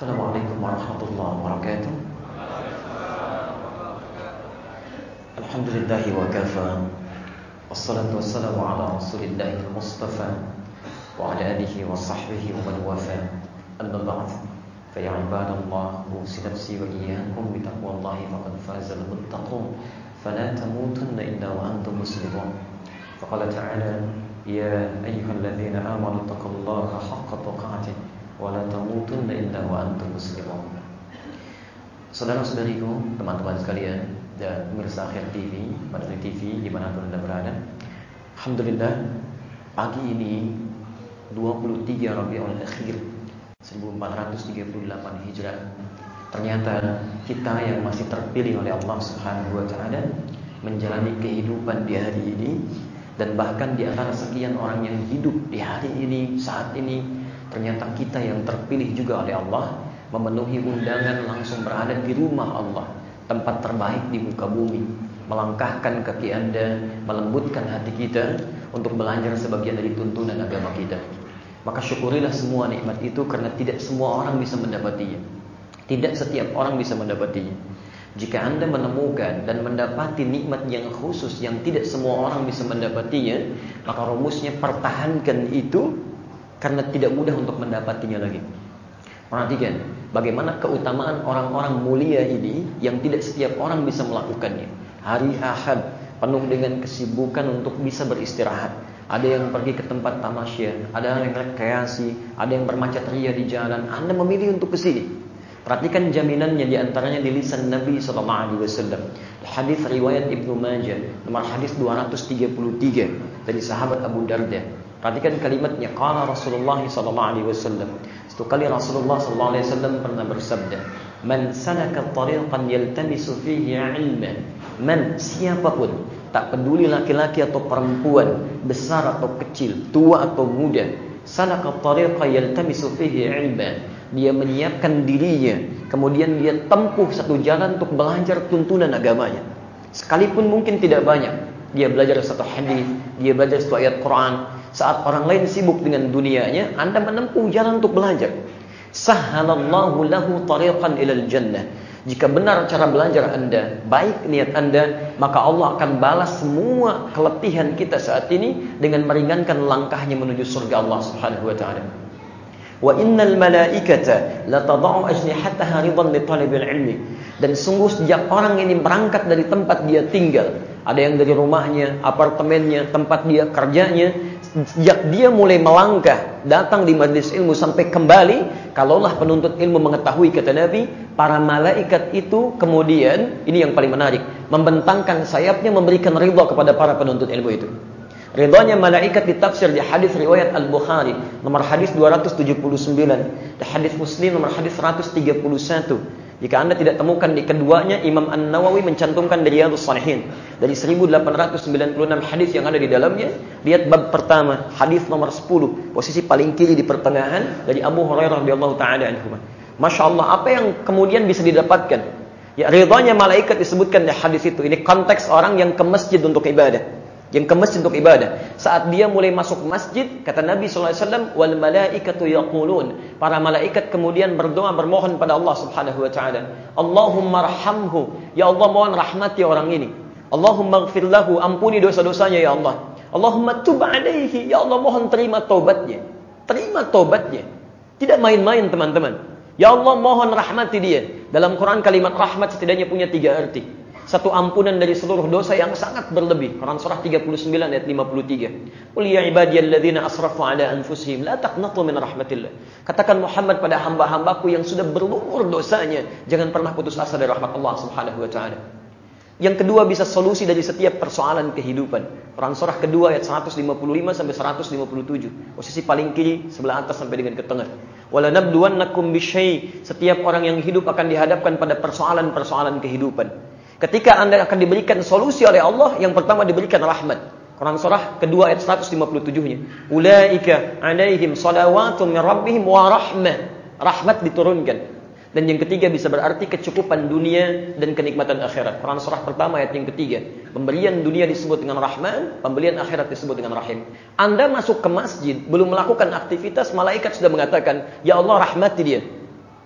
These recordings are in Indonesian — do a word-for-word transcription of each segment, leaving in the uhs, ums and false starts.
Assalamualaikum warahmatullahi wabarakatuh. Alhamdulillahi wa kafa. Wassalatu wassalamu ala rasulillahi al-mustafa wa ala alihi wa sahbihi wa man wafa. Amma ba'd. Fa ya ibadallah, usi nafsi wa iyyakum bi taqwallahi faqad faza al-muttaqun. Fala tamutunna illa wa antum muslimun. Faqala ta'ala: ya ayyuhalladzina amanu taqullaha haqqa tuqatih wa la tamutunna illa wa antum muslimun. Saudara-saudariku, teman-teman sekalian, dan pemirsa Akhir T V, Badri T V dimanapun Anda berada, alhamdulillah pagi ini dua puluh tiga Rabiul Akhir seribu empat ratus tiga puluh delapan Hijrah, ternyata kita yang masih terpilih oleh Allah Subhanahu wa taala menjalani kehidupan di hari ini, dan bahkan di antara sekian orang yang hidup di hari ini, saat ini, ternyata kita yang terpilih juga oleh Allah memenuhi undangan langsung berada di rumah Allah, tempat terbaik di muka bumi, melangkahkan kaki Anda, melembutkan hati kita untuk belajar sebagian dari tuntunan agama kita. Maka syukurilah semua nikmat itu, karena tidak semua orang bisa mendapatinya. Tidak setiap orang bisa mendapatinya. Jika Anda menemukan dan mendapati nikmat yang khusus yang tidak semua orang bisa mendapatinya, maka rumusnya pertahankan itu, karena tidak mudah untuk mendapatinya lagi. Perhatikan bagaimana keutamaan orang-orang mulia ini yang tidak setiap orang bisa melakukannya. Hari Ahad penuh dengan kesibukan untuk bisa beristirahat. Ada yang pergi ke tempat tamasya, ada yang rekreasi, ada yang bermacet ria di jalan. Anda memilih untuk ke sini. Perhatikan jaminannya, di antaranya di lisan Nabi sallallahu alaihi wasallam. Hadis riwayat Ibnu Majah, nomor hadis dua ratus tiga puluh tiga dari sahabat Abu Darda. Perhatikan kalimatnya, qala Rasulullah sallallahu alaihi wasallam. Satu kali Rasulullah sallallahu alaihi wasallam pernah bersabda, "Man salaka tariqan yaltamisu fihi 'ilman." Man, siapapun, tak peduli laki-laki atau perempuan, besar atau kecil, tua atau muda, salaka tariqan yaltamisu fihi 'ilman. Dia menyiapkan dirinya, kemudian dia tempuh satu jalan untuk belajar tuntunan agamanya. Sekalipun mungkin tidak banyak, dia belajar satu hadis, dia belajar satu ayat Quran. Saat orang lain sibuk dengan dunianya, Anda menempuh jalan untuk belajar. Sahhalallahu lahu tariqan ilal jannah. Jika benar cara belajar Anda, baik niat Anda, maka Allah akan balas semua keletihan kita saat ini dengan meringankan langkahnya menuju surga Allah Subhanahu wa taala. Wa innal malaikata latad'u ajnihataha ridan li talibil ilmi. Dan sungguh sejak orang ini berangkat dari tempat dia tinggal, ada yang dari rumahnya, apartemennya, tempat dia kerjanya, sejak dia mulai melangkah datang di majelis ilmu sampai kembali, kalaulah penuntut ilmu mengetahui, kata Nabi, para malaikat itu kemudian, ini yang paling menarik, membentangkan sayapnya memberikan ridha kepada para penuntut ilmu itu. Ridhanya malaikat ditafsir di hadis riwayat Al-Bukhari nomor hadis dua ratus tujuh puluh sembilan, dan hadis Muslim nomor hadis seratus tiga puluh satu. Jika Anda tidak temukan di keduanya, Imam An-Nawawi mencantumkan dari Riyadhus Shalihin dari seribu delapan ratus sembilan puluh enam hadis yang ada di dalamnya. Lihat bab pertama, hadis nomor sepuluh, posisi paling kiri di pertengahan, dari Abu Hurairah radhiyallahu taala anhu. Masya Allah, apa yang kemudian bisa didapatkan? Ya, ridhanya malaikat disebutkan di hadis itu. Ini konteks orang yang ke masjid untuk ibadah. Yang ke masjid untuk ibadah. Saat dia mulai masuk masjid, kata Nabi sallallahu alaihi wasallam, wal malaikatu yaqulun. Para malaikat kemudian berdoa bermohon pada Allah Subhanahu wa taala. Allahumma arhamhu. Ya Allah, mohon rahmati orang ini. Allahumma ighfir lahu, ampuni dosa-dosanya ya Allah. Allahumma tub alaihi. Ya Allah, mohon terima taubatnya. Terima taubatnya. Tidak main-main, teman-teman. Ya Allah, mohon rahmati dia. Dalam Quran kalimat rahmat setidaknya punya tiga arti. Satu, ampunan dari seluruh dosa yang sangat berlebih. Quran surah tiga puluh sembilan ayat lima puluh tiga. Qul ya ibadiyalladzina asrafu ala anfusihim la taqnatu min rahmatillah. Katakan Muhammad pada hamba-hambaku yang sudah berlumur dosanya, jangan pernah putus asa dari rahmat Allah Subhanahu wa taala. Yang kedua, bisa solusi dari setiap persoalan kehidupan. Quran surah kedua ayat seratus lima puluh lima sampai seratus lima puluh tujuh. Posisi paling kiri sebelah atas sampai dengan ke tengah. Wala nabluwannakum bisyai. Setiap orang yang hidup akan dihadapkan pada persoalan-persoalan kehidupan. Ketika Anda akan diberikan solusi oleh Allah, yang pertama diberikan rahmat. Quran surah kedua ayat seratus lima puluh tujuh-nya. Ulaika alaihim salawatu min rabbihim wa rahmah. Rahmat diturunkan. Dan yang ketiga bisa berarti kecukupan dunia dan kenikmatan akhirat. Quran surah pertama ayat yang ketiga. Pemberian dunia disebut dengan rahman, pemberian akhirat disebut dengan rahim. Anda masuk ke masjid, belum melakukan aktivitas, malaikat sudah mengatakan, ya Allah rahmati dia.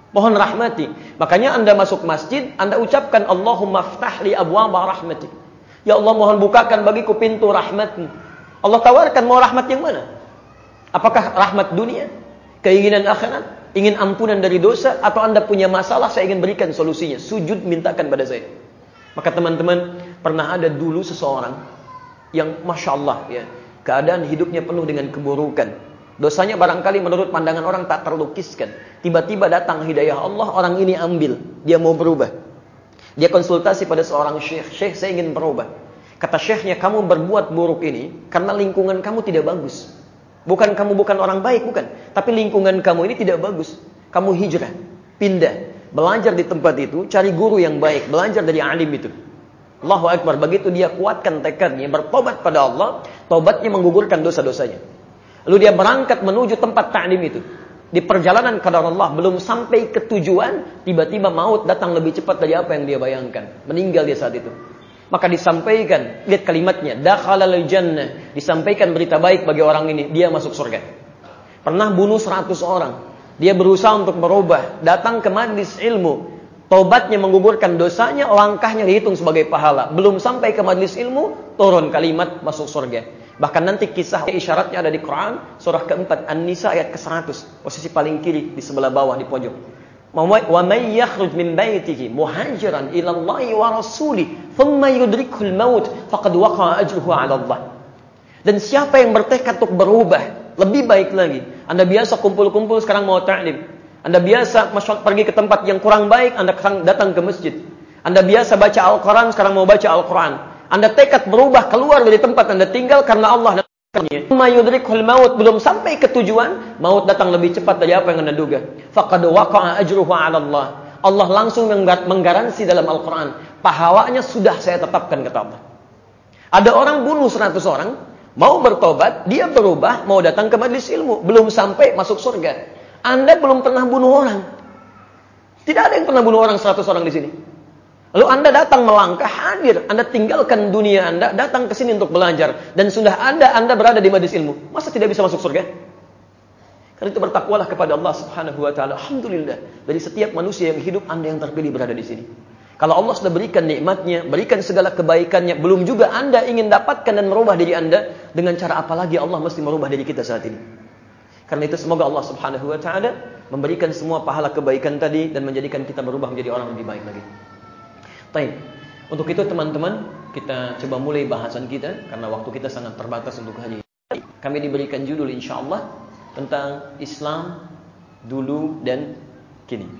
Mohon rahmati. Makanya Anda masuk masjid, Anda ucapkan Allahumma ftahli abwaaba rahmati. Ya Allah, mohon bukakan bagiku pintu rahmat-Mu. Allah tawarkan, mau rahmat yang mana? Apakah rahmat dunia? Keinginan akhirat? Ingin ampunan dari dosa? Atau Anda punya masalah, saya ingin berikan solusinya. Sujud, mintakan pada saya. Maka teman-teman, pernah ada dulu seseorang yang Masya Allah ya, keadaan hidupnya penuh dengan keburukan. Dosanya barangkali menurut pandangan orang tak terlukiskan. Tiba-tiba datang hidayah Allah, orang ini ambil. Dia mau berubah. Dia konsultasi pada seorang syekh. Syekh, saya ingin berubah. Kata syekhnya, kamu berbuat buruk ini karena lingkungan kamu tidak bagus. Bukan kamu bukan orang baik, bukan. Tapi lingkungan kamu ini tidak bagus. Kamu hijrah, pindah, belajar di tempat itu, cari guru yang baik, belajar dari alim itu. Allahu Akbar. Begitu dia kuatkan tekadnya, bertobat pada Allah, tobatnya menggugurkan dosa-dosanya. Lalu dia berangkat menuju tempat ta'lim itu. Di perjalanan qadar Allah, belum sampai ke tujuan, tiba-tiba maut datang lebih cepat dari apa yang dia bayangkan. Meninggal dia saat itu. Maka disampaikan, lihat kalimatnya, dakhalal jannah, disampaikan berita baik bagi orang ini, dia masuk surga. Pernah bunuh seratus orang. Dia berusaha untuk berubah, datang ke majlis ilmu. Tobatnya menggugurkan dosanya, langkahnya dihitung sebagai pahala. Belum sampai ke majlis ilmu, turun kalimat masuk surga. Bahkan nanti kisah isyaratnya ada di Quran, surah keempat, An-Nisa ayat ke seratus. Posisi paling kiri, di sebelah bawah, di pojok. Wa may yakhruj min baitihi muhajiran ila Allahi wa rasuli thumma yudrikuhul maut faqad waqa'a ajruhu 'ala Allah. Dan siapa yang bertekad untuk berubah, lebih baik lagi. Anda biasa kumpul-kumpul, sekarang mau ta'lim. Anda biasa pergi ke tempat yang kurang baik, Anda datang ke masjid. Anda biasa baca Al-Quran, sekarang mau baca Al-Quran. Anda tekad berubah, keluar dari tempat Anda tinggal karena Allah dan Rasulnya. Mayudrikul maut, belum sampai ke tujuan, maut datang lebih cepat dari apa yang Anda duga. Faqad waqa'a ajruhu 'ala Allah. Allah langsung menggaransi dalam Al-Quran, pahalanya sudah saya tetapkan, kata Allah. Ada orang bunuh seratus orang, mau bertobat, dia berubah, mau datang ke majlis ilmu, belum sampai masuk surga. Anda belum pernah bunuh orang. Tidak ada yang pernah bunuh orang seratus orang di sini. Lalu Anda datang melangkah, hadir. Anda tinggalkan dunia Anda, datang ke sini untuk belajar. Dan sudah ada Anda berada di majlis ilmu. Masa tidak bisa masuk surga? Karena itu bertakwalah kepada Allah Subhanahu wa taala. Alhamdulillah, dari setiap manusia yang hidup, Anda yang terpilih berada di sini. Kalau Allah sudah berikan nikmatnya, berikan segala kebaikannya, belum juga Anda ingin dapatkan dan merubah diri Anda, dengan cara apa lagi Allah mesti merubah diri kita saat ini? Karena itu semoga Allah Subhanahu wa taala memberikan semua pahala kebaikan tadi dan menjadikan kita berubah menjadi orang lebih baik lagi. Baik. Untuk itu teman-teman, kita coba mulai bahasan kita karena waktu kita sangat terbatas untuk hari ini. Kami diberikan judul insyaallah tentang Islam dulu dan kini.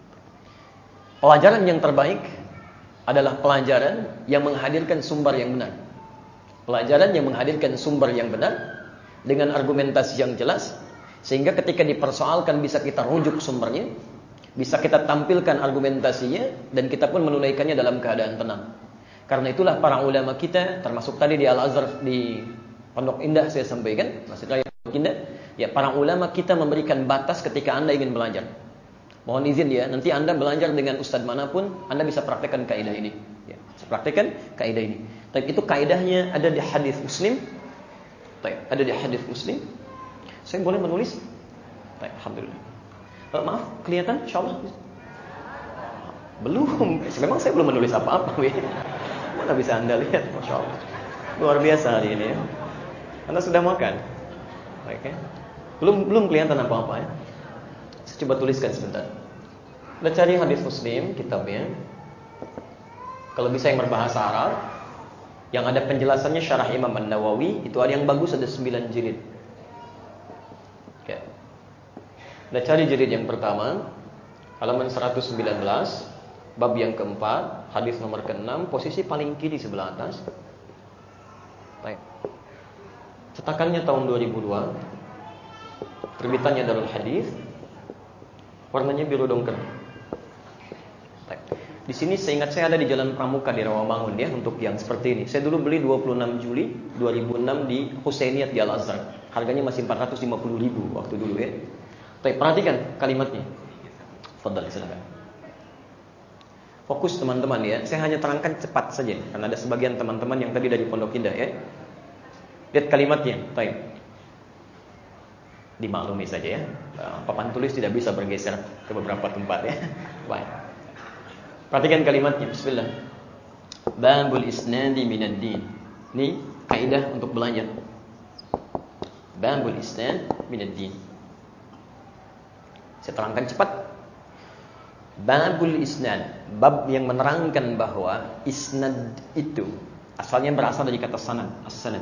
Pelajaran yang terbaik adalah pelajaran yang menghadirkan sumber yang benar. Pelajaran yang menghadirkan sumber yang benar dengan argumentasi yang jelas, sehingga ketika dipersoalkan bisa kita rujuk sumbernya, bisa kita tampilkan argumentasinya, dan kita pun menunaikannya dalam keadaan tenang. Karena itulah para ulama kita, termasuk tadi di Al-Azhar di Pondok Indah saya sampaikan, Masjid Raya Pondok Indah, ya para ulama kita memberikan batas ketika Anda ingin belajar. Mohon izin ya, nanti Anda belajar dengan ustadz manapun, Anda bisa praktekkan kaidah ini. Ya, praktekkan kaidah ini. Tapi itu kaidahnya ada di hadis Muslim. Ada di hadis Muslim. Saya boleh menulis? Baik, alhamdulillah. Uh, maaf, kelihatan? Insyaallah. Belum. Memang saya belum menulis apa-apa. Mana bisa Anda lihat? Masya Allah. Luar biasa hari ini ya. Anda sudah makan? Baik ya. Belum belum kelihatan apa-apa ya. Saya coba tuliskan sebentar. Anda cari hadis Muslim, kitabnya. Kalau bisa yang berbahasa Arab, yang ada penjelasannya syarah Imam An-Nawawi, itu ada yang bagus, ada sembilan jilid. Kita cari jilid yang pertama, halaman seratus sembilan belas, bab yang keempat, hadis nomor keenam, posisi paling kiri sebelah atas. Baik. Cetakannya tahun dua ribu dua, terbitannya Darul Hadis, warnanya biru dongker. Baik. Di sini seingat saya ada di Jalan Pramuka di Rawamangun ya, untuk yang seperti ini. Saya dulu beli dua puluh enam Juli dua ribu enam di Husainiyat di Al-Azhar. Harganya masih empat ratus lima puluh ribu waktu dulu ya. Baik, perhatikan kalimatnya. Fadhal, silakan. Fokus teman-teman ya. Saya hanya terangkan cepat saja karena ada sebagian teman-teman yang tadi dari Pondok Indah ya. Lihat kalimatnya. Baik. Dimaklumi saja ya. Papan tulis tidak bisa bergeser ke beberapa tempat ya. Baik. Perhatikan kalimatnya. Bismillah. Babul isnadi minad din. Ini kaidah untuk belajar. Babul isnad minad din. Saya terangkan cepat. Babul isnad, bab yang menerangkan bahwa isnad itu asalnya berasal dari kata sanad, as-sanad.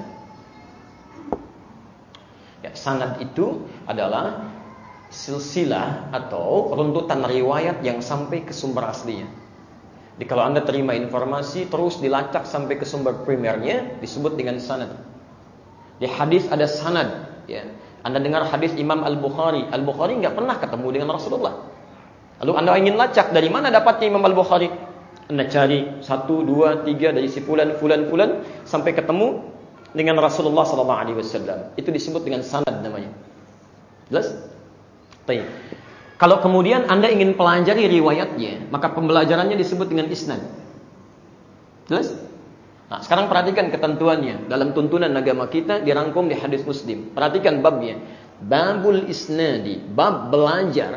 Ya, sanad itu adalah silsilah atau runtutan riwayat yang sampai ke sumber aslinya. Jadi kalau Anda terima informasi terus dilacak sampai ke sumber primernya disebut dengan sanad. Di hadis ada sanad, ya. Anda dengar hadis Imam Al-Bukhari, Al-Bukhari enggak pernah ketemu dengan Rasulullah. Lalu Anda ingin lacak dari mana dapatnya Imam Al-Bukhari? Anda cari satu, dua, tiga dari si fulan, fulan, fulan sampai ketemu dengan Rasulullah sallallahu alaihi wasallam. Itu disebut dengan sanad namanya. Jelas? Baik. Kalau kemudian Anda ingin pelajari riwayatnya, maka pembelajarannya disebut dengan isnad. Jelas? Nah, sekarang perhatikan ketentuannya. Dalam tuntunan agama kita dirangkum di hadis Muslim. Perhatikan babnya. Babul isnadi, bab belajar.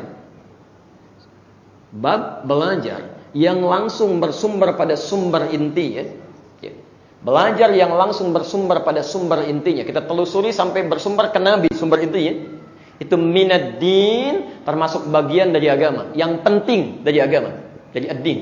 Bab belajar yang langsung bersumber pada sumber inti ya. Ya. Belajar yang langsung bersumber pada sumber intinya. Kita telusuri sampai bersumber ke Nabi, sumber intinya. Itu minad din, termasuk bagian dari agama, yang penting dari agama. Jadi ad-din.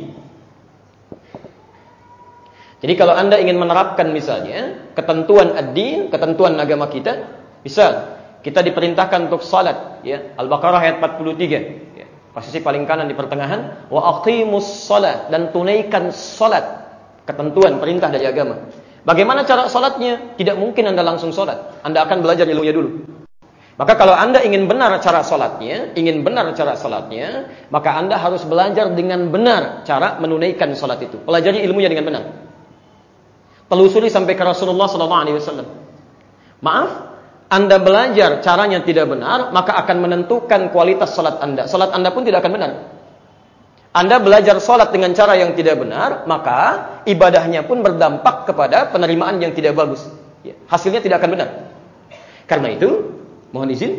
Jadi kalau Anda ingin menerapkan misalnya ketentuan ad-din, ketentuan agama kita, misal kita diperintahkan untuk salat, ya, Al-Baqarah ayat empat puluh tiga, ya, posisi paling kanan di pertengahan, wa aqimus shalah, dan tunaikan salat. Ketentuan perintah dari agama. Bagaimana cara salatnya? Tidak mungkin Anda langsung salat. Anda akan belajar ilmunya dulu. Maka kalau Anda ingin benar cara salatnya, ingin benar cara salatnya, maka Anda harus belajar dengan benar cara menunaikan salat itu. Pelajari ilmunya dengan benar. Telusuri sampai ke Rasulullah sallallahu alaihi wasallam. Maaf, Anda belajar caranya tidak benar, maka akan menentukan kualitas salat Anda. Salat Anda pun tidak akan benar. Anda belajar salat dengan cara yang tidak benar, maka ibadahnya pun berdampak kepada penerimaan yang tidak bagus. Hasilnya tidak akan benar. Karena itu, mohon izin,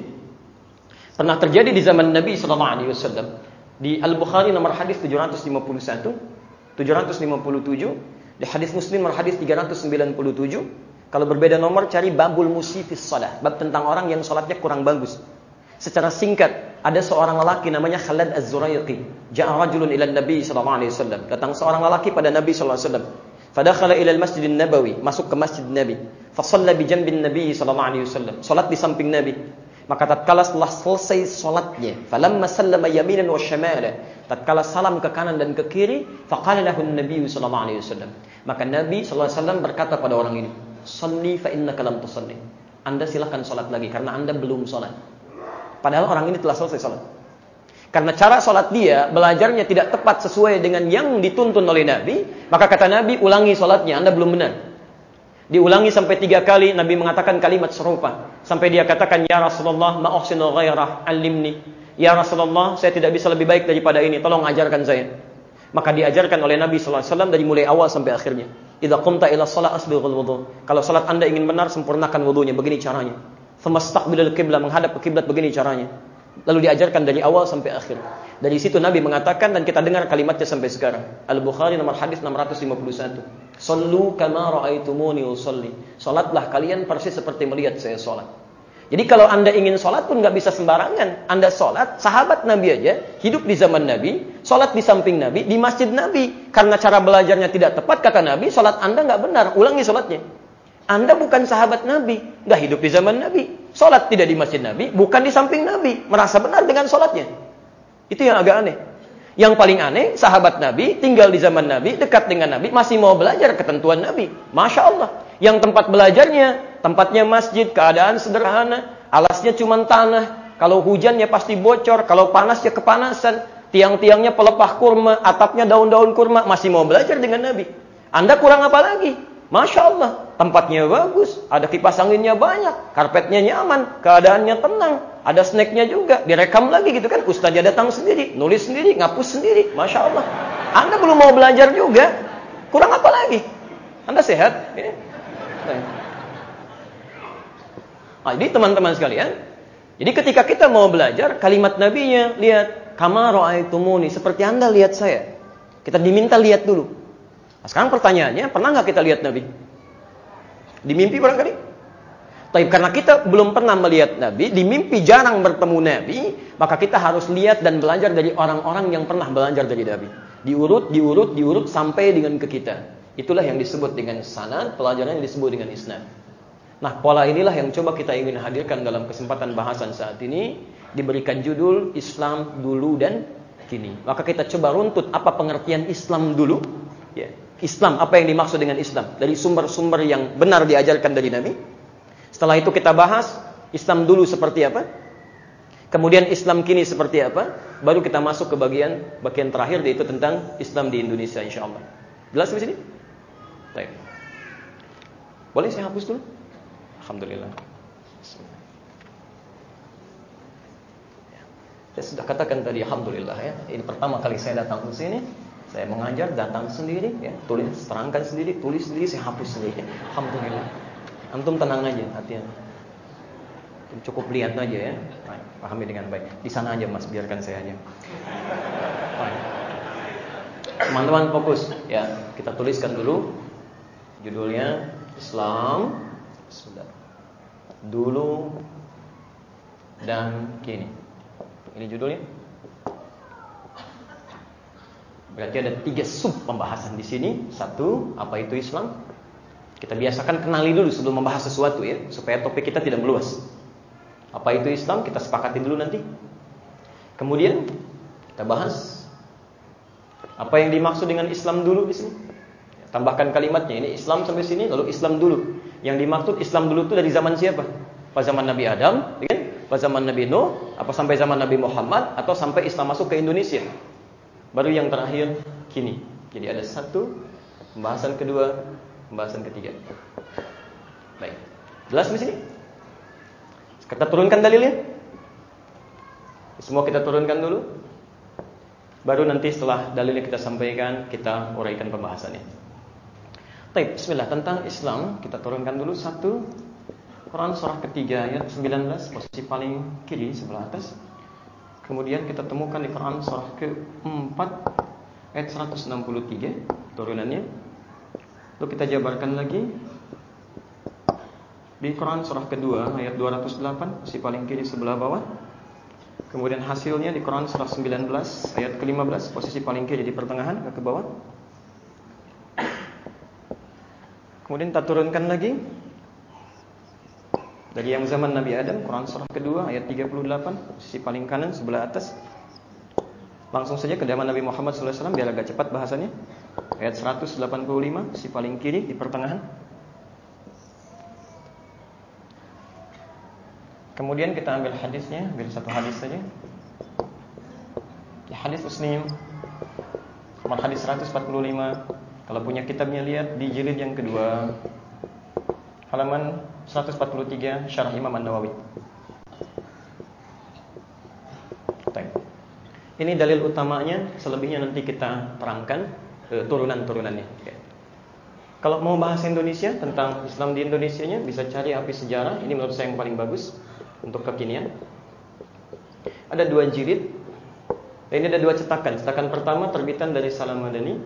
pernah terjadi di zaman Nabi sallallahu alaihi wasallam di Al-Bukhari nomor hadis tujuh ratus lima puluh satu, tujuh ratus lima puluh tujuh, di hadis Muslim nomor hadis tiga ratus sembilan puluh tujuh. Kalau berbeda nomor cari babul musifis shalah, bab tentang orang yang salatnya kurang bagus. Secara singkat, ada seorang lelaki namanya Khalad Az-Zuraiqi. Ja'a rajulun ila Nabi sallallahu alaihi wasallam. Datang seorang lelaki pada Nabi sallallahu alaihi wasallam. Fadakhala ila al-Masjid an-Nabawi, masuk ke Masjid Nabi. Fa shalla bi janbin Nabi sallallahu alaihi wasallam. Salat di samping Nabi. Maka tatkala setelah selesai salatnya, falamma sallama yaminan wa shimala, tatkala salam ke kanan dan ke kiri, faqala lahu an-nabiy sallallahu alaihi wasallam. Maka Nabi sallallahu alaihi wasallam berkata pada orang ini, "Shalli fa innaka lam tusalli." Anda silakan salat lagi karena Anda belum salat. Padahal orang ini telah selesai salat. Karena cara salat dia, belajarnya tidak tepat sesuai dengan yang dituntun oleh Nabi, maka kata Nabi, ulangi salatnya, Anda belum benar. Diulangi sampai tiga kali, Nabi mengatakan kalimat serupa. Sampai dia katakan, "Ya Rasulullah, ma uhsinu ghairah, alimni." "Ya Rasulullah, saya tidak bisa lebih baik daripada ini, tolong ajarkan saya." Maka diajarkan oleh Nabi sallallahu alaihi wasallam dari mulai awal sampai akhirnya. "Idza qumta ila shalah asbighul wudu." Kalau salat Anda ingin benar, sempurnakan wudunya, begini caranya. "Famastaqbilul qiblah," menghadap ke kiblat, begini caranya. Lalu diajarkan dari awal sampai akhir. Dari situ Nabi mengatakan dan kita dengar kalimatnya sampai sekarang. Al-Bukhari nomor hadis enam ratus lima puluh satu. "Shallu kama ra'aitumuni usolli." Salatlah kalian persis seperti melihat saya salat. Jadi kalau Anda ingin salat pun enggak bisa sembarangan. Anda salat, sahabat Nabi aja hidup di zaman Nabi, salat di samping Nabi, di masjid Nabi. Karena cara belajarnya tidak tepat, kata Nabi, salat Anda enggak benar, ulangi salatnya. Anda bukan sahabat Nabi, enggak hidup di zaman Nabi, salat tidak di masjid Nabi, bukan di samping Nabi, merasa benar dengan salatnya. Itu yang agak aneh. Yang paling aneh, sahabat Nabi, tinggal di zaman Nabi, dekat dengan Nabi, masih mau belajar ketentuan Nabi. Masya Allah. Yang tempat belajarnya, tempatnya masjid, keadaan sederhana, alasnya cuma tanah, kalau hujannya pasti bocor, kalau panasnya kepanasan, tiang-tiangnya pelepah kurma, atapnya daun-daun kurma, masih mau belajar dengan Nabi. Anda kurang apa lagi? Masya Allah, tempatnya bagus, ada kipas anginnya banyak, karpetnya nyaman, keadaannya tenang, ada snacknya juga, direkam lagi gitu kan, ustaznya datang sendiri, nulis sendiri, ngapus sendiri, Masya Allah. Anda belum mau belajar juga, kurang apa lagi? Anda sehat? Nah, jadi teman-teman sekalian, Jadi ketika kita mau belajar, kalimat Nabinya, lihat, kama ra'aitumuni, seperti Anda lihat saya. Kita diminta lihat dulu. Nah, sekarang pertanyaannya, pernah nggak kita lihat Nabi? Di mimpi barangkali? Tapi karena kita belum pernah melihat Nabi, di mimpi jarang bertemu Nabi, maka kita harus lihat dan belajar dari orang-orang yang pernah belajar dari Nabi. Diurut, diurut, diurut sampai dengan ke kita. Itulah yang disebut dengan sanad, pelajaran yang disebut dengan isnad. Nah, pola inilah yang coba kita ingin hadirkan dalam kesempatan bahasan saat ini. Diberikan judul Islam dulu dan kini. Maka kita coba runtut apa pengertian Islam dulu. Ya. Islam, apa yang dimaksud dengan Islam? Dari sumber-sumber yang benar diajarkan dari Nabi. Setelah itu kita bahas Islam dulu seperti apa. Kemudian Islam kini seperti apa. Baru kita masuk ke bagian bagian terakhir, yaitu tentang Islam di Indonesia insyaAllah. Jelas di sini? Baik. Boleh saya hapus dulu? Alhamdulillah. Saya sudah katakan tadi Alhamdulillah ya. Ini pertama kali saya datang ke sini. Saya mengajar, datang sendiri ya. Tulis, terangkan sendiri, tulis sendiri, saya hapus sendiri. Alhamdulillah. Antum tenang aja hatinya. Cukup lihat aja ya. Baik, pahami dengan baik. Di sana aja Mas, biarkan saya aja. Baik. Teman-teman fokus ya. Kita tuliskan dulu judulnya Islam sudah dulu dan kini. Ini judulnya. Berarti ada tiga sub pembahasan di sini. Satu, apa itu Islam? Kita biasakan kenali dulu sebelum membahas sesuatu ya, supaya topik kita tidak meluas. Apa itu Islam? Kita sepakati dulu nanti. Kemudian kita bahas apa yang dimaksud dengan Islam dulu di sini. Tambahkan kalimatnya, ini Islam sampai sini, lalu Islam dulu. Yang dimaksud Islam dulu itu dari zaman siapa? Pas zaman Nabi Adam, kan? Pas zaman Nabi Nuh, apa sampai zaman Nabi Muhammad, atau sampai Islam masuk ke Indonesia? Baru yang terakhir kini. Jadi ada satu, pembahasan kedua, pembahasan ketiga. Baik. Jelas di sini? Kita turunkan dalilnya. Semua kita turunkan dulu. Baru nanti setelah dalilnya kita sampaikan, kita uraikan pembahasannya. Baik, bismillah. Tentang Islam, kita turunkan dulu satu. Quran surah ketiga ayat sembilan belas, posisi paling kiri sebelah atas. Kemudian kita temukan di Quran surah keempat ayat seratus enam puluh tiga turunannya. Lalu kita jabarkan lagi di Quran surah kedua ayat dua ratus delapan, posisi paling kiri sebelah bawah. Kemudian hasilnya di Quran surah sembilan belas ayat ke lima belas, posisi paling kiri di pertengahan ke bawah. Kemudian kita turunkan lagi dari yang zaman Nabi Adam, Quran surah kedua ayat tiga puluh delapan, posisi paling kanan sebelah atas. Langsung saja ke zaman Nabi Muhammad sallallahu alaihi wasallam biar agak cepat bahasannya. Ayat seratus delapan puluh lima, posisi paling kiri di pertengahan. Kemudian kita ambil hadisnya, ambil satu hadis saja. Ya, hadis Muslim nomor hadis seratus empat puluh lima. Kalau punya kitabnya lihat di jilid yang kedua, halaman seratus empat puluh tiga, Syarah Imam An-Nawawi. Ini dalil utamanya, selebihnya nanti kita terangkan e, turunan-turunannya. Oke. Kalau mau bahas Indonesia, tentang Islam di Indonesianya, bisa cari Api Sejarah. Ini menurut saya yang paling bagus untuk kekinian. Ada dua jilid. Ini ada dua cetakan. Cetakan pertama terbitan dari Salam Madani.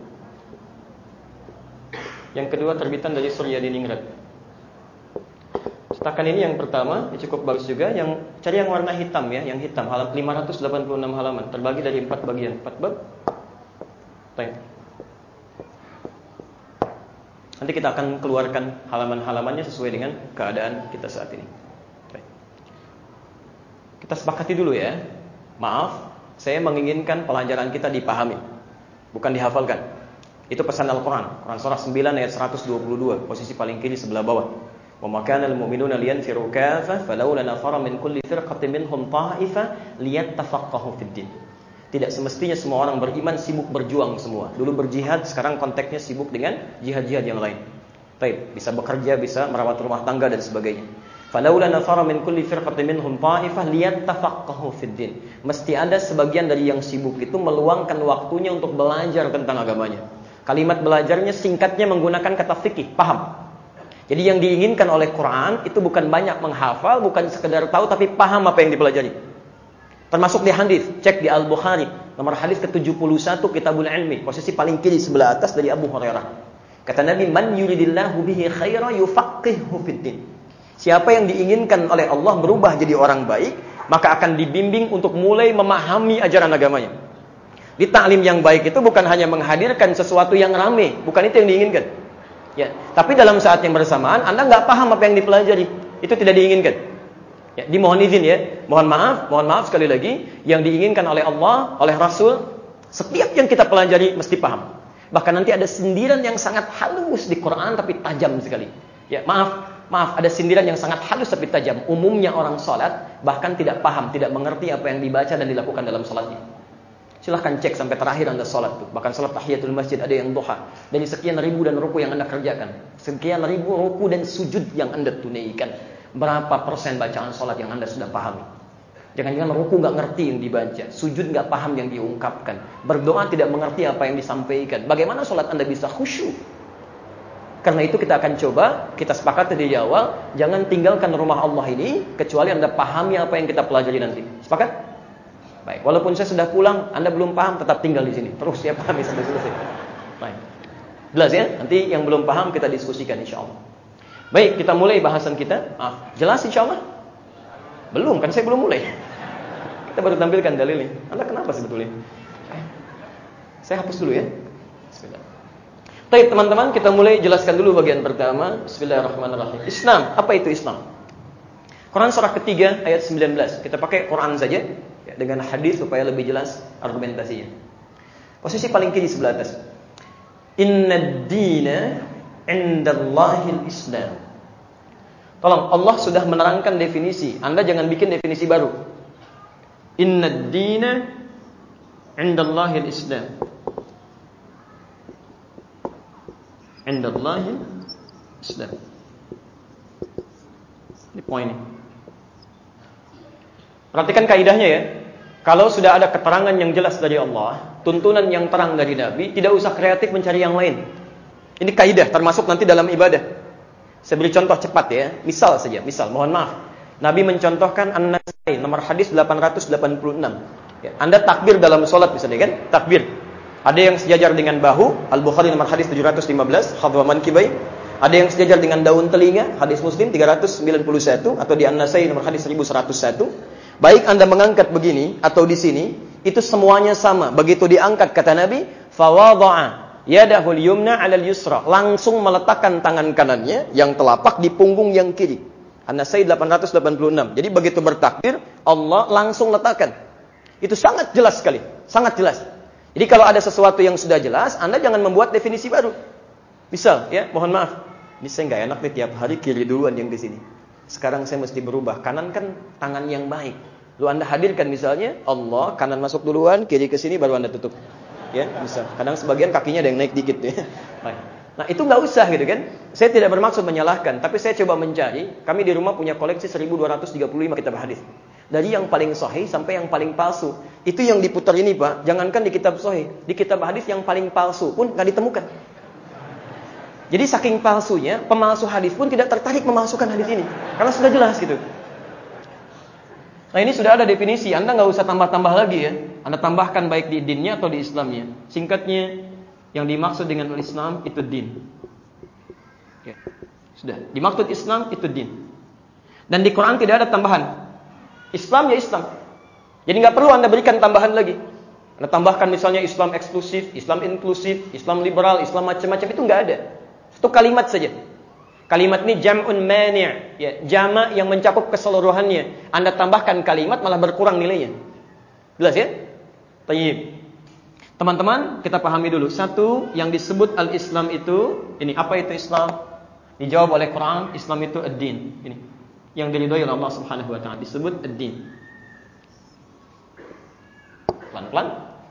Yang kedua terbitan dari Suryadiningrat. Cetakan ini yang pertama, ini cukup bagus juga. Yang cari yang warna hitam ya, yang hitam, halaman lima ratus delapan puluh enam halaman, terbagi dari empat bagian, empat bab. Baik. Nanti kita akan keluarkan halaman-halamannya sesuai dengan keadaan kita saat ini. Baik. Kita sepakati dulu ya. Maaf, saya menginginkan pelajaran kita dipahami, bukan dihafalkan. Itu pesan Al-Quran, Quran surah sembilan ayat seratus dua puluh dua, posisi paling kiri sebelah bawah. وَمَا كَانَ الْمُؤْمِنُونَ لِيَنْفِرُوا كَافَةً فَلَوْلَا نَفَرَ مِنْ كُلِّ فِرْقَةٍ مِنْهُمْ طَائِفَةٌ لِيَتَّفَقَّهُوا فِي الدِّينِ. Tidak semestinya semua orang beriman sibuk berjuang semua. Dulu berjihad, sekarang konteksnya sibuk dengan jihad-jihad yang lain. Baik, bisa bekerja, bisa merawat rumah tangga dan sebagainya. فَلَوْلَا نَفَرَ مِنْ كُلِّ فِرْقَةٍ مِنْهُمْ طَائِفَةٌ لِيَتَّفَقَّهُوا فِي الدِّينِ. Mesti ada sebagian dari yang sibuk itu meluangkan waktunya untuk belajar tentang agamanya. Kalimat belajarnya singkatnya menggunakan kata fikih, paham. Jadi yang diinginkan oleh Quran itu bukan banyak menghafal, bukan sekedar tahu, tapi paham apa yang dipelajari. Termasuk di hadis, cek di Al-Bukhari, nomor hadis ke tujuh puluh satu Kitabul Ilmi, posisi paling kiri sebelah atas dari Abu Hurairah. Kata Nabi, man yuridillahu bihi khaira yufaqihuhu fiddin. Siapa yang diinginkan oleh Allah berubah jadi orang baik, maka akan dibimbing untuk mulai memahami ajaran agamanya. Di taklim yang baik itu bukan hanya menghadirkan sesuatu yang rame, bukan itu yang diinginkan. Ya, tapi dalam saat yang bersamaan Anda nggak paham apa yang dipelajari, itu tidak diinginkan. Ya, dimohon izin ya, mohon maaf, mohon maaf sekali lagi, yang diinginkan oleh Allah, oleh Rasul, setiap yang kita pelajari mesti paham. Bahkan nanti ada sindiran yang sangat halus di Quran tapi tajam sekali. Ya, maaf, maaf, ada sindiran yang sangat halus tapi tajam. Umumnya orang salat bahkan tidak paham, tidak mengerti apa yang dibaca dan dilakukan dalam salatnya. Silahkan cek sampai terakhir Anda salat tuh. Bahkan salat tahiyatul masjid ada yang duha. Dari sekian ribu dan ruku yang Anda kerjakan, sekian ribu ruku dan sujud yang Anda tunaikan, berapa persen bacaan salat yang Anda sudah pahami? Jangan-jangan ruku nggak ngerti yang dibaca, sujud nggak paham yang diungkapkan, berdoa tidak mengerti apa yang disampaikan. Bagaimana salat Anda bisa khusyuk? Karena itu kita akan coba, kita sepakat dari awal, jangan tinggalkan rumah Allah ini kecuali Anda pahami apa yang kita pelajari nanti. Sepakat? Baik, walaupun saya sudah pulang, Anda belum paham, tetap tinggal di sini. Terus ya pahami sampai selesai. Baik. Jelas ya? Nanti yang belum paham kita diskusikan insya Allah. Baik, kita mulai bahasan kita. Maaf, jelas insya Allah? Belum, kan saya belum mulai. Kita baru tampilkan dalilnya. Anda kenapa sebetulnya? Saya hapus dulu ya. Bismillah. Baik teman-teman, kita mulai jelaskan dulu bagian pertama. Bismillahirrahmanirrahim. Islam, apa itu Islam? Quran surah ketiga ayat sembilan belas. Kita pakai Quran saja ya, dengan hadis supaya lebih jelas argumentasinya. Posisi paling kiri sebelah atas. Innad dina indallahil Islam. Tolong, Allah sudah menerangkan definisi. Anda jangan bikin definisi baru. Innad dina indallahil Islam. Indallahil Islam. Ini poinnya. Perhatikan kaidahnya ya. Kalau sudah ada keterangan yang jelas dari Allah, tuntunan yang terang dari Nabi, tidak usah kreatif mencari yang lain. Ini kaidah termasuk nanti dalam ibadah. Saya beri contoh cepat ya. Misal saja, misal, mohon maaf. Nabi mencontohkan An-Nasai nomor hadis delapan ratus delapan puluh enam. Ya, Anda takbir dalam sholat misalnya kan? Takbir. Ada yang sejajar dengan bahu, Al-Bukhari nomor hadis tujuh ratus lima belas, khadwa mankibai. Ada yang sejajar dengan daun telinga, hadis Muslim tiga ratus sembilan puluh satu, atau di An-Nasai nomor hadis seribu seratus satu. Baik Anda mengangkat begini atau di sini, itu semuanya sama. Begitu diangkat kata Nabi, fawadha'a yadahul yumna 'alal yusra, langsung meletakkan tangan kanannya yang telapak di punggung yang kiri. An-Nasai delapan ratus delapan puluh enam. Jadi begitu bertakbir, Allah langsung letakkan. Itu sangat jelas sekali, sangat jelas. Jadi kalau ada sesuatu yang sudah jelas, Anda jangan membuat definisi baru. Misal, ya, mohon maaf. Ini saya nggak enak nih tiap hari kiri duluan yang di sini. Sekarang saya mesti berubah. Kanan kan tangan yang baik. Lalu Anda hadirkan misalnya Allah kanan masuk duluan, kiri ke sini baru Anda tutup. Ya, bisa. Kadang sebagian kakinya ada yang naik dikit ya. Baik. Nah, itu nggak usah gitu kan. Saya tidak bermaksud menyalahkan, tapi saya coba mencari. Kami di rumah punya koleksi seribu dua ratus tiga puluh lima kitab hadis. Dari yang paling sahih sampai yang paling palsu. Itu yang diputar ini, Pak. Jangankan di kitab sahih, di kitab hadis yang paling palsu pun nggak ditemukan. Jadi saking palsunya, pemalsu hadis pun tidak tertarik memasukkan hadis ini. Karena sudah jelas gitu. Nah ini sudah ada definisi, Anda nggak usah tambah-tambah lagi ya. Anda tambahkan baik di dinnya atau di Islamnya. Singkatnya, yang dimaksud dengan Islam itu din. Ya. Sudah, dimaksud Islam itu din. Dan di Quran tidak ada tambahan. Islam ya Islam. Jadi nggak perlu Anda berikan tambahan lagi. Anda tambahkan misalnya Islam eksklusif, Islam inklusif, Islam liberal, Islam macam-macam, itu nggak ada. Itu kalimat saja. Kalimat ini jam'un mani', ya, jama' yang mencakup keseluruhannya. Anda tambahkan kalimat malah berkurang nilainya. Jelas ya? Tayyib. Teman-teman, kita pahami dulu. Satu, yang disebut al-Islam itu, ini apa itu Islam? Dijawab oleh Quran, Islam itu ad-din. Ini yang diridhoi oleh Allah Subhanahu wa taala, disebut ad-din. Pelan-pelan.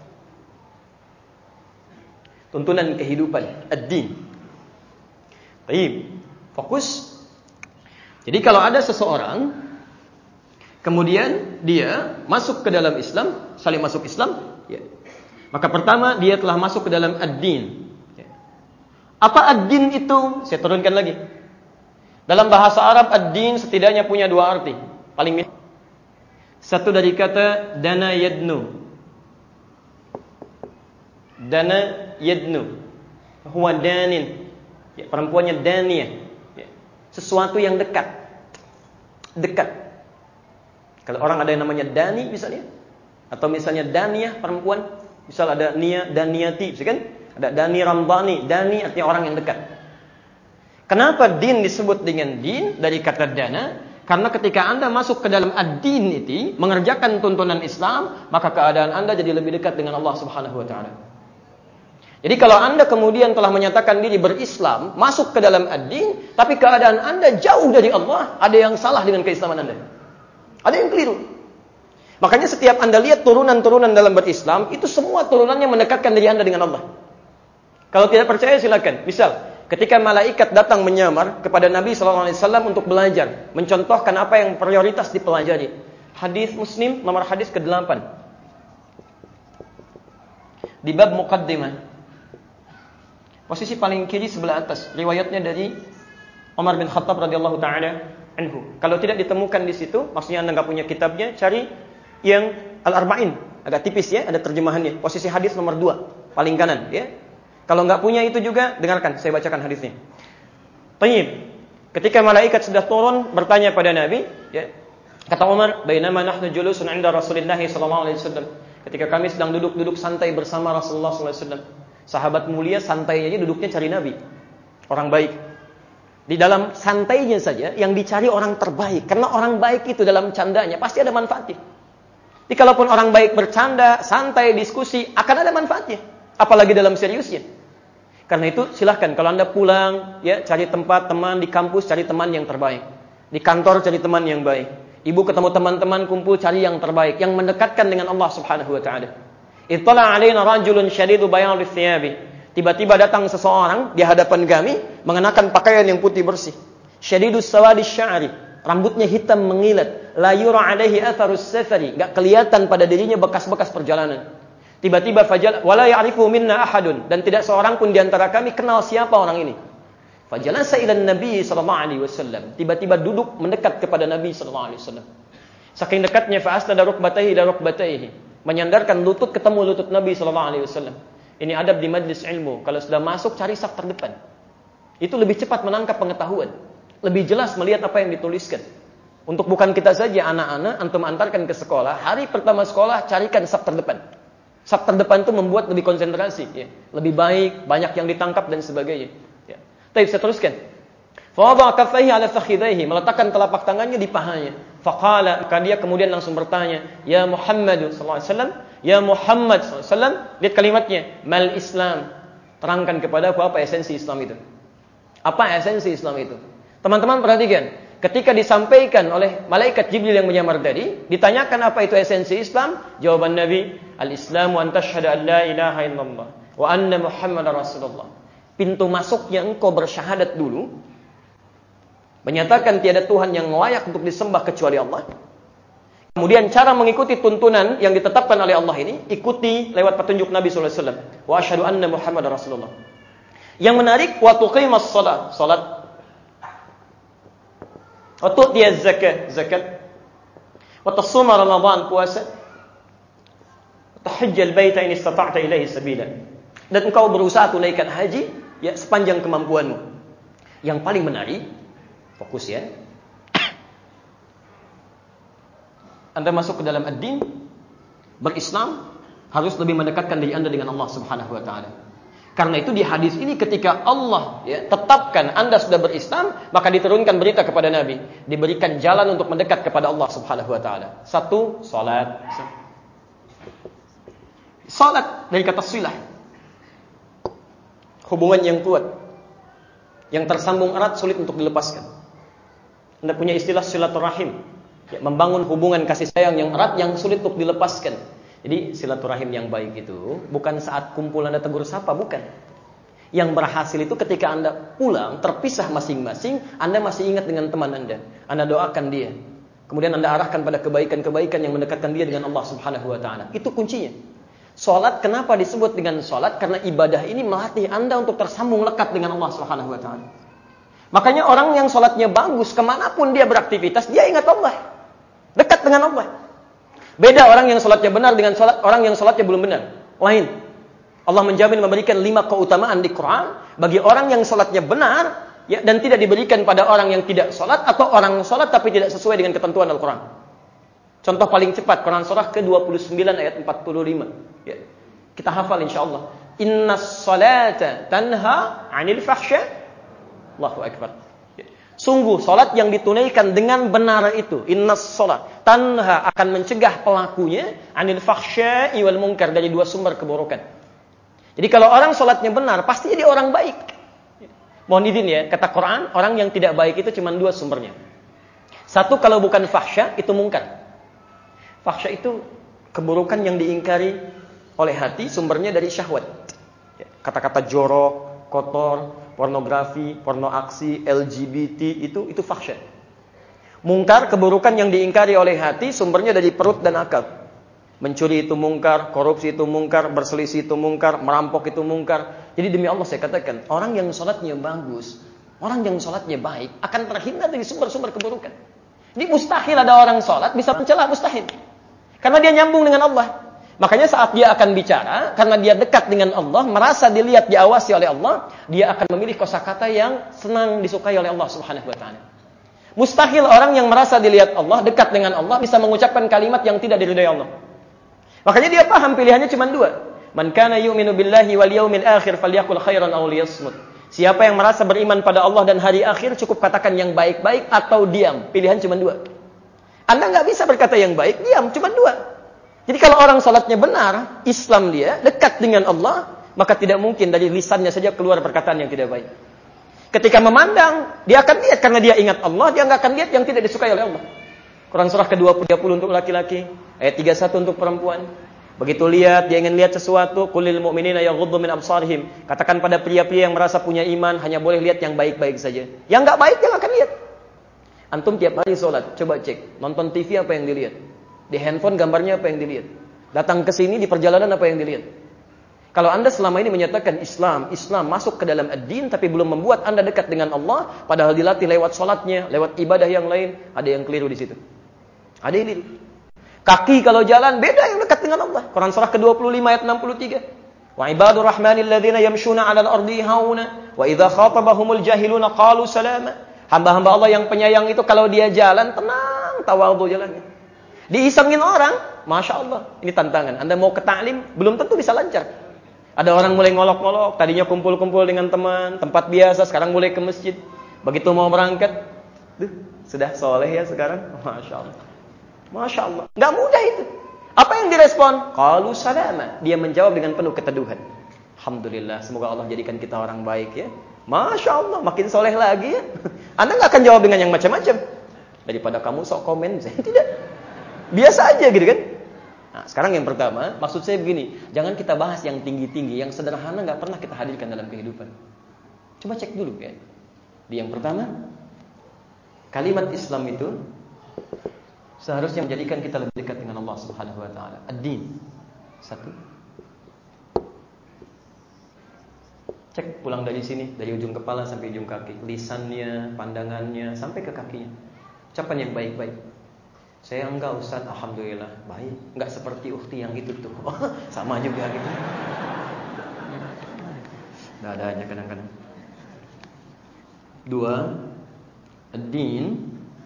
Tuntunan kehidupan, ad-din. Tayyib. Fokus. Jadi kalau ada seseorang kemudian dia masuk ke dalam Islam, saling masuk Islam, ya. Maka pertama dia telah masuk ke dalam ad-din. Ya. Apa ad-din itu? Saya turunkan lagi. Dalam bahasa Arab, ad-din setidaknya punya dua arti. Paling min- Satu dari kata dana yadnu. Dana yadnu. Huwa danin. Ya, perempuannya daniyah. Ya, sesuatu yang dekat. Dekat. Kalau orang ada yang namanya dani misalnya, atau misalnya daniyah perempuan, misal ada nia daniyati, kan? Ada dani rambani, dani artinya orang yang dekat. Kenapa din disebut dengan din dari kata dana? Karena ketika Anda masuk ke dalam ad-din itu, mengerjakan tuntunan Islam, maka keadaan Anda jadi lebih dekat dengan Allah Subhanahu wa taala. Jadi kalau Anda kemudian telah menyatakan diri berislam, masuk ke dalam ad-din, tapi keadaan Anda jauh dari Allah, ada yang salah dengan keislaman Anda. Ada yang keliru. Makanya setiap Anda lihat turunan-turunan dalam berislam, itu semua turunannya mendekatkan diri Anda dengan Allah. Kalau tidak percaya silakan. Misal, ketika malaikat datang menyamar kepada Nabi shallallahu alaihi wasallam untuk belajar, mencontohkan apa yang prioritas dipelajari. Hadis Muslim nomor hadis kedelapan. Di bab muqaddimah. Posisi paling kiri sebelah atas. Riwayatnya dari Umar bin Khattab radhiyallahu taala anhu. Kalau tidak ditemukan di situ, maksudnya Anda enggak punya kitabnya, cari yang Al-Arba'in. Agak tipis ya, ada terjemahannya. Posisi hadis nomor dua, paling kanan ya. Kalau enggak punya itu juga, dengarkan, saya bacakan hadisnya. Tayyib. Ketika malaikat sudah turun bertanya pada Nabi, ya. Kata Umar, "Bainama nahnu julusun 'inda Rasulillah sallallahu alaihi wasallam." Ketika kami sedang duduk-duduk santai bersama Rasulullah sallallahu alaihi wasallam. Sahabat mulia santai aja duduknya cari Nabi. Orang baik. Di dalam santainya saja yang dicari orang terbaik, karena orang baik itu dalam candanya pasti ada manfaatnya. Jadi kalaupun orang baik bercanda, santai, diskusi, akan ada manfaatnya. Apalagi dalam seriusnya. Karena itu silahkan kalau Anda pulang, ya cari tempat teman di kampus, cari teman yang terbaik. Di kantor cari teman yang baik. Ibu ketemu teman-teman kumpul cari yang terbaik, yang mendekatkan dengan Allah Subhanahu wa taala. Ittala 'alaina rajulun syadidu bayadhi thiyabi. Tiba-tiba datang seseorang di hadapan kami mengenakan pakaian yang putih bersih. Syadidus sawadi sya'ri, rambutnya hitam mengilat, la yura 'alaihi atharus safari, enggak kelihatan pada dirinya bekas-bekas perjalanan. Tiba-tiba fajal wala ya'rifu minna ahadun, dan tidak seorang pun di antara kami kenal siapa orang ini. Fajalasa ila Nabi sallallahu alaihi wasallam, tiba-tiba duduk mendekat kepada Nabi sallallahu alaihi wasallam. Saking dekatnya fa asnada rukbatayhi ila rukbatayhi, menyandarkan lutut ketemu lutut Nabi sallallahu alaihi wasallam. Ini adab di majlis ilmu. Kalau sudah masuk cari saf terdepan. Itu lebih cepat menangkap pengetahuan, lebih jelas melihat apa yang dituliskan. Untuk bukan kita saja, anak-anak antum antarkan ke sekolah, hari pertama sekolah carikan saf terdepan. Saf terdepan itu membuat lebih konsentrasi, ya. Lebih baik, banyak yang ditangkap dan sebagainya. Ya. Tapi saya teruskan. Fawada'a kaffaihi 'ala fakhidaihi, meletakkan telapak tangannya di pahanya. Faqala, maka dia kemudian langsung bertanya, "Ya Muhammad sallallahu alaihi wasallam, ya Muhammad sallallahu alaihi wasallam." Lihat kalimatnya, "Mal Islam." Terangkan kepada aku apa esensi Islam itu. Apa esensi Islam itu? Teman-teman perhatikan. Ketika disampaikan oleh malaikat Jibril yang menyamar tadi, ditanyakan apa itu esensi Islam, jawaban Nabi, "Al-Islamu an tashhadu an la ilaha illallah wa anna Muhammadar Rasulullah." Pintu masuknya engkau bersyahadat dulu, menyatakan tiada Tuhan yang layak untuk disembah kecuali Allah. Kemudian cara mengikuti tuntunan yang ditetapkan oleh Allah ini, ikuti lewat petunjuk Nabi sallallahu alaihi wasallam. Wa asyhadu anna Muhammadar Rasulullah. Yang menarik, wa tuqimas shalah, salat. Wa tu'tiyaz zakat, zakat. Wa tasuma Ramadan, puasa. Wa tahajjal baita in istata'ta ilaihi sabila. Dan engkau berusaha tunaikan haji ya sepanjang kemampuanmu. Yang paling menarik, fokus ya. Anda masuk ke dalam ad-din, berislam, harus lebih mendekatkan diri Anda dengan Allah Subhanahu wa taala. Karena itu di hadis ini ketika Allah ya, tetapkan Anda sudah berislam, maka diturunkan berita kepada Nabi, diberikan jalan untuk mendekat kepada Allah Subhanahu wa taala. Satu, salat. Salat dari kata silah. Hubungan yang kuat, yang tersambung erat, sulit untuk dilepaskan. Anda punya istilah silaturahim, ya, membangun hubungan kasih sayang yang erat yang sulit untuk dilepaskan. Jadi silaturahim yang baik itu bukan saat kumpul Anda tegur sapa, bukan. Yang berhasil itu ketika Anda pulang terpisah masing-masing, Anda masih ingat dengan teman Anda, Anda doakan dia, kemudian Anda arahkan pada kebaikan-kebaikan yang mendekatkan dia dengan Allah Subhanahu wa taala. Itu kuncinya. Salat kenapa disebut dengan salat? Karena ibadah ini melatih Anda untuk tersambung lekat dengan Allah Subhanahu wa taala. Makanya orang yang sholatnya bagus, kemanapun dia beraktivitas, dia ingat Allah. Dekat dengan Allah. Beda orang yang sholatnya benar dengan sholat, orang yang sholatnya belum benar. Lain. Allah menjamin memberikan lima keutamaan di Quran bagi orang yang sholatnya benar, ya, dan tidak diberikan pada orang yang tidak sholat, atau orang sholat tapi tidak sesuai dengan ketentuan Al-Quran. Contoh paling cepat, Quran surah ke dua puluh sembilan ayat empat puluh lima. Ya. Kita hafal insyaAllah. Innas salata tanha anil fahsya. Allahu Akbar. Sungguh salat yang ditunaikan dengan benar itu, innas salat tanha, akan mencegah pelakunya anil fahsya'i wal munkar, dari dua sumber keburukan. Jadi kalau orang salatnya benar, pasti dia orang baik. Mohon izin ya, kata Quran, orang yang tidak baik itu cuma dua sumbernya. Satu, kalau bukan fahsya, itu munkar. Fahsya itu keburukan yang diingkari oleh hati, sumbernya dari syahwat. Kata-kata jorok, kotor, pornografi, porno aksi, L G B T, itu itu fahsya. Mungkar, keburukan yang diingkari oleh hati, sumbernya dari perut dan akal. Mencuri itu mungkar, korupsi itu mungkar, berselisih itu mungkar, merampok itu mungkar. Jadi demi Allah saya katakan, orang yang sholatnya bagus, orang yang sholatnya baik, akan terhindar dari sumber-sumber keburukan. Jadi mustahil ada orang sholat bisa mencela, mustahil. Karena dia nyambung dengan Allah. Makanya saat dia akan bicara, karena dia dekat dengan Allah, merasa dilihat, diawasi oleh Allah, dia akan memilih kosakata yang senang disukai oleh Allah Subhanahu wa taala. Mustahil orang yang merasa dilihat Allah, dekat dengan Allah, bisa mengucapkan kalimat yang tidak diridhai Allah. Makanya dia paham pilihannya cuma dua. Man kana yu'minu billahi wal yawmil akhir falyaqul khairan aw liyasmut. Siapa yang merasa beriman pada Allah dan hari akhir, cukup katakan yang baik-baik atau diam. Pilihan cuma dua. Anda nggak bisa berkata yang baik, diam, cuma dua. Jadi kalau orang salatnya benar, Islam dia, dekat dengan Allah, maka tidak mungkin dari lisannya saja keluar perkataan yang tidak baik. Ketika memandang, dia akan lihat karena dia ingat Allah, dia nggak akan lihat yang tidak disukai oleh Allah. Quran surah ke dua puluh untuk laki-laki, ayat tiga puluh satu untuk perempuan. Begitu lihat, dia ingin lihat sesuatu, qulil mu'minina yaghuddu min absarihim. Katakan pada pria-pria yang merasa punya iman, hanya boleh lihat yang baik-baik saja. Yang nggak baik dia nggak akan lihat. Antum tiap hari sholat, coba cek, nonton T V apa yang dilihat? Di handphone gambarnya apa yang dilihat? Datang ke sini di perjalanan apa yang dilihat? Kalau Anda selama ini menyatakan Islam, Islam masuk ke dalam ad-din, tapi belum membuat Anda dekat dengan Allah, padahal dilatih lewat sholatnya, lewat ibadah yang lain, ada yang keliru di situ. Ada yang keliru. Kaki kalau jalan, beda yang dekat dengan Allah. Quran surah ke dua puluh lima ayat enam puluh tiga. Wa ibadur rahmanil ladzina yamshuna 'alal ardi hauna wa idza khatabahumul jahiluna qalu salama. Hamba-hamba Allah yang penyayang itu kalau dia jalan tenang, tawadhu jalannya. Diisengin orang, Masya Allah. Ini tantangan. Anda mau ke taklim, belum tentu bisa lancar. Ada orang mulai ngolok-ngolok, tadinya kumpul-kumpul dengan teman, tempat biasa, sekarang mulai ke masjid. Begitu mau berangkat, duh, sudah soleh ya sekarang. Masya Allah. Masya Allah. Nggak mudah itu. Apa yang direspon? Qalu salama. Dia menjawab dengan penuh keteduhan. Alhamdulillah, semoga Allah jadikan kita orang baik ya. Masya Allah, makin soleh lagi ya. Anda nggak akan jawab dengan yang macam-macam. Daripada kamu sok komen, saya tidak. Biasa aja gitu kan. Nah, sekarang yang pertama, maksud saya begini, jangan kita bahas yang tinggi-tinggi, yang sederhana nggak pernah kita hadirkan dalam kehidupan. Coba cek dulu ya. Di yang pertama, kalimat Islam itu seharusnya menjadikan kita lebih dekat dengan Allah Subhanahu wa taala. Ad-din. Satu. Cek pulang dari sini, dari ujung kepala sampai ujung kaki, lisannya, pandangannya sampai ke kakinya. Ucapan yang baik-baik. Saya enggak Ustaz, alhamdulillah baik. Enggak seperti ukhti yang itu tuh. Sama juga gitu. Enggak ada aja kadang-kadang. Dua, ad-din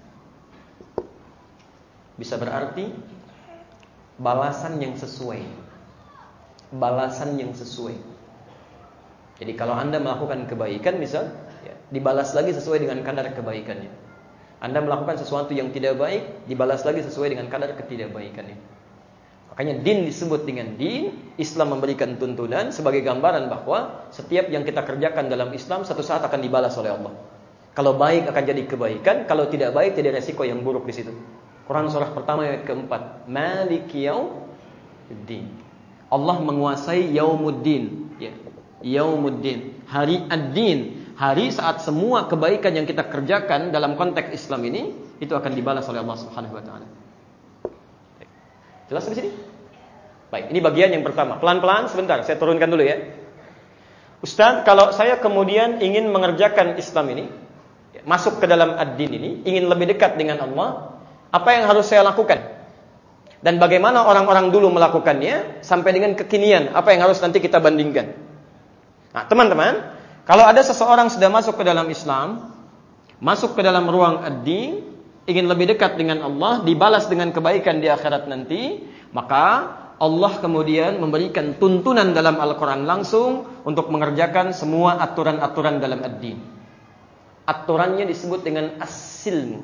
bisa berarti balasan yang sesuai. Balasan yang sesuai. Jadi kalau Anda melakukan kebaikan misal, ya, dibalas lagi sesuai dengan kadar kebaikannya. Anda melakukan sesuatu yang tidak baik, dibalas lagi sesuai dengan kadar ketidakbaikannya. Makanya din disebut dengan din. Islam memberikan tuntunan sebagai gambaran bahwa setiap yang kita kerjakan dalam Islam satu saat akan dibalas oleh Allah. Kalau baik akan jadi kebaikan, kalau tidak baik jadi resiko yang buruk di situ. Quran surah pertama ayat keempat. Maliki yaumiddin. Allah menguasai yaumuddin, ya. Yaumuddin, hari ad-din. Hari saat semua kebaikan yang kita kerjakan dalam konteks Islam ini itu akan dibalas oleh Allah Subhanahu wa taala. Jelas di sini? Baik, ini bagian yang pertama. Pelan-pelan sebentar, saya turunkan dulu ya. Ustaz, kalau saya kemudian ingin mengerjakan Islam ini, masuk ke dalam ad-din ini, ingin lebih dekat dengan Allah, apa yang harus saya lakukan? Dan bagaimana orang-orang dulu melakukannya sampai dengan kekinian, apa yang harus nanti kita bandingkan? Nah, teman-teman, kalau ada seseorang sudah masuk ke dalam Islam, masuk ke dalam ruang ad-din, ingin lebih dekat dengan Allah, dibalas dengan kebaikan di akhirat nanti, maka Allah kemudian memberikan tuntunan dalam Al-Quran langsung untuk mengerjakan semua aturan-aturan dalam ad-din. Aturannya disebut dengan as-silm.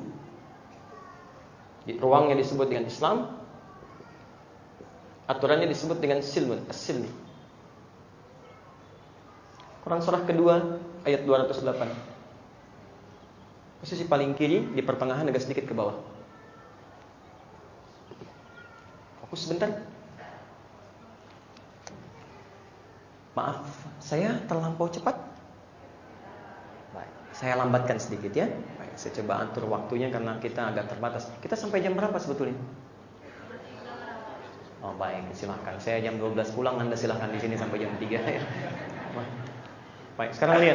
Di ruangnya disebut dengan Islam, aturannya disebut dengan silmun, as-silmi. Quran surah kedua ayat dua ratus delapan. Posisi paling kiri di pertengahan agak sedikit ke bawah. Fokus sebentar. Maaf, saya terlampau cepat. Baik, saya lambatkan sedikit ya. Baik, saya coba atur waktunya karena kita agak terbatas. Kita sampai jam berapa sebetulnya? Oh baik, silahkan. Saya jam dua belas pulang, Anda silahkan di sini sampai jam tiga ya. Baik, sekarang lihat.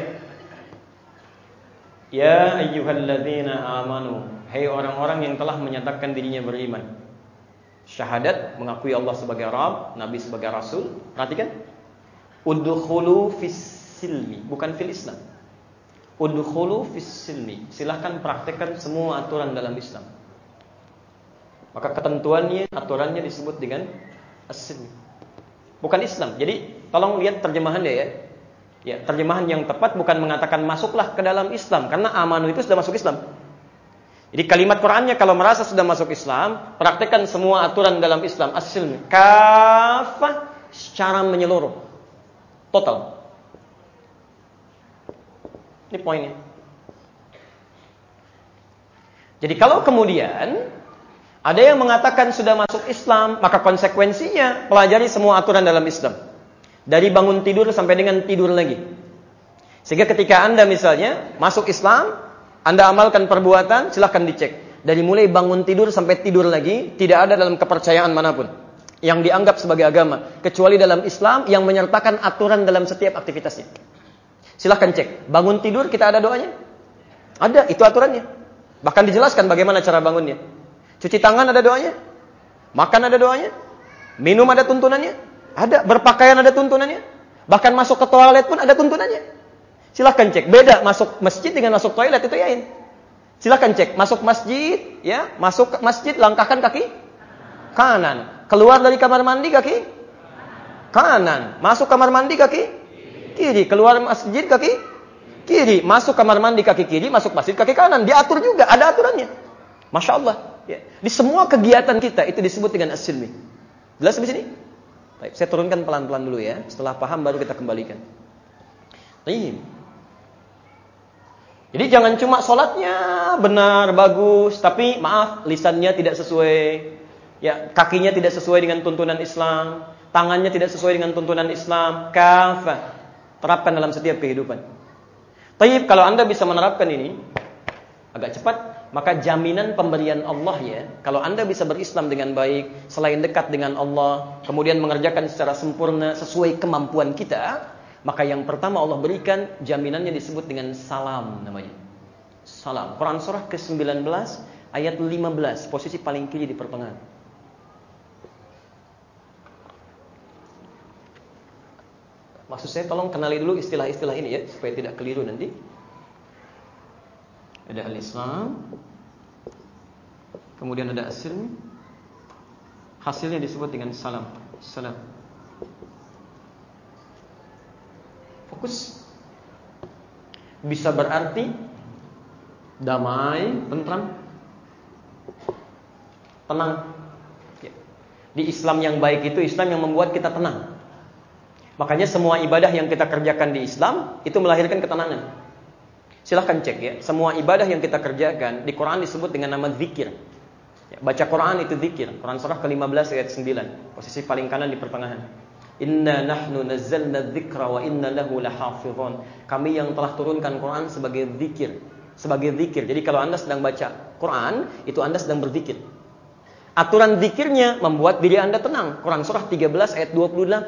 Ya ayyuhalladzina amanu, hai orang-orang yang telah menyatakan dirinya beriman. Syahadat, mengakui Allah sebagai Rabb, Nabi sebagai Rasul. Perhatikan. Udkhulu fis silmi, bukan fil Islam. Udkhulu fis silmi. Silahkan praktekkan semua aturan dalam Islam. Maka ketentuannya, aturannya disebut dengan as-silmi. Bukan Islam. Jadi tolong lihat terjemahannya ya. Ya, terjemahan yang tepat bukan mengatakan masuklah ke dalam Islam, karena amanu itu sudah masuk Islam. Jadi kalimat Qur'annya kalau merasa sudah masuk Islam, praktekkan semua aturan dalam Islam, as-silmi, kafah, secara menyeluruh, total. Ini poinnya. Jadi kalau kemudian ada yang mengatakan sudah masuk Islam, maka konsekuensinya pelajari semua aturan dalam Islam. Dari bangun tidur sampai dengan tidur lagi. Sehingga ketika Anda misalnya masuk Islam, Anda amalkan perbuatan, silahkan dicek. Dari mulai bangun tidur sampai tidur lagi, tidak ada dalam kepercayaan manapun yang dianggap sebagai agama, kecuali dalam Islam yang menyertakan aturan dalam setiap aktivitasnya. Silahkan cek. Bangun tidur kita ada doanya? Ada, itu aturannya. Bahkan dijelaskan bagaimana cara bangunnya. Cuci tangan ada doanya? Makan ada doanya? Minum ada tuntunannya? Ada, berpakaian ada tuntunannya. Bahkan masuk ke toilet pun ada tuntunannya. Silahkan cek. Beda masuk masjid dengan masuk toilet, itu yain. Silahkan cek. Masuk masjid, ya, masuk ke masjid, langkahkan kaki kanan. Keluar dari kamar mandi kaki kanan. Masuk kamar mandi kaki kiri. Keluar masjid kaki kiri. Masuk kamar mandi kaki kiri, masuk masjid kaki kanan. Diatur juga, ada aturannya. Masya Allah. Ya. Di semua kegiatan kita itu disebut dengan as-silmi. Jelas di sini? Baik, saya turunkan pelan-pelan dulu ya. Setelah paham baru kita kembalikan. Baik. Jadi jangan cuma sholatnya benar, bagus, tapi maaf, lisannya tidak sesuai, ya, kakinya tidak sesuai dengan tuntunan Islam, tangannya tidak sesuai dengan tuntunan Islam. Kafah. Terapkan dalam setiap kehidupan. Baik, kalau Anda bisa menerapkan ini agak cepat, maka jaminan pemberian Allah ya, kalau Anda bisa berislam dengan baik, selain dekat dengan Allah, kemudian mengerjakan secara sempurna sesuai kemampuan kita, maka yang pertama Allah berikan jaminannya disebut dengan salam namanya. Salam. Quran surah ke sembilan belas ayat lima belas, posisi paling kiri di pertengahan. Maksud saya tolong kenali dulu istilah-istilah ini ya, supaya tidak keliru nanti. Ada al-Islam, kemudian ada as-silm, hasilnya disebut dengan salam. Salam. Fokus. Bisa berarti damai, tentram, tenang. Di Islam yang baik itu Islam yang membuat kita tenang. Makanya semua ibadah yang kita kerjakan di Islam itu melahirkan ketenangan. Silahkan cek ya, semua ibadah yang kita kerjakan di Quran disebut dengan nama zikir. Ya, baca Quran itu zikir. Quran surah ke lima belas ayat sembilan, posisi paling kanan di pertengahan. Inna nahnu nazzalna dzikra wa inna lahu lahafizun. Kami yang telah turunkan Quran sebagai zikir, sebagai zikir. Jadi kalau Anda sedang baca Quran, itu Anda sedang berzikir. Aturan zikirnya membuat diri Anda tenang. Quran surah tiga belas ayat dua puluh delapan.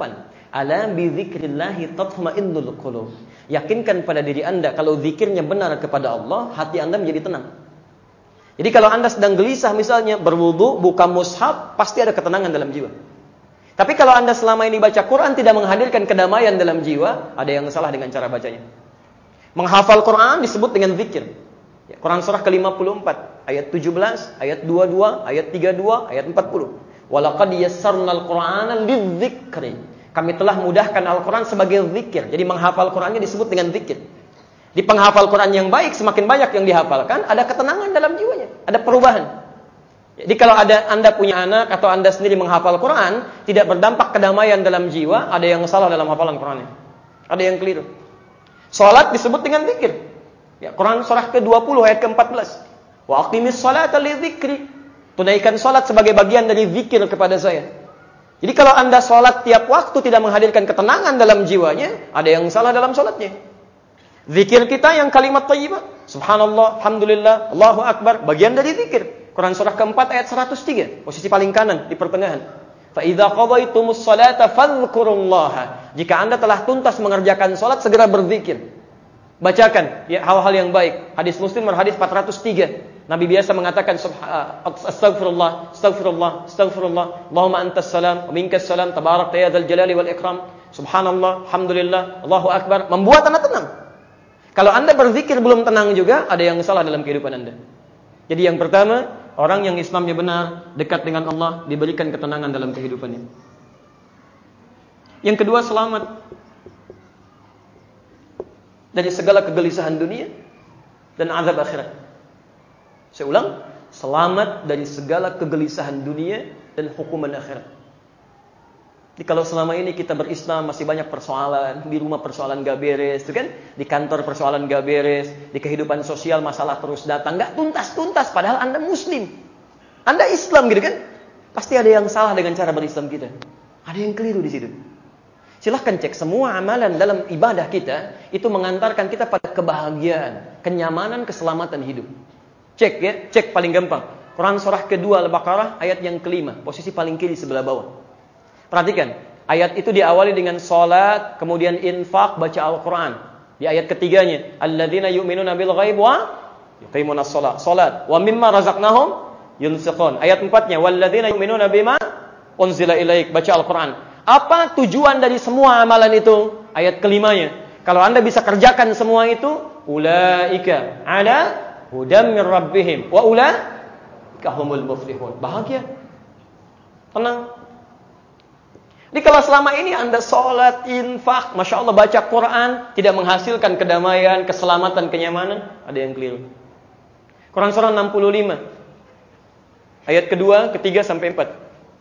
Ala bi dzikrillahi tatma'innul qulub. Yakinkan pada diri Anda kalau zikirnya benar kepada Allah, hati Anda menjadi tenang. Jadi kalau Anda sedang gelisah misalnya berwudu, buka mushaf, pasti ada ketenangan dalam jiwa. Tapi kalau Anda selama ini baca Quran tidak menghadirkan kedamaian dalam jiwa, ada yang salah dengan cara bacanya. Menghafal Quran disebut dengan zikir. Ya, Quran surah ke lima puluh empat, ayat tujuh belas, ayat dua puluh dua, ayat tiga puluh dua, ayat empat puluh. Walaqad yassarnal Qur'ana lidzikri. Kami telah mudahkan Al-Quran sebagai zikir. Jadi menghafal Qurannya disebut dengan zikir. Di penghafal Quran yang baik, semakin banyak yang dihafalkan, ada ketenangan dalam jiwanya, ada perubahan. Jadi kalau ada Anda punya anak atau Anda sendiri menghafal Quran, tidak berdampak kedamaian dalam jiwa, ada yang salah dalam hafalan Qurannya. Ada yang keliru. Salat disebut dengan zikir. Ya, Quran surah ke dua puluh ayat ke empat belas. Wa aqimis salata li dzikri. Tunaikan salat sebagai bagian dari zikir kepada saya. Jadi kalau Anda sholat tiap waktu tidak menghadirkan ketenangan dalam jiwanya, ada yang salah dalam sholatnya. Zikir kita yang kalimat thayyibah, subhanallah, alhamdulillah, Allahu akbar, bagian dari zikir. Quran surah keempat ayat seratus tiga, posisi paling kanan di pertengahan. Fa idza qadaytumus salata fadhkurullaha. Jika Anda telah tuntas mengerjakan sholat, segera berzikir. Bacakan ya hal-hal yang baik. Hadis Muslim hadis empat ratus tiga. Nabi biasa mengatakan astagfirullah, astagfirullah, astagfirullah. Allahumma antas salam, wa minkas salam, tabarakta ya dzal jalali wal ikram. Subhanallah, alhamdulillah, Allahu akbar. Membuat Anda tenang. Kalau Anda berzikir belum tenang juga, ada yang salah dalam kehidupan Anda. Jadi yang pertama, orang yang Islamnya benar, dekat dengan Allah, diberikan ketenangan dalam kehidupannya. Yang kedua, selamat dari segala kegelisahan dunia dan azab akhirat. Saya ulang, selamat dari segala kegelisahan dunia dan hukuman akhirat. Jadi kalau selama ini kita berislam masih banyak persoalan, di rumah persoalan gak beres, itu kan? Di kantor persoalan gak beres, di kehidupan sosial masalah terus datang, gak tuntas-tuntas, padahal Anda Muslim, Anda Islam gitu kan? Pasti ada yang salah dengan cara berislam kita. Ada yang keliru di situ. Silahkan cek semua amalan dalam ibadah kita itu mengantarkan kita pada kebahagiaan, kenyamanan, keselamatan hidup. Cek ya, cek paling gampang. Quran surah kedua Al-Baqarah ayat yang kelima, posisi paling kiri sebelah bawah. Perhatikan, ayat itu diawali dengan salat, kemudian infak, baca Al-Quran. Di ayat ketiganya, alladzina yu'minuna bil ghaib wa yuqimunas shalah, salat, wa mimma razaqnahum yunfiqun. Ayat empatnya, walladzina yu'minuna bima unzila ilaik, baca Al-Quran. Apa tujuan dari semua amalan itu? Ayat kelimanya, kalau Anda bisa kerjakan semua itu, ulaika ala hudam min rabbihim wa ulaika humul muflihun. Bahagia, tenang. Jadi kalau selama ini Anda sholat, infak, Masya Allah baca Quran, tidak menghasilkan kedamaian, keselamatan, kenyamanan, ada yang keliru. Quran surah enam puluh lima, ayat kedua, ketiga, sampai empat.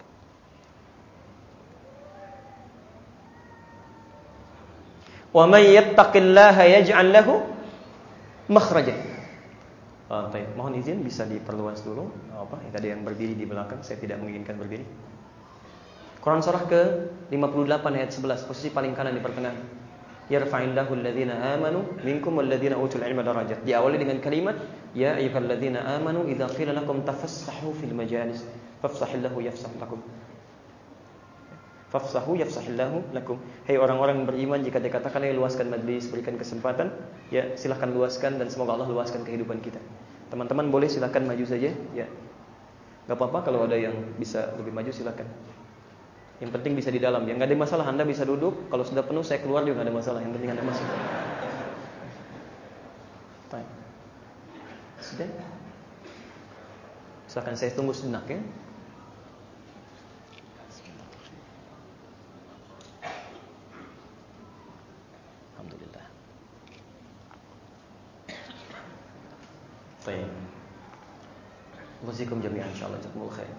Wa may yattaqillaha yaj'al lahu makhraja. Oh, mohon izin bisa diperluas dulu. Apa? Ada yang berdiri di belakang, saya tidak menginginkan berdiri. Quran surah ke lima puluh delapan ayat sebelas, posisi paling kanan di pertengahan. Yarfa'illahu alladhina amanu minkum walladhina utul ilma darajat. Diawali dengan kalimat ya ayyuhalladzina amanu idza qila lakum tafassahu fil majalis fafsahillahu yafsah lakum. Fafsahu yafsahillahu lakum. Hai orang-orang beriman, jika dikatakan ayo luaskan majlis, berikan kesempatan, ya silakan luaskan dan semoga Allah luaskan kehidupan kita. Teman-teman boleh silakan maju saja, ya. Enggak apa-apa kalau ada yang bisa lebih maju silakan. Yang penting bisa di dalam. Yang nggak ada masalah, Anda bisa duduk. Kalau sudah penuh saya keluar juga nggak ada masalah. Yang penting Anda masuk. Baik. Sudah. Silakan saya tunggu sejenak ya. Alhamdulillah. Baik. Wassalamualaikum jami'an insyaallah. Jazakumullah khair.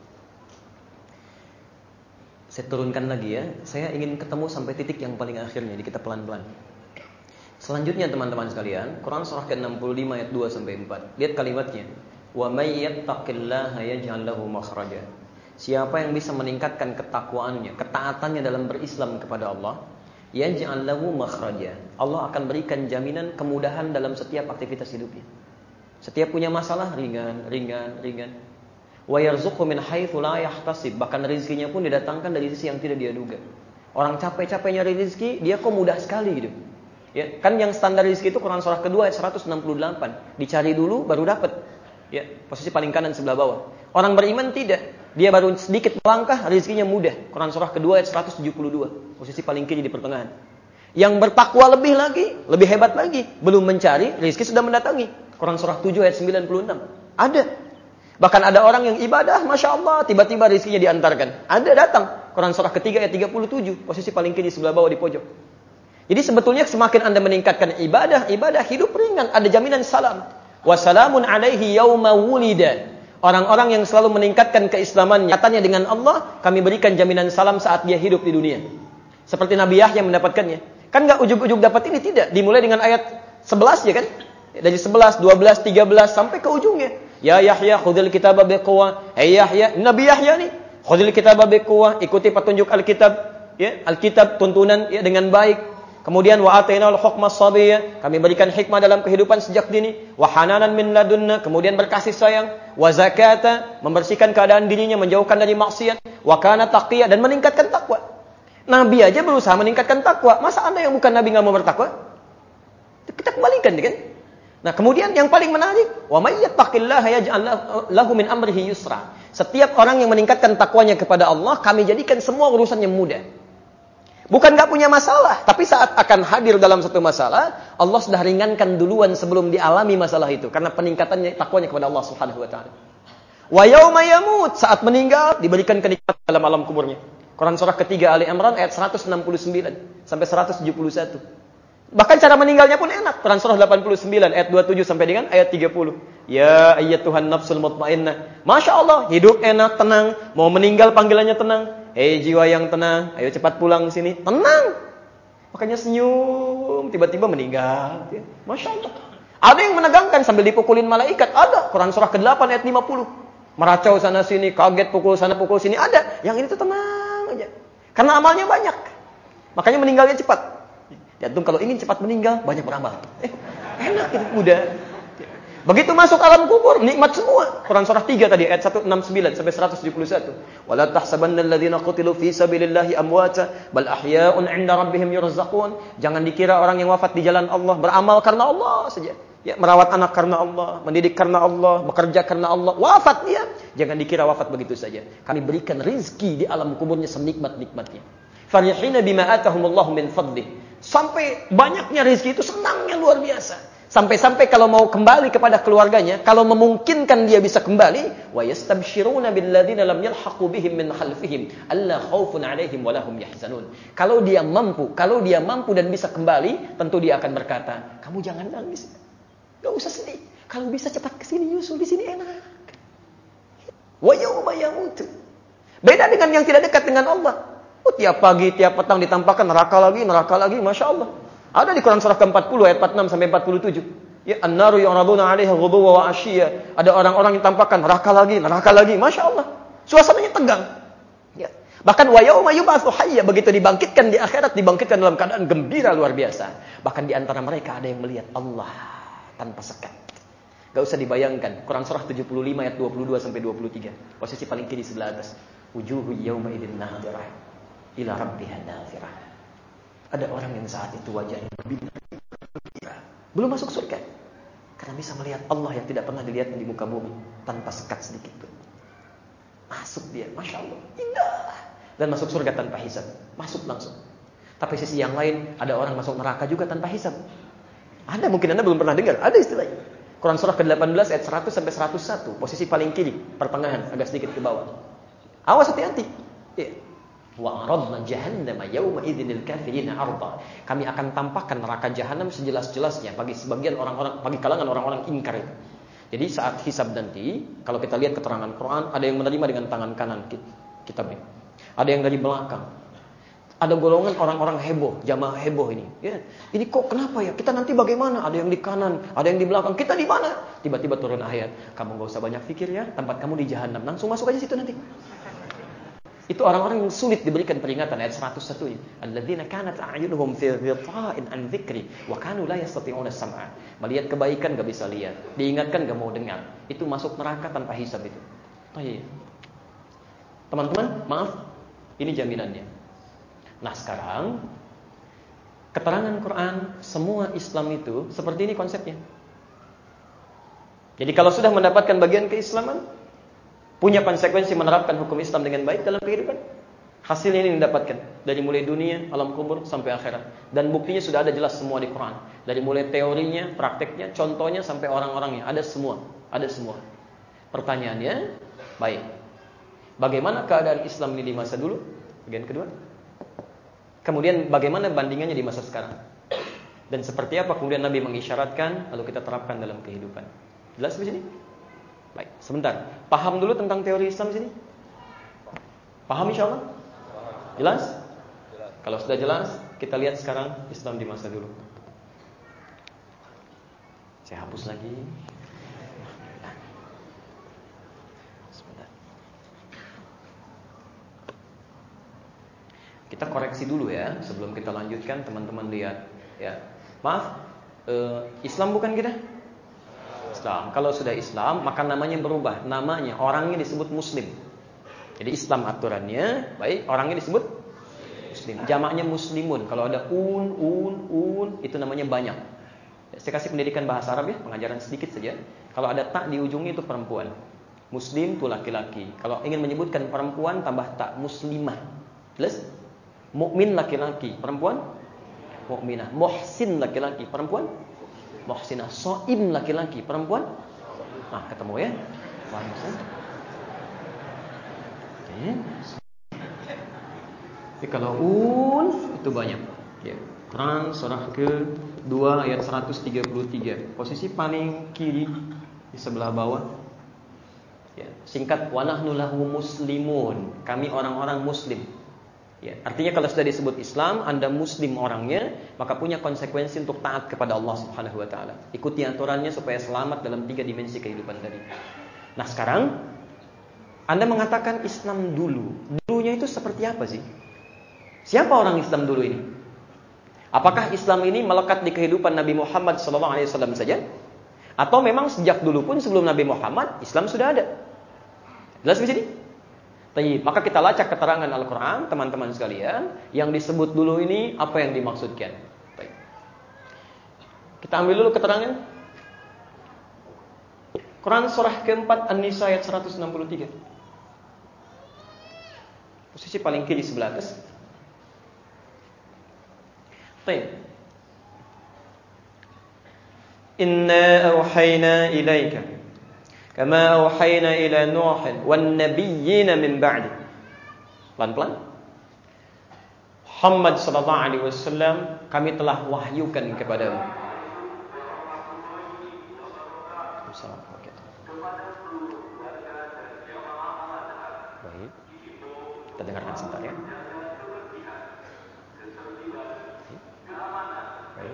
Saya turunkan lagi ya. Saya ingin ketemu sampai titik yang paling akhirnya. Jadi kita pelan-pelan. Selanjutnya teman-teman sekalian, Quran surah ke enam puluh lima ayat dua sampai empat. Lihat kalimatnya. Wa may yattaqillaha yaj'al lahu makhraja. Siapa yang bisa meningkatkan ketakwaannya, ketaatannya dalam berislam kepada Allah, yaj'al lahu makhraja. Allah akan berikan jaminan kemudahan dalam setiap aktivitas hidupnya. Setiap punya masalah ringan, ringan, ringan. Wa yarzuqhu min haitsu la yahtasib, bahkan rezekinya pun didatangkan dari sisi yang tidak dia duga. Orang capek-capek nyari rezeki, dia kok mudah sekali gitu. Ya, kan yang standar rezeki itu Quran surah kedua ayat seratus enam puluh delapan. Dicari dulu baru dapat. Ya, posisi paling kanan sebelah bawah. Orang beriman tidak. Dia baru sedikit melangkah, rezekinya mudah. Quran surah kedua ayat seratus tujuh puluh dua. Posisi paling kiri di pertengahan. Yang bertakwa lebih lagi, lebih hebat lagi, belum mencari, rezeki sudah mendatangi. Quran surah tujuh ayat sembilan puluh enam. Ada. Bahkan ada orang yang ibadah, Masya Allah, tiba-tiba rezekinya diantarkan. Ada datang. Quran surah ketiga ayat tiga puluh tujuh. Posisi paling kiri sebelah bawah di pojok. Jadi sebetulnya semakin Anda meningkatkan ibadah, ibadah hidup ringan, ada jaminan salam. Wassalamun alaihi yauma wulida. Orang-orang yang selalu meningkatkan keislamannya, katanya dengan Allah, kami berikan jaminan salam saat dia hidup di dunia. Seperti Nabi Yahya mendapatkannya. Kan enggak ujug-ujug dapat ini, tidak. Dimulai dengan ayat sebelas ya kan? Dari sebelas, dua belas, tiga belas sampai ke ujungnya. Ya Yahya, khudhil kitaba biquwwah. Hey Yahya, Nabi Yahya nih. Khudhil kitaba biquwwah, ikuti petunjuk Alkitab, ya, Alkitab tuntunan ya dengan baik. Kemudian wa atainal hukma sabiyya, kami berikan hikmah dalam kehidupan sejak dini, wa hananan min ladunna, kemudian berkasih sayang, wa zakata, membersihkan keadaan dirinya, menjauhkan dari maksiat, wa kana taqiyya, dan meningkatkan takwa. Nabi aja berusaha meningkatkan takwa. Masa Anda yang bukan Nabi enggak mau bertakwa? Kita kembalikan kan? Nah, kemudian yang paling menarik, wa may yattaqillaha yaj'al lahu min amrihi yusra. Setiap orang yang meningkatkan takwanya kepada Allah, kami jadikan semua urusannya mudah. Bukan gak punya masalah, tapi saat akan hadir dalam satu masalah, Allah sudah ringankan duluan sebelum dialami masalah itu, karena peningkatannya takwanya kepada Allah Subhanahu wa taala. Wa yauma yamut, saat meninggal diberikan kenikmatan dalam alam kuburnya. Quran surah ketiga Ali Imran ayat seratus enam puluh sembilan sampai seratus tujuh puluh satu. Bahkan cara meninggalnya pun enak. Quran surah delapan puluh sembilan ayat dua puluh tujuh sampai dengan ayat tiga puluh. Ya ayyatuhan nafsul mutmainnah. Masya Allah, hidup enak, tenang. Mau meninggal panggilannya tenang. Hei jiwa yang tenang, ayo cepat pulang sini. Tenang. Makanya senyum, tiba-tiba meninggal. Masya Allah. Ada yang menegangkan sambil dipukulin malaikat. Ada. Quran surah kedelapan ayat lima puluh. Meracau sana sini, kaget pukul sana pukul sini. Ada. Yang ini tuh tenang aja. Karena amalnya banyak. Makanya meninggalnya cepat. Jantung kalau ingin cepat meninggal, banyak beramal. Eh, enak itu, mudah. Begitu masuk alam kubur, nikmat semua. Quran surah tiga tadi, ayat seratus enam puluh sembilan sampai seratus tujuh puluh satu. Wala tahsabanna alladziina qutilu fi sabilillahi amwata, bal ahya'un 'inda rabbihim yurzaqun. Jangan dikira orang yang wafat di jalan Allah beramal karena Allah saja. Ya, merawat anak karena Allah, mendidik karena Allah, bekerja karena Allah. Wafat dia, jangan dikira wafat begitu saja. Kami berikan rizki di alam kuburnya senikmat-nikmatnya. Farihina bima atahumullahu min fadlih. Sampai banyaknya rezeki itu senangnya luar biasa. Sampai-sampai kalau mau kembali kepada keluarganya, kalau memungkinkan dia bisa kembali, wa yastabshiruna billadzina lam yalhaqu bihim min khalfihim alla khaufun 'alaihim wa lahum yahzanun. Kalau dia mampu, kalau dia mampu dan bisa kembali, tentu dia akan berkata, "Kamu jangan nangis. Enggak usah sedih. Kalau bisa cepat ke sini, nyusul di sini enak." Wa yauma yamutu. Beda dengan yang tidak dekat dengan Allah. Oh, tiap pagi, tiap petang ditampakkan neraka lagi, neraka lagi, Masya Allah. Ada di Quran surah ke empat puluh ayat empat puluh enam sampai empat puluh tujuh. Ya, an-naru yu'raduna 'alaiha ghuduwwan wa 'ashiyya. Ada orang-orang yang tampakkan neraka lagi, neraka lagi, Masya Allah. Suasananya tegang. Ya. Bahkan wa yauma yub'atsu hayya, begitu dibangkitkan di akhirat, dibangkitkan dalam keadaan gembira luar biasa. Bahkan di antara mereka ada yang melihat Allah tanpa sekat. Gak usah dibayangkan. Quran surah tujuh puluh lima ayat dua puluh dua sampai dua puluh tiga. Posisi paling kiri sebelah atas. Wujuhu yauma idzin nadhirah ila rabbiha nadhirah. Ada orang yang saat itu wajahnya berbinar, belum masuk surga, karena bisa melihat Allah yang tidak pernah dilihat di muka bumi tanpa sekat sedikit pun. Masuk dia, Masya Allah, indah, dan masuk surga tanpa hisab, masuk langsung. Tapi sisi yang lain, ada orang masuk neraka juga tanpa hisab. Ada, mungkin Anda belum pernah dengar, ada istilahnya. Quran surah ke delapan belas ayat seratus sampai seratus satu, posisi paling kiri, pertengahan, agak sedikit ke bawah. Awas hati-hati. Ya. Wa aradna jahannama yauma idzinil kafirina arda. Kami akan tampakkan neraka jahanam sejelas-jelasnya bagi sebagian orang-orang, bagi kalangan orang-orang ingkar itu. Jadi saat hisab nanti, kalau kita lihat keterangan Quran, ada yang menerima dengan tangan kanan kitabnya. Ada yang dari belakang. Ada golongan orang-orang heboh, jamaah heboh ini. Ya, ini kok kenapa ya? Kita nanti bagaimana? Ada yang di kanan, ada yang di belakang. Kita di mana? Tiba-tiba turun ayat, kamu enggak usah banyak pikir ya, tempat kamu di jahanam. Langsung masuk aja situ nanti. Itu orang-orang yang sulit diberikan peringatan, ayat seratus satu. Alladzina kanat a'yunuhum fi ghita'in an dzikri wa kanu la yastati'una sam'a. Melihat kebaikan enggak bisa lihat, diingatkan enggak mau dengar. Itu masuk neraka tanpa hisab itu. Baik. Teman-teman, maaf. Ini jaminannya. Nah sekarang, keterangan Quran, semua Islam itu seperti ini konsepnya. Jadi kalau sudah mendapatkan bagian keislaman, punya konsekuensi menerapkan hukum Islam dengan baik dalam kehidupan, hasilnya ini didapatkan dari mulai dunia, alam kubur sampai akhirat. Dan buktinya sudah ada jelas semua di Quran. Dari mulai teorinya, prakteknya, contohnya sampai orang-orangnya, ada semua, ada semua. Pertanyaannya, baik. Bagaimana keadaan Islam ini di masa dulu? Bagian kedua. Kemudian bagaimana bandingannya di masa sekarang? Dan seperti apa kemudian Nabi mengisyaratkan lalu kita terapkan dalam kehidupan? Jelas di sini? Baik, sebentar. Paham dulu tentang teori Islam di sini? Paham insyaallah? Jelas? Jelas? Kalau sudah jelas, kita lihat sekarang Islam di masa dulu. Saya hapus lagi. Sebentar. Kita koreksi dulu ya, sebelum kita lanjutkan teman-teman lihat ya. Maaf, eh, Islam bukan kita? Islam. Kalau sudah Islam, maka namanya berubah. Namanya, orangnya disebut Muslim. Jadi Islam aturannya, baik, orangnya disebut Muslim. Jamaknya Muslimun. Kalau ada un, un, un, itu namanya banyak. Saya kasih pendidikan bahasa Arab ya, pengajaran sedikit saja. Kalau ada tak di ujungnya itu perempuan. Muslim itu laki-laki. Kalau ingin menyebutkan perempuan, tambah tak, muslimah. Jelas? Mukmin laki-laki, perempuan mukminah. Muhsin laki-laki, perempuan muhsinah. Shaim laki-laki, perempuan. Nah, ketemu ya. Langsung. Oke. Jadi kalau un itu banyak. Ya. Quran surah kedua ayat seratus tiga puluh tiga. Posisi paling kiri di sebelah bawah. Ya, singkat wa nahnu lahu muslimun. Kami orang-orang muslim. Ya, artinya kalau sudah disebut Islam, Anda Muslim orangnya, maka punya konsekuensi untuk taat kepada Allah Subhanahu Wa Taala. Ikuti aturannya supaya selamat dalam tiga dimensi kehidupan tadi. Nah sekarang, Anda mengatakan Islam dulu. Dulunya itu seperti apa sih? Siapa orang Islam dulu ini? Apakah Islam ini melekat di kehidupan Nabi Muhammad shallallahu alaihi wasallam saja? Atau memang sejak dulu pun sebelum Nabi Muhammad, Islam sudah ada? Jelas di sini? Baik, maka kita lacak keterangan Al-Quran, teman-teman sekalian, yang disebut dulu ini apa yang dimaksudkan. Baik. Kita ambil dulu keterangan. Quran surah keempat An-Nisa ayat seratus enam puluh tiga. Posisi paling kiri sebelah atas. Baik. Inna awhayna ilaika kama awhayna ila Nuh wan nabiyyina min ba'di. Pelan-pelan. Muhammad sallallahu alaihi wasallam, kami telah wahyukan kepadamu. Assalamualaikum. Baik. Kita dengarkan sebentar ya. Baik.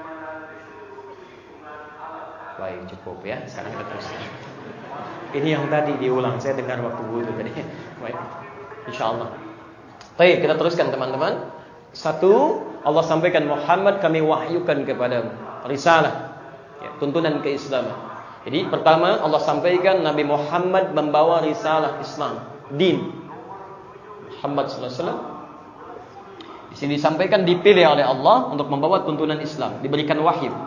Baik, cukup ya. Sekarang kita teruskan. Ini yang tadi diulang, saya dengar waktu wudu tadi. Baik, insyaallah. Baik, kita teruskan teman-teman. Satu, Allah sampaikan Muhammad kami wahyukan kepadamu risalah, ya, tuntunan keislaman. Jadi pertama Allah sampaikan Nabi Muhammad membawa risalah Islam, din. Muhammad sallallahu alaihi wasallam di sini disampaikan dipilih oleh Allah untuk membawa tuntunan Islam, diberikan wahyu.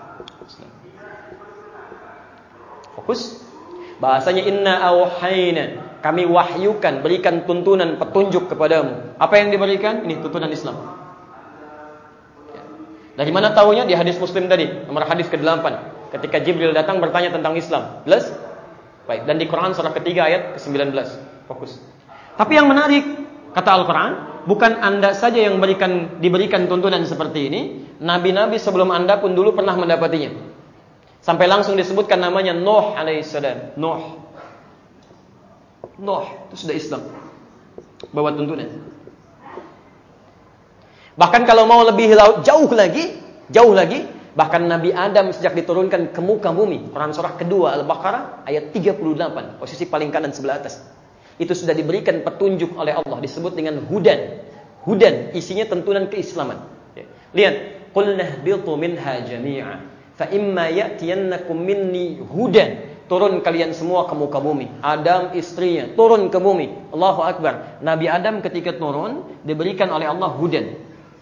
Fokus. Bahasanya inna awhayna, kami wahyukan, berikan tuntunan, petunjuk kepadamu. Apa yang diberikan? Ini tuntunan Islam. Dari mana tahunya? Di hadis Muslim tadi, nomor hadis kedelapan. Ketika Jibril datang bertanya tentang Islam. Jelas? Baik, dan di Quran surah ketiga ayat kesembilan belas. Fokus. Tapi yang menarik, kata Al-Quran, bukan Anda saja yang berikan, diberikan tuntunan seperti ini. Nabi-nabi sebelum Anda pun dulu pernah mendapatinya. Sampai langsung disebutkan namanya Nuh alaihissalam. Nuh. Nuh itu sudah Islam, bawa tuntunan. Bahkan kalau mau lebih jauh lagi, jauh lagi, bahkan Nabi Adam sejak diturunkan ke muka bumi. Quran surah kedua Al-Baqarah ayat tiga puluh delapan, posisi paling kanan sebelah atas. Itu sudah diberikan petunjuk oleh Allah, disebut dengan hudan. Hudan isinya tuntunan keislaman. Lihat, qul nahbitu minha jami'a fa imma ya'tiyannakum minni hudan turun kalian semua ke muka bumi. Adam istrinya turun ke bumi. Allahu Akbar. Nabi Adam ketika turun diberikan oleh Allah hudan,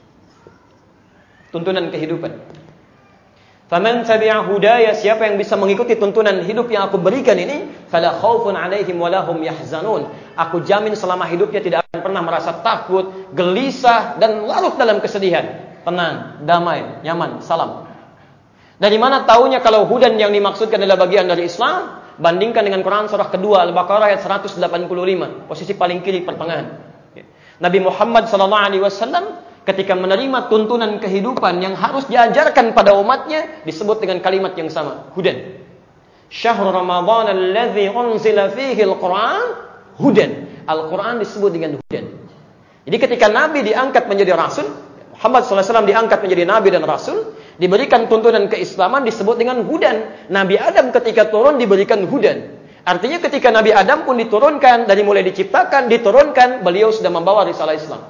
tuntunan kehidupan. Faman tabi'a hudaya, siapa yang bisa mengikuti tuntunan hidup yang aku berikan ini, fala khaufun 'alaihim wa lahum yahzanun. Aku jamin selama hidupnya tidak akan pernah merasa takut, gelisah dan larut dalam kesedihan. Tenang, damai, nyaman, salam. Dari mana taunya kalau hudan yang dimaksudkan adalah bagian dari Islam? Bandingkan dengan Quran surah kedua Al-Baqarah ayat seratus delapan puluh lima, posisi paling kiri pertengahan. Nabi Muhammad sallallahu alaihi wasallam ketika menerima tuntunan kehidupan yang harus diajarkan pada umatnya disebut dengan kalimat yang sama, hudan. Syahrul Ramadan alladzi unzila fihi al-Quran hudan. Al-Quran disebut dengan hudan. Jadi ketika Nabi diangkat menjadi Rasul, Muhammad sallallahu alaihi wasallam diangkat menjadi Nabi dan Rasul, diberikan tuntunan keislaman disebut dengan hudan. Nabi Adam ketika turun diberikan hudan. Artinya ketika Nabi Adam pun diturunkan, dari mulai diciptakan, diturunkan, beliau sudah membawa risalah Islam.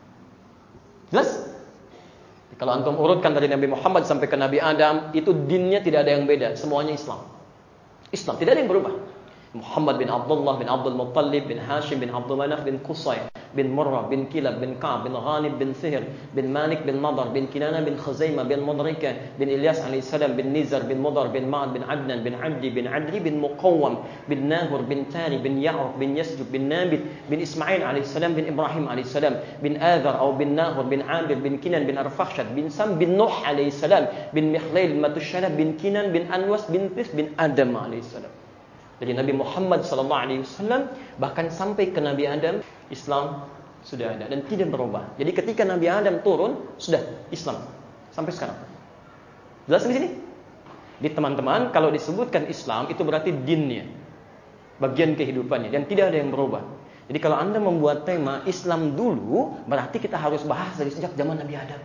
Jelas? Kalau antum urutkan dari Nabi Muhammad sampai ke Nabi Adam, itu dinnya tidak ada yang beda, semuanya Islam. Islam, tidak ada yang berubah. Muhammad bin Abdullah bin Abdul Muttalib bin Hashim bin Abdul Manaf bin Qusay bin Murrah bin Kilab bin Ka'ab bin Ghanib bin Fihr bin Malik bin Nadar bin Kinana bin Khuzaimah bin Mudrika bin Ilyas alaihissalam bin Nizar bin Mudar bin Ma'ad bin Adnan bin Abdi bin Adri bin Muqawwam bin Nahur bin Tari bin Ya'ruf bin Yasjub bin Nabit bin Ismail alaihissalam bin Ibrahim alaihissalam bin Adhar atau bin Nahur bin Amir bin Kinan bin Arfakhshad bin Sam bin Nuh alaihissalam bin Mihlail bin Matusyalab bin Kinan bin Anwas bin Tis bin Adam alaihissalam. Dari Nabi Muhammad sallallahu alaihi wasallam bahkan sampai ke Nabi Adam, Islam sudah ada dan tidak berubah. Jadi ketika Nabi Adam turun, sudah Islam sampai sekarang. Jelas di sini? Di teman-teman, kalau disebutkan Islam itu berarti dinnya, bagian kehidupannya dan tidak ada yang berubah. Jadi kalau Anda membuat tema Islam dulu, berarti kita harus bahas dari sejak zaman Nabi Adam.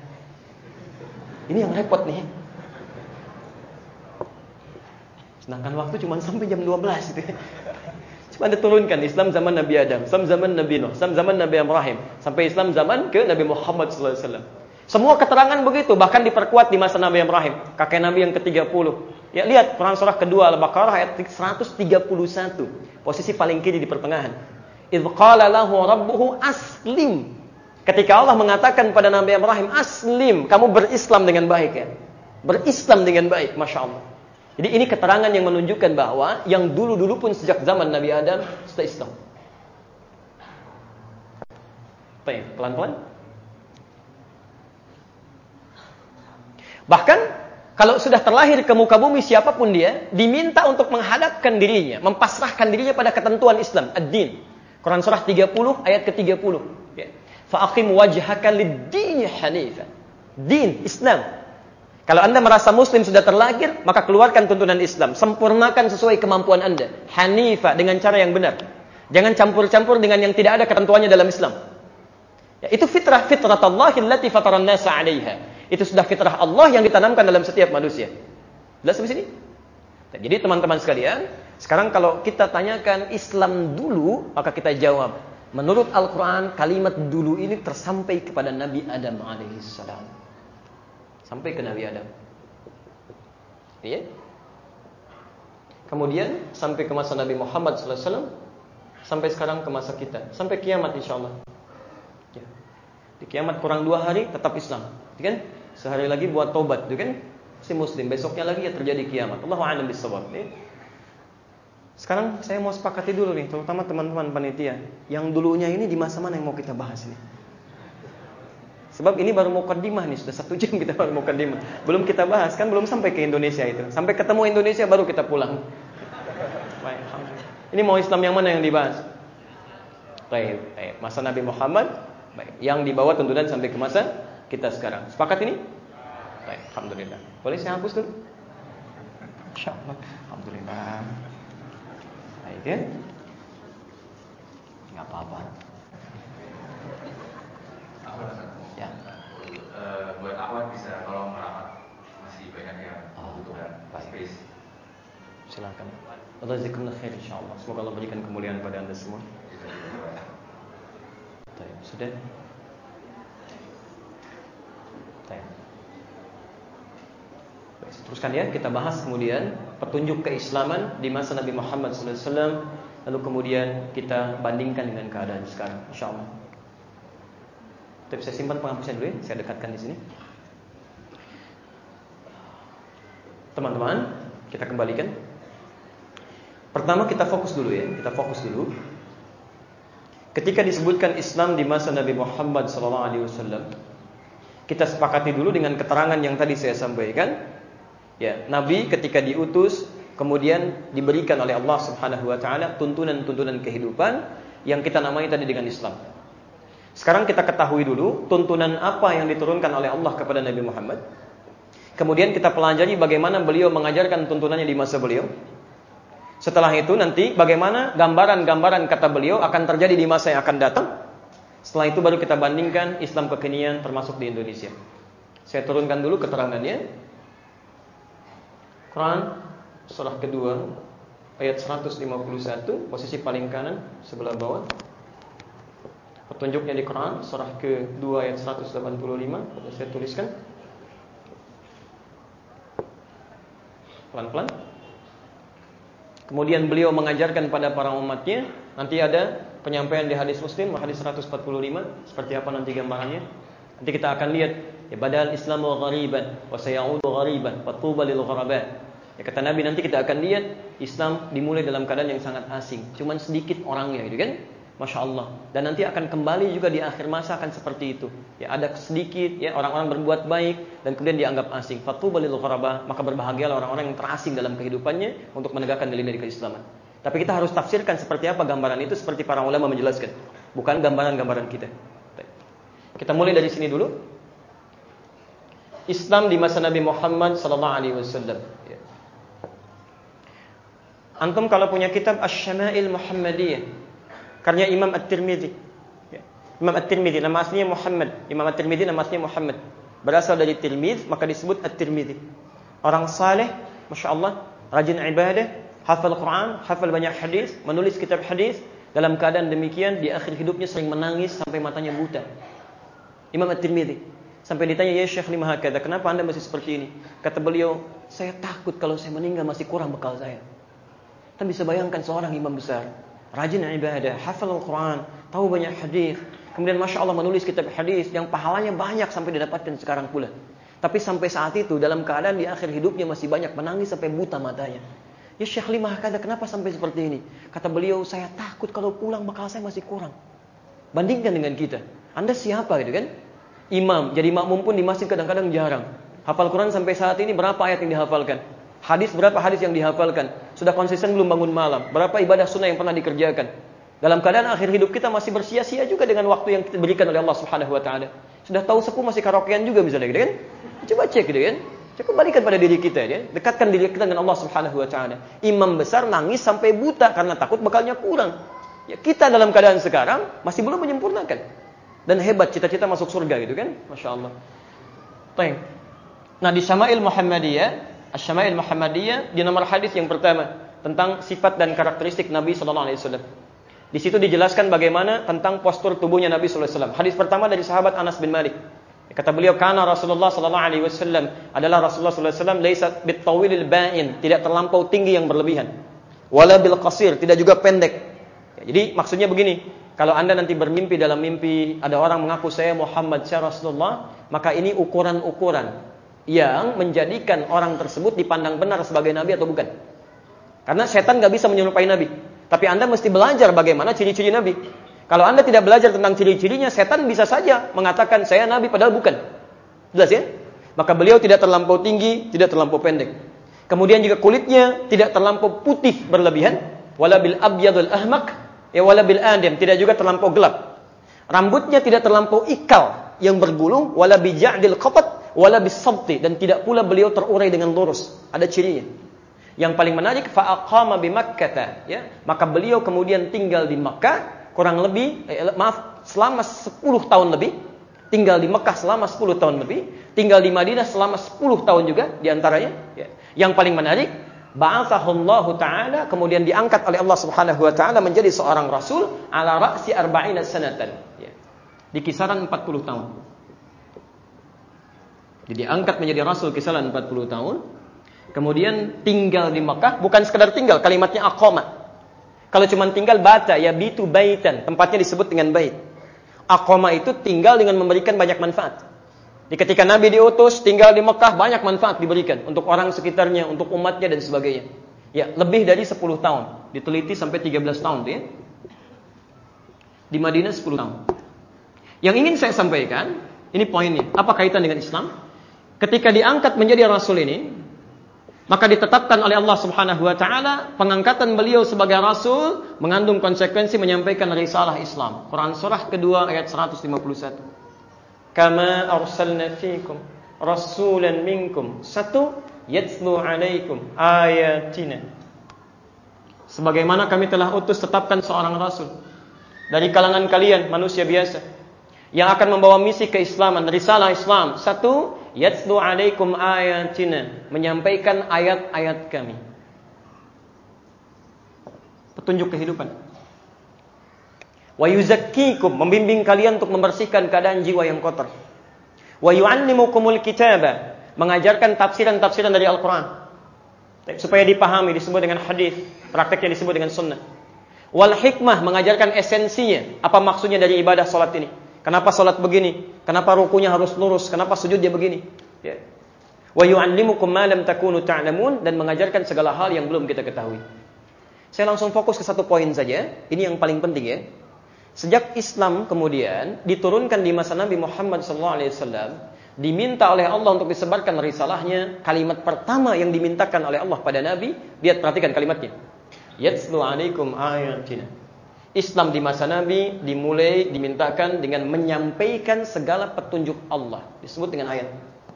Ini yang repot nih. Sedangkan waktu cuma sampai jam dua belas gitu. Cuma diturunkan Islam zaman Nabi Adam, Islam zaman Nabi Nuh, Islam zaman Nabi Ibrahim, sampai Islam zaman ke Nabi Muhammad sallallahu alaihi wasallam. Semua keterangan begitu, bahkan diperkuat di masa Nabi Ibrahim, kakek Nabi yang ke tiga puluh. Ya lihat Quran surah kedua Al-Baqarah ayat seratus tiga puluh satu, posisi paling kiri di pertengahan. Idz qala lahu rabbuhu aslim. Ketika Allah mengatakan pada Nabi Ibrahim, aslim, kamu berislam dengan baik ya. Berislam dengan baik, Masya Allah. Jadi ini keterangan yang menunjukkan bahwa yang dulu-dulu pun sejak zaman Nabi Adam sudah Islam. Baik, pelan-pelan. Bahkan kalau sudah terlahir ke muka bumi siapapun dia, diminta untuk menghadapkan dirinya, mempasrahkan dirinya pada ketentuan Islam, ad-din. Quran surah tiga puluh ayat ke tiga puluh. Ya. Fa'aqim wajhaka lid-din hanifan. Din, Islam. Kalau Anda merasa Muslim sudah terlahir, maka keluarkan tuntunan Islam. Sempurnakan sesuai kemampuan Anda. Hanifa, dengan cara yang benar. Jangan campur-campur dengan yang tidak ada ketentuannya dalam Islam. Ya, itu fitrah, fitratallahi allati fataran nasa 'alaiha. Itu sudah fitrah Allah yang ditanamkan dalam setiap manusia. Jelas di sini? Nah, jadi teman-teman sekalian, sekarang kalau kita tanyakan Islam dulu, maka kita jawab. Menurut Al-Quran, kalimat dulu ini tersampai kepada Nabi Adam alaihissalam. Sampai ke Nabi Adam. Iya? Kemudian sampai ke masa Nabi Muhammad sallallahu alaihi wasallam, sampai sekarang ke masa kita, sampai kiamat insyaallah. Ya. Di kiamat kurang dua hari tetap Islam, kan? Sehari lagi buat tobat, kan? Si Muslim. Besoknya lagi ya terjadi kiamat. Allahu a'lam bishawab. Ya. Sekarang saya mau sepakati dulu nih, terutama teman-teman panitia, yang dulunya ini di masa mana yang mau kita bahas ini? Sebab ini baru mukaddimah nih, sudah satu jam kita baru mukaddimah. Belum kita bahas, kan belum sampai ke Indonesia itu. Sampai ketemu Indonesia baru kita pulang. Baik, ini mau Islam yang mana yang dibahas? Baik, baik. Masa Nabi Muhammad, baik. Yang dibawa tuntunan sampai ke masa kita sekarang. Sepakat ini? Baik, alhamdulillah. Boleh saya hapus dulu? Insyaallah. Alhamdulillah. Baik ya. Enggak apa-apa. Ya. Uh, buat akhwat bisa kalau merapat masih banyak yang membutuhkan oh, space. Silakan. Allah jazakumullah khair insyaallah. Semoga Allah berikan kemuliaan pada Anda semua. Baik, sudah. Baik. Baik, teruskan ya, kita bahas kemudian petunjuk keislaman di masa Nabi Muhammad sallallahu alaihi wasallam, lalu kemudian kita bandingkan dengan keadaan sekarang, insyaallah. Tapi saya simpan penghapusnya dulu ya, saya dekatkan di sini. Teman-teman, kita kembalikan. Pertama kita fokus dulu ya, kita fokus dulu. Ketika disebutkan Islam di masa Nabi Muhammad sallallahu alaihi wasallam, kita sepakati dulu dengan keterangan yang tadi saya sampaikan. Ya, Nabi ketika diutus kemudian diberikan oleh Allah Subhanahu wa taala tuntunan-tuntunan kehidupan yang kita namai tadi dengan Islam. Sekarang kita ketahui dulu tuntunan apa yang diturunkan oleh Allah kepada Nabi Muhammad. Kemudian kita pelajari bagaimana beliau mengajarkan tuntunannya di masa beliau. Setelah itu nanti bagaimana gambaran-gambaran kata beliau akan terjadi di masa yang akan datang. Setelah itu baru kita bandingkan Islam kekinian termasuk di Indonesia. Saya turunkan dulu keterangannya. Quran surah kedua ayat seratus lima puluh satu, posisi paling kanan sebelah bawah. Petunjuknya di Quran surah kedua ayat seratus delapan puluh lima. Saya tuliskan pelan-pelan. Kemudian beliau mengajarkan pada para umatnya. Nanti ada penyampaian di hadis Muslim, hadis seratus empat puluh lima. Seperti apa nanti gambarannya? Nanti kita akan lihat. Ya, badal Islamu ghariban wa sayaudu ghariban wa tuba lil ghuraba. Ya, kata Nabi nanti kita akan lihat Islam dimulai dalam keadaan yang sangat asing. Cuman sedikit orangnya gitu kan? Masya Allah. Dan nanti akan kembali juga di akhir masa akan seperti itu. Ya, ada sedikit ya orang-orang berbuat baik dan kemudian dianggap asing. Fatuba lil ghuraba, maka berbahagialah orang-orang yang terasing dalam kehidupannya untuk menegakkan nilai-nilai keislaman. Tapi kita harus tafsirkan seperti apa gambaran itu seperti para ulama menjelaskan, bukan gambaran-gambaran kita. Kita mulai dari sini dulu. Islam di masa Nabi Muhammad sallallahu alaihi wasallam. Ya. Antum kalau punya kitab Asy-Syama'il Muhammadiyah karya Imam At-Tirmidzi. Ya. Imam At-Tirmidzi nama aslinya Muhammad. Imam At-Tirmidzi nama aslinya Muhammad. Berasal dari Tirmidz, maka disebut At-Tirmidzi. Orang saleh, Masya Allah, rajin ibadah, hafal Quran, hafal banyak hadis, menulis kitab hadis. Dalam keadaan demikian, di akhir hidupnya sering menangis sampai matanya buta. Imam At-Tirmidzi. Sampai ditanya, ya Syekh lima hakadha, kenapa anda masih seperti ini? Kata beliau, saya takut kalau saya meninggal masih kurang bekal saya. Kita bisa bayangkan seorang imam besar, rajin ibadah, hafal Al-Quran, tahu banyak hadis, kemudian Masya Allah menulis kitab hadis yang pahalanya banyak sampai didapatkan sekarang pula. Tapi sampai saat itu dalam keadaan di akhir hidupnya masih banyak menangis sampai buta matanya. Ya Syekh lima hakadha, kenapa sampai seperti ini? Kata beliau, saya takut kalau pulang bekal saya masih kurang. Bandingkan dengan kita. Anda siapa gitu kan? Imam, jadi makmum pun di masjid kadang-kadang jarang. Hafal Quran sampai saat ini berapa ayat yang dihafalkan? Hadis berapa hadis yang dihafalkan? Sudah konsisten belum bangun malam? Berapa ibadah sunnah yang pernah dikerjakan? Dalam keadaan akhir hidup kita masih bersia-sia juga dengan waktu yang kita berikan oleh Allah Subhanahu wa taala. Sudah tahu sepuh masih karaokean juga misalnya gitu kan? Coba cek gitu kan? Coba balikan pada diri kita ya. Dekatkan diri kita dengan Allah Subhanahu wa taala. Imam besar nangis sampai buta karena takut bekalnya kurang. Ya, kita dalam keadaan sekarang masih belum menyempurnakan. Dan hebat cita-cita masuk surga gitu kan? Masya Allah. Baik. Nah di Syama'il Muhammadiyah, Asy-Syama'il Muhammadiyah di nomor hadis yang pertama tentang sifat dan karakteristik Nabi sallallahu alaihi wasallam. Di situ dijelaskan bagaimana tentang postur tubuhnya Nabi sallallahu alaihi wasallam. Hadis pertama dari sahabat Anas bin Malik. Kata beliau, "Kana Rasulullah sallallahu alaihi wasallam adalah Rasulullah sallallahu alaihi wasallam laisa bit-tawilil ba'in, tidak terlampau tinggi yang berlebihan. Wala bil qasir, tidak juga pendek." Ya, jadi maksudnya begini, kalau anda nanti bermimpi dalam mimpi ada orang mengaku saya Muhammad, saya Rasulullah, maka ini ukuran-ukuran yang menjadikan orang tersebut dipandang benar sebagai Nabi atau bukan. Karena setan gak bisa menyerupai Nabi. Tapi anda mesti belajar bagaimana ciri-ciri Nabi. Kalau anda tidak belajar tentang ciri-cirinya, setan bisa saja mengatakan saya Nabi padahal bukan. Jelas ya? Maka beliau tidak terlampau tinggi, tidak terlampau pendek. Kemudian juga kulitnya tidak terlampau putih berlebihan, wala bil abyadul ahmaq, ya wala bil adem, tidak juga terlampau gelap. Rambutnya tidak terlampau ikal yang bergulung, wala bi ja'dil qatat, wala bis sabti, dan tidak pula beliau terurai dengan lurus. Ada cirinya. Yang paling menarik, fa aqama bi Makkah, ya. Maka beliau kemudian tinggal di Makkah kurang lebih eh, maaf selama sepuluh tahun lebih, tinggal di Mekah selama sepuluh tahun lebih, tinggal di Madinah selama sepuluh tahun juga di antaranya, ya. Yang paling menarik, ba'athahullahu ta'ala, kemudian diangkat oleh Allah Subhanahu wa taala menjadi seorang rasul ala ra'si arba'ina sanatan, ya. Di kisaran empat puluh tahun. Jadi diangkat menjadi rasul kisaran empat puluh tahun. Kemudian tinggal di Mekah, bukan sekedar tinggal, kalimatnya aqama. Kalau cuma tinggal bata, ya bitu baitan, tempatnya disebut dengan bait. Aqama itu tinggal dengan memberikan banyak manfaat. Di ketika Nabi diutus, tinggal di Mekah, banyak manfaat diberikan untuk orang sekitarnya, untuk umatnya dan sebagainya. Ya, lebih dari sepuluh tahun. Diteliti sampai tiga belas tahun tuh ya. Di Madinah sepuluh tahun. Yang ingin saya sampaikan, ini poinnya. Apa kaitan dengan Islam? Ketika diangkat menjadi Rasul ini, maka ditetapkan oleh Allah Subhanahu wa taala pengangkatan beliau sebagai rasul mengandung konsekuensi menyampaikan risalah Islam. Quran surah kedua ayat seratus lima puluh satu. Kama arsalna fiikum rasulan minkum satu yatlu alaikum ayatina. Sebagaimana kami telah utus tetapkan seorang rasul dari kalangan kalian manusia biasa yang akan membawa misi keislaman, risalah Islam. Satu, yatlu alaikum ayatina, menyampaikan ayat-ayat kami. Petunjuk kehidupan. Wa yuzakkikum, membimbing kalian untuk membersihkan keadaan jiwa yang kotor. Wa yu'allimukumul kitaba, mengajarkan tafsiran-tafsiran dari Al-Qur'an. Supaya dipahami, disebut dengan hadis, prakteknya disebut dengan sunnah. Wal hikmah, mengajarkan esensinya, apa maksudnya dari ibadah salat ini. Kenapa salat begini? Kenapa rukunya harus lurus? Kenapa sujudnya begini? Ya. Wa yu'allimukum ma lam takunu ta'lamun, dan mengajarkan segala hal yang belum kita ketahui. Saya langsung fokus ke satu poin saja. Ini yang paling penting ya. Sejak Islam kemudian diturunkan di masa Nabi Muhammad sallallahu alaihi wasallam, diminta oleh Allah untuk disebarkan risalahnya, kalimat pertama yang dimintakan oleh Allah pada Nabi, lihat perhatikan kalimatnya. Yatlu alaikum ayatina. Islam di masa Nabi dimulai dimintakan dengan menyampaikan segala petunjuk Allah. Disebut dengan ayat.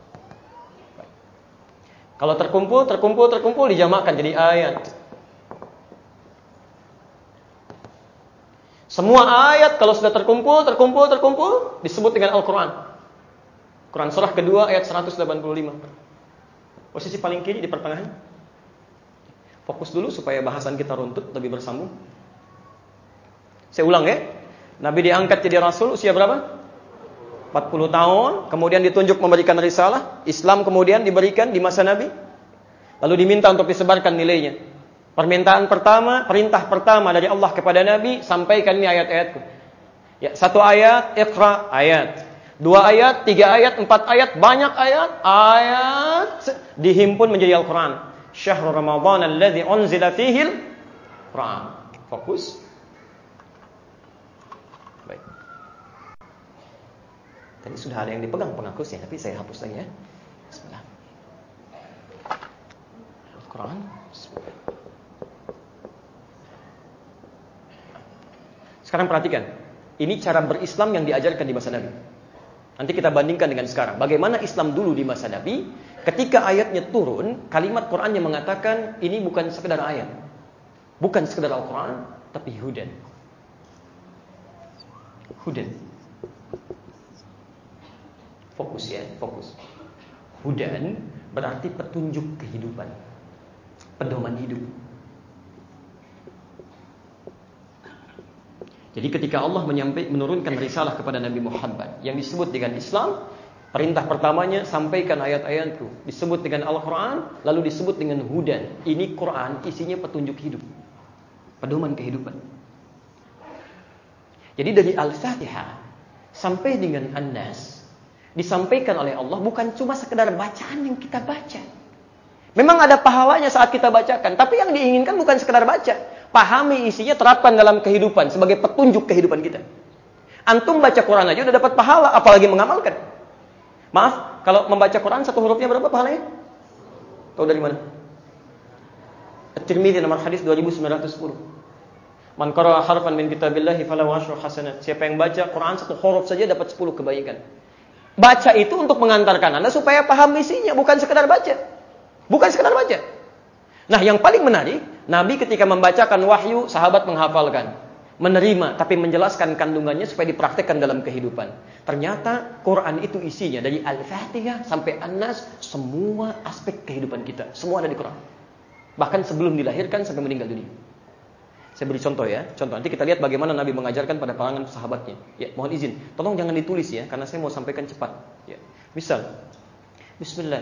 Kalau terkumpul, terkumpul, terkumpul, dijamakkan jadi ayat. Semua ayat kalau sudah terkumpul, terkumpul, terkumpul, disebut dengan Al-Quran. Quran surah kedua ayat seratus delapan puluh lima. Posisi paling kiri di pertengahan. Fokus dulu supaya bahasan kita runtut, lebih bersambung. Saya ulang ya. Nabi diangkat jadi Rasul usia berapa? empat puluh tahun. Kemudian ditunjuk memberikan risalah. Islam kemudian diberikan di masa Nabi. Lalu diminta untuk disebarkan nilainya. Permintaan pertama, perintah pertama dari Allah kepada Nabi, sampaikan ini ayat-ayatku. Ya, satu ayat, iqra, ayat. Dua ayat, tiga ayat, empat ayat, banyak ayat. Ayat dihimpun menjadi Al-Quran. Syahrul Ramadan alladzi unzila fihil Quran. Fokus. Baik. Tadi sudah ada yang dipegang penghapusnya, tapi saya hapus lagi ya. Bismillah. Al-Quran. Bismillah. Sekarang perhatikan. Ini cara berislam yang diajarkan di masa Nabi. Nanti kita bandingkan dengan sekarang. Bagaimana Islam dulu di masa Nabi? Ketika ayatnya turun, kalimat Quran yang mengatakan ini bukan sekedar ayat. Bukan sekedar Al-Quran, tapi hudan. Hudan. Fokus ya, fokus. Hudan berarti petunjuk kehidupan. Pedoman hidup. Jadi ketika Allah menyampaikan menurunkan risalah kepada Nabi Muhammad yang disebut dengan Islam, perintah pertamanya sampaikan ayat-ayatku, disebut dengan Al-Quran, lalu disebut dengan hudan. Ini Quran isinya petunjuk hidup, pedoman kehidupan. Jadi dari Al-Fatihah sampai dengan An-Nas disampaikan oleh Allah bukan cuma sekedar bacaan yang kita baca. Memang ada pahalanya saat kita bacakan, tapi yang diinginkan bukan sekedar baca. Pahami isinya, terapkan dalam kehidupan sebagai petunjuk kehidupan kita. Antum baca Quran aja udah dapat pahala, apalagi mengamalkan. Maaf, kalau membaca Quran satu hurufnya berapa pahalanya? Tahu dari mana? At-Tirmidzi nomor hadis dua ribu sembilan ratus sepuluh. Man qara'a harfan min kitabillahi falahu asyru hasanat. Siapa yang baca Quran satu huruf saja dapat sepuluh kebaikan. Baca itu untuk mengantarkan Anda supaya paham isinya, bukan sekedar baca. Bukan sekedar baca. Nah, yang paling menarik, Nabi ketika membacakan wahyu, sahabat menghafalkan, menerima, tapi menjelaskan kandungannya supaya dipraktekkan dalam kehidupan. Ternyata Quran itu isinya dari Al-Fatihah sampai An-Nas, semua aspek kehidupan kita, semua ada di Quran. Bahkan sebelum dilahirkan sampai meninggal dunia. Saya beri contoh ya, contoh nanti kita lihat bagaimana Nabi mengajarkan pada kalangan sahabatnya. Ya, mohon izin, tolong jangan ditulis ya, karena saya mau sampaikan cepat. Ya, misal, Bismillah.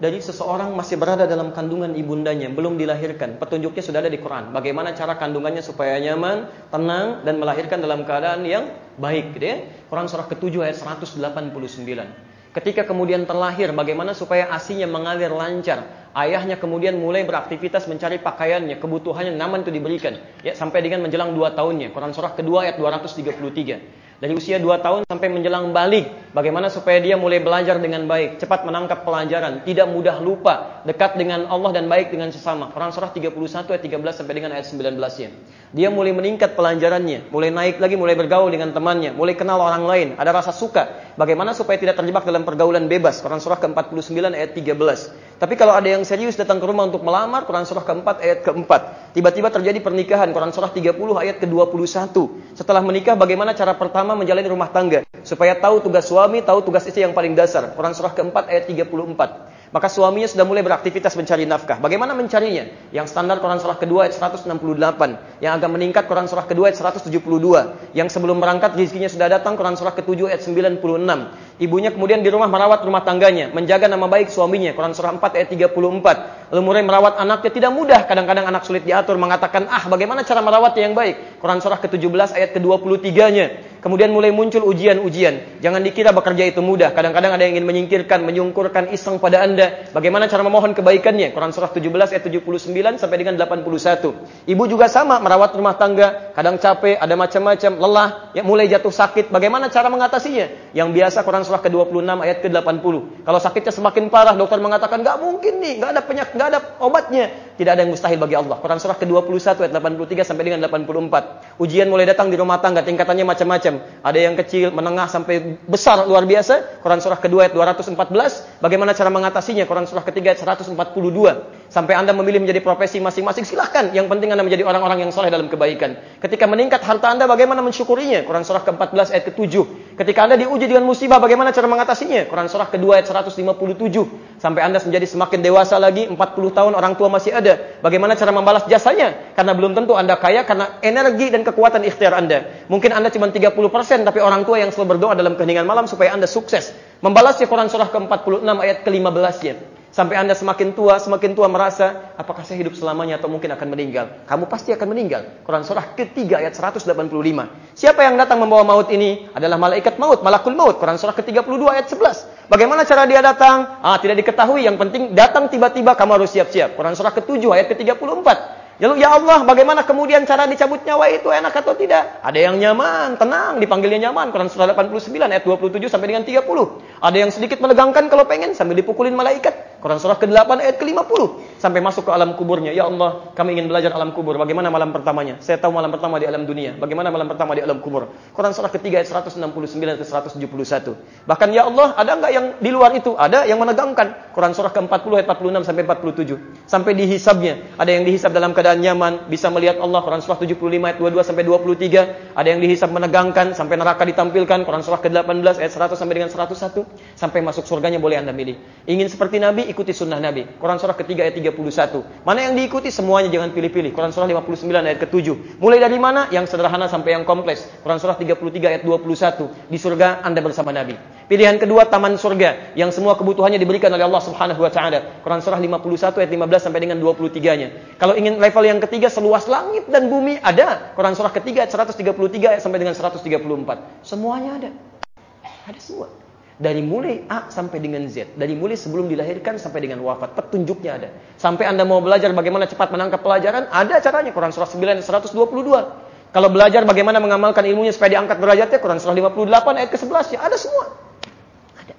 dari seseorang masih berada dalam kandungan ibundanya, belum dilahirkan. Petunjuknya sudah ada di Quran. Bagaimana cara kandungannya supaya nyaman, tenang, dan melahirkan dalam keadaan yang baik, gitu ya. Quran surah ketujuh ayat seratus delapan puluh sembilan. Ketika kemudian terlahir, bagaimana supaya asinya mengalir lancar. Ayahnya kemudian mulai beraktivitas mencari pakaiannya, kebutuhannya, nyaman itu diberikan. Ya, sampai dengan menjelang dua tahunnya. Quran surah kedua ayat dua ratus tiga puluh tiga. Dari usia dua tahun sampai menjelang balik, bagaimana supaya dia mulai belajar dengan baik, cepat menangkap pelajaran, tidak mudah lupa, dekat dengan Allah dan baik dengan sesama. Quran surah tiga puluh satu ayat tiga belas sampai dengan ayat sembilan belas-nya. Dia mulai meningkat pelajarannya, mulai naik lagi, mulai bergaul dengan temannya, mulai kenal orang lain, ada rasa suka. Bagaimana supaya tidak terjebak dalam pergaulan bebas. Quran surah ke empat puluh sembilan ayat tiga belas. Tapi kalau ada yang serius datang ke rumah untuk melamar, Quran surah keempat ayat keempat. Tiba-tiba terjadi pernikahan, Quran surah tiga puluh ayat ke dua puluh satu. Setelah menikah, bagaimana cara pertama menjalani rumah tangga supaya tahu tugas suami, tahu tugas istri yang paling dasar. Quran surah keempat ayat tiga puluh empat. Maka suaminya sudah mulai beraktivitas mencari nafkah. Bagaimana mencarinya? Yang standar Quran surah kedua ayat seratus enam puluh delapan. Yang agak meningkat Quran surah kedua ayat seratus tujuh puluh dua. Yang sebelum berangkat rezekinya sudah datang Quran surah ketujuh ayat sembilan puluh enam. Ibunya kemudian di rumah merawat rumah tangganya, menjaga nama baik suaminya. Quran surah empat ayat tiga puluh empat. Lalu mulai merawat anaknya tidak mudah. Kadang-kadang anak sulit diatur, mengatakan, "Ah, bagaimana cara merawatnya yang baik?" Quran surah ke tujuh belas ayat ke dua puluh tiga-nya. Kemudian mulai muncul ujian-ujian. Jangan dikira bekerja itu mudah. Kadang-kadang ada yang ingin menyingkirkan, menyungkurkan iseng pada Anda. Bagaimana cara memohon kebaikannya? Quran surah tujuh belas ayat tujuh puluh sembilan sampai dengan delapan puluh satu. Ibu juga sama, merawat rumah tangga. Kadang capek, ada macam-macam, lelah, ya, mulai jatuh sakit. Bagaimana cara mengatasinya? Yang biasa Quran surah ke dua puluh enam ayat ke delapan puluh. Kalau sakitnya semakin parah, dokter mengatakan, "Gak mungkin nih, gak ada penyakit, gak ada obatnya." Tidak ada yang mustahil bagi Allah. Quran surah ke dua puluh satu ayat delapan puluh tiga sampai dengan delapan puluh empat. Ujian mulai datang di rumah tangga, tingkatannya macam-macam. Ada yang kecil, menengah, sampai besar luar biasa. Quran surah kedua ayat dua ratus empat belas. Bagaimana cara mengatasinya? Quran surah ketiga ayat seratus empat puluh dua. Sampai Anda memilih menjadi profesi masing-masing, silahkan. Yang penting Anda menjadi orang-orang yang soleh dalam kebaikan. Ketika meningkat harta Anda, bagaimana mensyukurinya? Quran surah ke empat belas ayat ketujuh. Ketika Anda diuji dengan musibah, bagaimana cara mengatasinya? Quran surah kedua ayat seratus lima puluh tujuh. Sampai Anda menjadi semakin dewasa lagi, empat puluh tahun, orang tua masih ada. Bagaimana cara membalas jasanya? Karena belum tentu Anda kaya karena energi dan kekuatan ikhtiar Anda. Mungkin Anda cuma tiga puluh persen, tapi orang tua yang selalu berdoa dalam keheningan malam supaya Anda sukses. Membalasnya Quran surah ke empat puluh enam ayat ke lima belas-nya. Sampai Anda semakin tua, semakin tua merasa, apakah saya hidup selamanya atau mungkin akan meninggal? Kamu pasti akan meninggal. Quran surah ketiga ayat seratus delapan puluh lima. Siapa yang datang membawa maut ini? Adalah malaikat maut, malakul maut. Quran surah ke tiga puluh dua ayat sebelas. Bagaimana cara dia datang? Ah, tidak diketahui. Yang penting datang tiba-tiba, kamu harus siap-siap. Quran surah ketujuh ayat ke tiga puluh empat. Lalu, ya Allah, bagaimana kemudian cara dicabut nyawa itu, enak atau tidak? Ada yang nyaman, tenang, dipanggilnya nyaman. Quran surah delapan puluh sembilan ayat dua puluh tujuh sampai dengan tiga puluh. Ada yang sedikit menegangkan kalau pengen sambil dipukulin malaikat. Quran surah ke delapan ayat ke lima puluh. Sampai masuk ke alam kuburnya. Ya Allah, kami ingin belajar alam kubur. Bagaimana malam pertamanya? Saya tahu malam pertama di alam dunia. Bagaimana malam pertama di alam kubur? Quran surah ketiga ayat seratus enam puluh sembilan ke seratus tujuh puluh satu. Bahkan, ya Allah, ada enggak yang di luar itu? Ada yang menegangkan. Quran surah ke empat puluh ayat empat puluh enam sampai empat puluh tujuh. Sampai dihisabnya. Ada yang dihisab dalam keadaan nyaman, bisa melihat Allah. Quran surah tujuh puluh lima ayat dua puluh dua sampai dua puluh tiga. Ada yang dihisab menegangkan sampai neraka ditampilkan. Quran surah ke delapan belas ayat seratus sampai dengan seratus satu. Sampai masuk surganya boleh Anda milih. Ingin seperti Nabi, ikuti sunnah Nabi. Quran surah ketiga ayat tiga puluh satu. Mana yang diikuti? Semuanya, jangan pilih-pilih. Quran surah lima puluh sembilan ayat ketujuh. Mulai dari mana? Yang sederhana sampai yang kompleks. Quran surah tiga puluh tiga ayat dua puluh satu. Di surga Anda bersama Nabi. Pilihan kedua, taman surga, yang semua kebutuhannya diberikan oleh Allah Subhanahu wa taala. Quran surah lima puluh satu ayat lima belas sampai dengan dua puluh tiga-nya. Kalau ingin level yang ketiga, seluas langit dan bumi, ada. Quran surah ketiga ayat seratus tiga puluh tiga sampai dengan seratus tiga puluh empat. Semuanya ada. Ada semua. Dari mulai A sampai dengan Z. Dari mulai sebelum dilahirkan sampai dengan wafat. Petunjuknya ada. Sampai Anda mau belajar bagaimana cepat menangkap pelajaran, ada caranya. Quran surah sembilan ayat seratus dua puluh dua. Kalau belajar bagaimana mengamalkan ilmunya supaya diangkat derajatnya, Quran surah lima puluh delapan ayat ke sebelas-nya. Ada semua. Ada.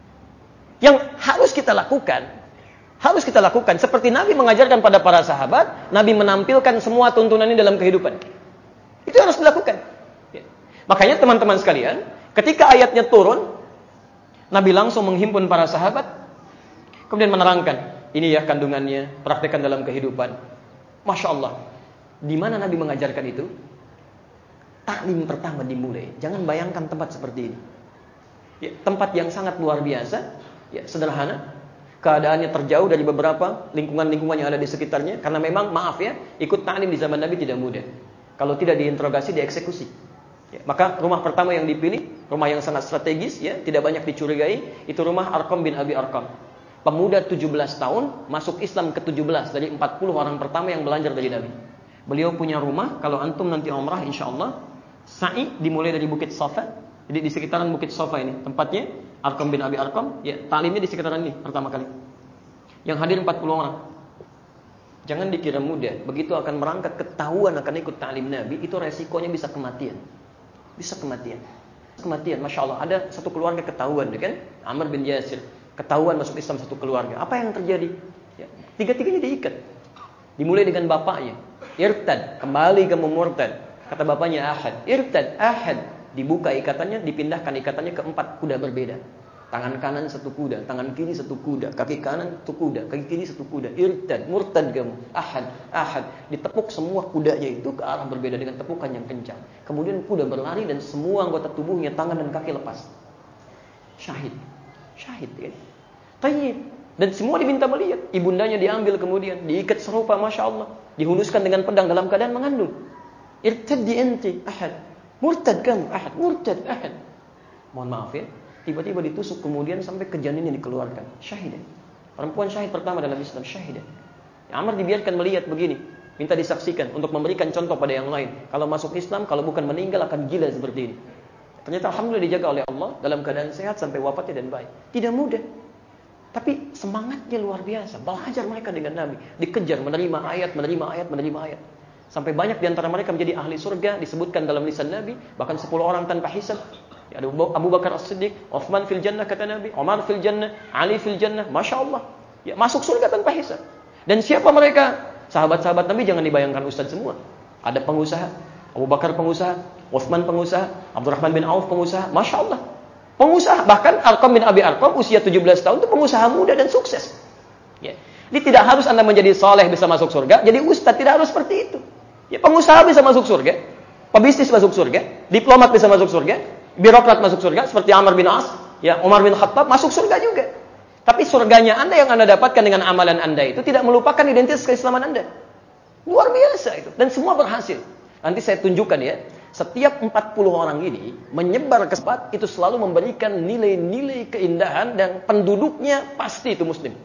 Yang harus kita lakukan, harus kita lakukan. Seperti Nabi mengajarkan pada para sahabat, Nabi menampilkan semua tuntunan ini dalam kehidupan. Itu harus dilakukan. Ya. Makanya teman-teman sekalian, ketika ayatnya turun, Nabi langsung menghimpun para sahabat, kemudian menerangkan, ini ya kandungannya, praktekkan dalam kehidupan. Masya Allah. Di mana Nabi mengajarkan itu? Taklim pertama dimulai. Jangan bayangkan tempat seperti ini. Ya, tempat yang sangat luar biasa, ya, sederhana. Keadaannya terjauh dari beberapa lingkungan-lingkungan yang ada di sekitarnya. Karena memang, maaf ya, ikut taklim di zaman Nabi tidak mudah. Kalau tidak diinterogasi, dieksekusi. Ya, maka rumah pertama yang dipilih, rumah yang sangat strategis, ya, tidak banyak dicurigai, itu rumah Arqam bin Abi Arqam. pemuda tujuh belas tahun masuk Islam ke tujuh belas dari empat puluh orang pertama yang belajar dari Nabi. Beliau punya rumah, kalau antum nanti umrah insyaallah, sa'i dimulai dari Bukit Safa. Jadi di sekitaran Bukit Safa ini tempatnya Arqam bin Abi Arqam, ya taklimnya di sekitaran ini pertama kali. Yang hadir empat puluh orang. Jangan dikira mudah, begitu akan merangkak ketahuan akan ikut taklim Nabi, itu resikonya bisa kematian. Bisa kematian. Kematian, Masya Allah. Ada satu keluarga ketahuan, kan? Amr bin Yasir. Ketahuan masuk Islam satu keluarga. Apa yang terjadi? Ya, tiga-tiganya diikat. Dimulai dengan bapaknya. Irtad, kembali ke murtad. Kata bapaknya Ahad. Irtad, Ahad. Dibuka ikatannya, dipindahkan ikatannya ke empat kuda berbeda. Tangan kanan satu kuda, tangan kiri satu kuda, kaki kanan satu kuda, kaki kiri satu kuda. Irtad, murtad kamu. Ahad, ahad. Ditepuk semua kudanya itu ke arah berbeda dengan tepukan yang kencang. Kemudian kuda berlari dan semua anggota tubuhnya, tangan dan kaki lepas. Syahid. Syahid ya. Tayyib. Dan semua diminta melihat. Ibundanya diambil kemudian, diikat serupa, Masya Allah. Dihunuskan dengan pedang dalam keadaan mengandung. Irtad di enti, ahad. Murtad kamu, ahad. Murtad, ahad. Mohon maaf ya. Tiba-tiba ditusuk kemudian sampai ke janinnya dikeluarkan. Syahidah. Perempuan syahid pertama dalam Islam, syahidah. Ya, Amr dibiarkan melihat begini. Minta disaksikan untuk memberikan contoh pada yang lain. Kalau masuk Islam, kalau bukan meninggal akan gila seperti ini. Ternyata alhamdulillah dijaga oleh Allah dalam keadaan sehat sampai wafatnya dan baik. Tidak mudah. Tapi semangatnya luar biasa. Belajar mereka dengan Nabi. Dikejar menerima ayat, menerima ayat, menerima ayat. Sampai banyak di antara mereka menjadi ahli surga, disebutkan dalam lisan Nabi, bahkan sepuluh orang tanpa hisab. Ya, ada Abu Bakar As-Siddiq, Uthman fil jannah kata Nabi, Umar fil jannah, Ali fil jannah, Masya Allah. Ya, masuk surga tanpa hisab. Dan siapa mereka? Sahabat-sahabat Nabi jangan dibayangkan ustaz semua. Ada pengusaha, Abu Bakar pengusaha, Uthman pengusaha, Abdurrahman bin Auf pengusaha, Masya Allah. Pengusaha, bahkan Arqam bin Abi Arqam usia tujuh belas tahun itu pengusaha muda dan sukses. Ya. Jadi tidak harus Anda menjadi saleh bisa masuk surga, jadi ustaz tidak harus seperti itu. Ya, pengusaha bisa masuk surga, pebisnis masuk surga, diplomat bisa masuk surga, birokrat masuk surga seperti Amr bin As, ya Umar bin Khattab masuk surga juga. Tapi surganya Anda yang Anda dapatkan dengan amalan Anda itu tidak melupakan identitas keislaman Anda. Luar biasa itu dan semua berhasil. Nanti saya tunjukkan ya. Setiap empat puluh orang ini menyebar ke tempat itu selalu memberikan nilai-nilai keindahan dan penduduknya pasti itu muslim.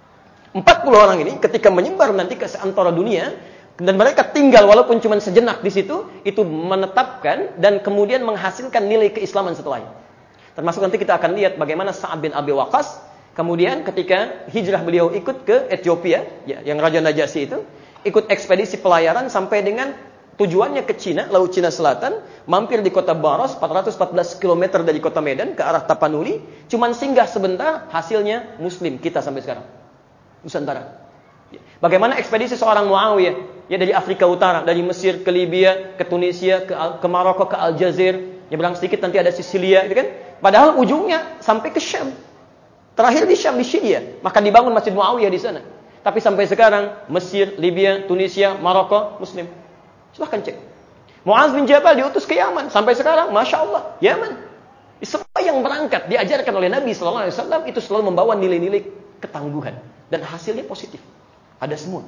empat puluh orang ini ketika menyebar nanti ke seantero dunia dan mereka tinggal walaupun cuma sejenak di situ, itu menetapkan dan kemudian menghasilkan nilai keislaman setelahnya. Termasuk nanti kita akan lihat bagaimana Sa'ad bin Abi Waqqas kemudian ketika hijrah beliau ikut ke Ethiopia, ya, yang Raja Najasyi itu, ikut ekspedisi pelayaran sampai dengan tujuannya ke Cina, Laut Cina Selatan, mampir di kota Baros, empat ratus empat belas kilometer dari kota Medan ke arah Tapanuli, cuman singgah sebentar, hasilnya muslim kita sampai sekarang. Nusantara. Bagaimana ekspedisi seorang Muawiyah, ya dari Afrika Utara, dari Mesir ke Libya, ke Tunisia, ke, ke Maroko, ke Aljazair, nyebrang sedikit nanti ada Sisilia, gitu kan? Padahal ujungnya sampai ke Syam. Terakhir di Syam, di Syria, maka dibangun Masjid Muawiyah di sana. Tapi sampai sekarang Mesir, Libya, Tunisia, Maroko, Muslim. Silahkan cek. Muaz bin Jabal diutus ke Yaman, sampai sekarang, Masya Allah, Yaman. Semua yang berangkat diajarkan oleh Nabi Sallallahu Alaihi Wasallam itu selalu membawa nilai-nilai ketangguhan dan hasilnya positif. Ada semua.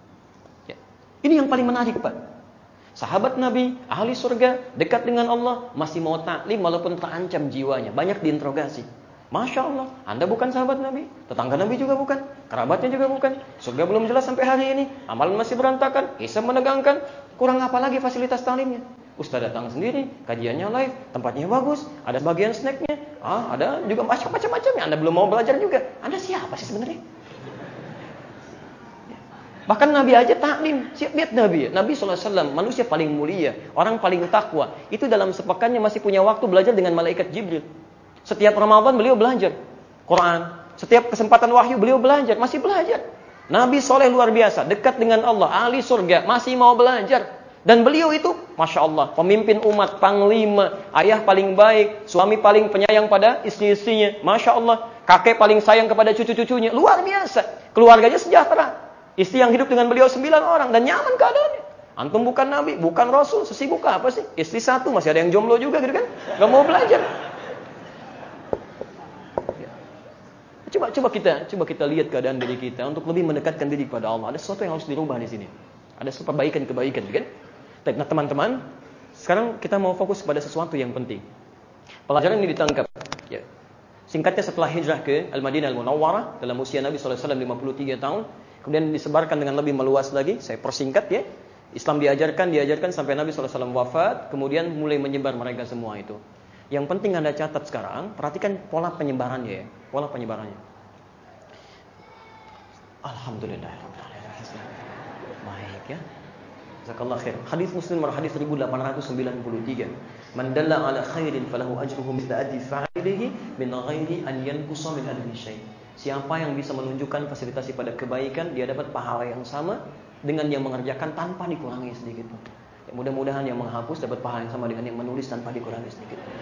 Ya. Ini yang paling menarik, Pak. Sahabat Nabi, ahli surga, dekat dengan Allah, masih mau taklim walaupun terancam jiwanya. Banyak diinterogasi. Masya Allah, Anda bukan sahabat Nabi, tetangga Nabi juga bukan, kerabatnya juga bukan, surga belum jelas sampai hari ini, amalan masih berantakan, hisab menegangkan, kurang apa lagi fasilitas taklimnya? Ustaz datang sendiri, kajiannya live, tempatnya bagus, ada bagian snacknya, ah, ada juga macam-macamnya. Anda belum mau belajar juga. Anda siapa sih sebenarnya? Bahkan Nabi aja taklim. Siap lihat Nabi. Nabi shallallahu alaihi wasallam manusia paling mulia, orang paling takwa. Itu dalam sepekannya masih punya waktu belajar dengan malaikat Jibril. Setiap Ramadan beliau belajar Quran. Setiap kesempatan wahyu beliau belajar, masih belajar. Nabi soleh luar biasa, dekat dengan Allah, ahli surga, masih mau belajar. Dan beliau itu, Masya Allah, pemimpin umat, panglima, ayah paling baik, suami paling penyayang pada istri-istrinya. Masya Allah, kakek paling sayang kepada cucu-cucunya. Luar biasa. Keluarganya sejahtera. Istri yang hidup dengan beliau sembilan orang dan nyaman keadaannya. Antum bukan Nabi, bukan Rasul, sesibuk apa sih? Istri satu, masih ada yang jomblo juga gitu kan? Gak mau belajar. Coba coba kita coba kita lihat keadaan diri kita untuk lebih mendekatkan diri kepada Allah. Ada sesuatu yang harus dirubah di sini. Ada perbaikan-kebaikan, kan? Nah, teman-teman, sekarang kita mau fokus pada sesuatu yang penting. Pelajaran ini ditangkap. Ya. Singkatnya setelah hijrah ke Al-Madinah Al-Munawwarah dalam usia Nabi sallallahu alaihi wasallam lima puluh tiga tahun, kemudian disebarkan dengan lebih meluas lagi. Saya persingkat ya. Islam diajarkan, diajarkan sampai Nabi sallallahu alaihi wasallam wafat, kemudian mulai menyebar mereka semua itu. Yang penting Anda catat sekarang, perhatikan pola penyebarannya ya, pola penyebarannya. Alhamdulillah. Baik ya. Jazakallah khair. Hadis Muslim nomor hadis seribu delapan ratus sembilan puluh tiga. Man dalla ala khairin falahu ajruhu mithla ajri fa'ilihi min ghairi an yanqusa min ajri syai'. Siapa yang bisa menunjukkan fasilitasi pada kebaikan, dia dapat pahala yang sama dengan yang mengerjakan tanpa dikurangi sedikit pun. Ya, mudah-mudahan yang menghapus dapat pahala yang sama dengan yang menulis tanpa dikurangi sedikit pun.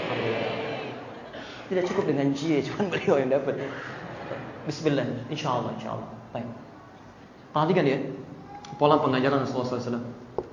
Tidak cukup dengan cie, cuma beliau yang dapat. Bismillah, insyaallah, insyaallah. Baik. Perhatikan ya, pola pengajaran Rasulullah sallallahu alaihi wasallam.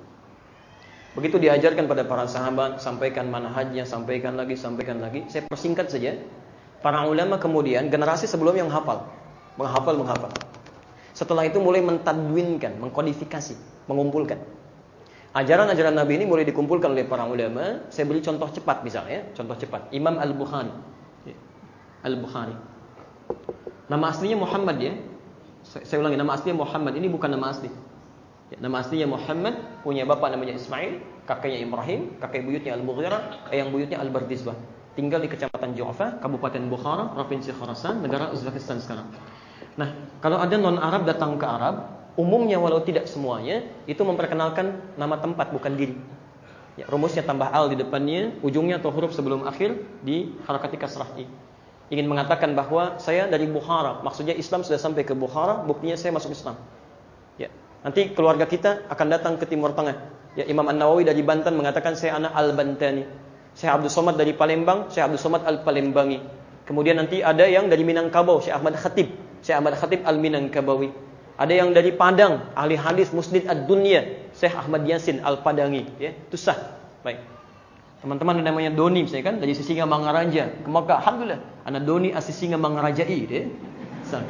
Begitu diajarkan pada para sahabat, sampaikan manhajnya, sampaikan lagi, sampaikan lagi. Saya persingkat saja. Para ulama kemudian generasi sebelum yang hafal, menghafal, menghafal. Setelah itu mulai mentadwinkan, mengkodifikasi, mengumpulkan. Ajaran-ajaran Nabi ini mulai dikumpulkan oleh para ulama. Saya beri contoh cepat misalnya, contoh cepat. Imam Al-Bukhari. Al-Bukhari. Nama aslinya Muhammad ya. Saya ulangi, nama aslinya Muhammad. Ini bukan nama asli. Ya, nama aslinya Muhammad, punya bapak namanya Ismail, kakeknya Ibrahim, kakek buyutnya Al-Mughirah, ayang buyutnya Al-Bardizbah. Tinggal di Kecamatan Ju'fa, Kabupaten Bukhara, Provinsi Khorasan, negara Uzbekistan sekarang. Nah, kalau ada non-Arab datang ke Arab, umumnya walau tidak semuanya, itu memperkenalkan nama tempat bukan diri. Ya, rumusnya tambah al di depannya, ujungnya atau huruf sebelum akhir di harakati kasrah i. Ingin mengatakan bahwa saya dari Bukhara, maksudnya Islam sudah sampai ke Bukhara, buktinya saya masuk Islam. Ya, nanti keluarga kita akan datang ke Timur Tengah. Ya, Imam An-Nawawi dari Banten mengatakan saya anak Al-Bantani. Saya Abdul Somad dari Palembang, saya Abdul Somad Al-Palembangi. Kemudian nanti ada yang dari Minangkabau, Syekh Ahmad Khatib, Syekh Ahmad Khatib Al-Minangkabawi. Ada yang dari Padang, ahli hadis Musnid Ad-Dunya, Syekh Ahmad Yasin Al-Padangi, ya, itu sah. Baik. Teman-teman ada namanya Doni misalnya kan dari Sisinga Mangaraja ke Makkah, alhamdulillah. Ana Doni Asisinga Mangarajai, dia. Sah.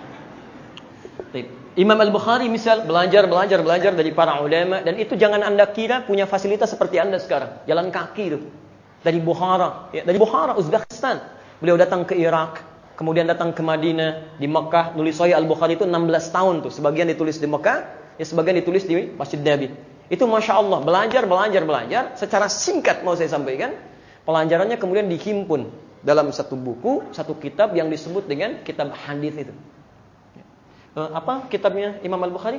Baik. Imam Al-Bukhari misal belajar, belajar, belajar dari para ulama, dan itu jangan Anda kira punya fasilitas seperti Anda sekarang, jalan kaki itu. Dari Bukhara, ya, dari Bukhara, Uzbekistan. Beliau datang ke Irak, kemudian datang ke Madinah, di Mekah, nulis Sahih Al-Bukhari itu enam belas tahun tuh. Sebagian ditulis di Mekah, ya sebagian ditulis di Masjid Nabi. Itu Masya Allah, belajar, belajar, belajar. Secara singkat mau saya sampaikan, pelajarannya kemudian dihimpun dalam satu buku, satu kitab yang disebut dengan kitab hadis itu. Eh, apa kitabnya Imam Al-Bukhari?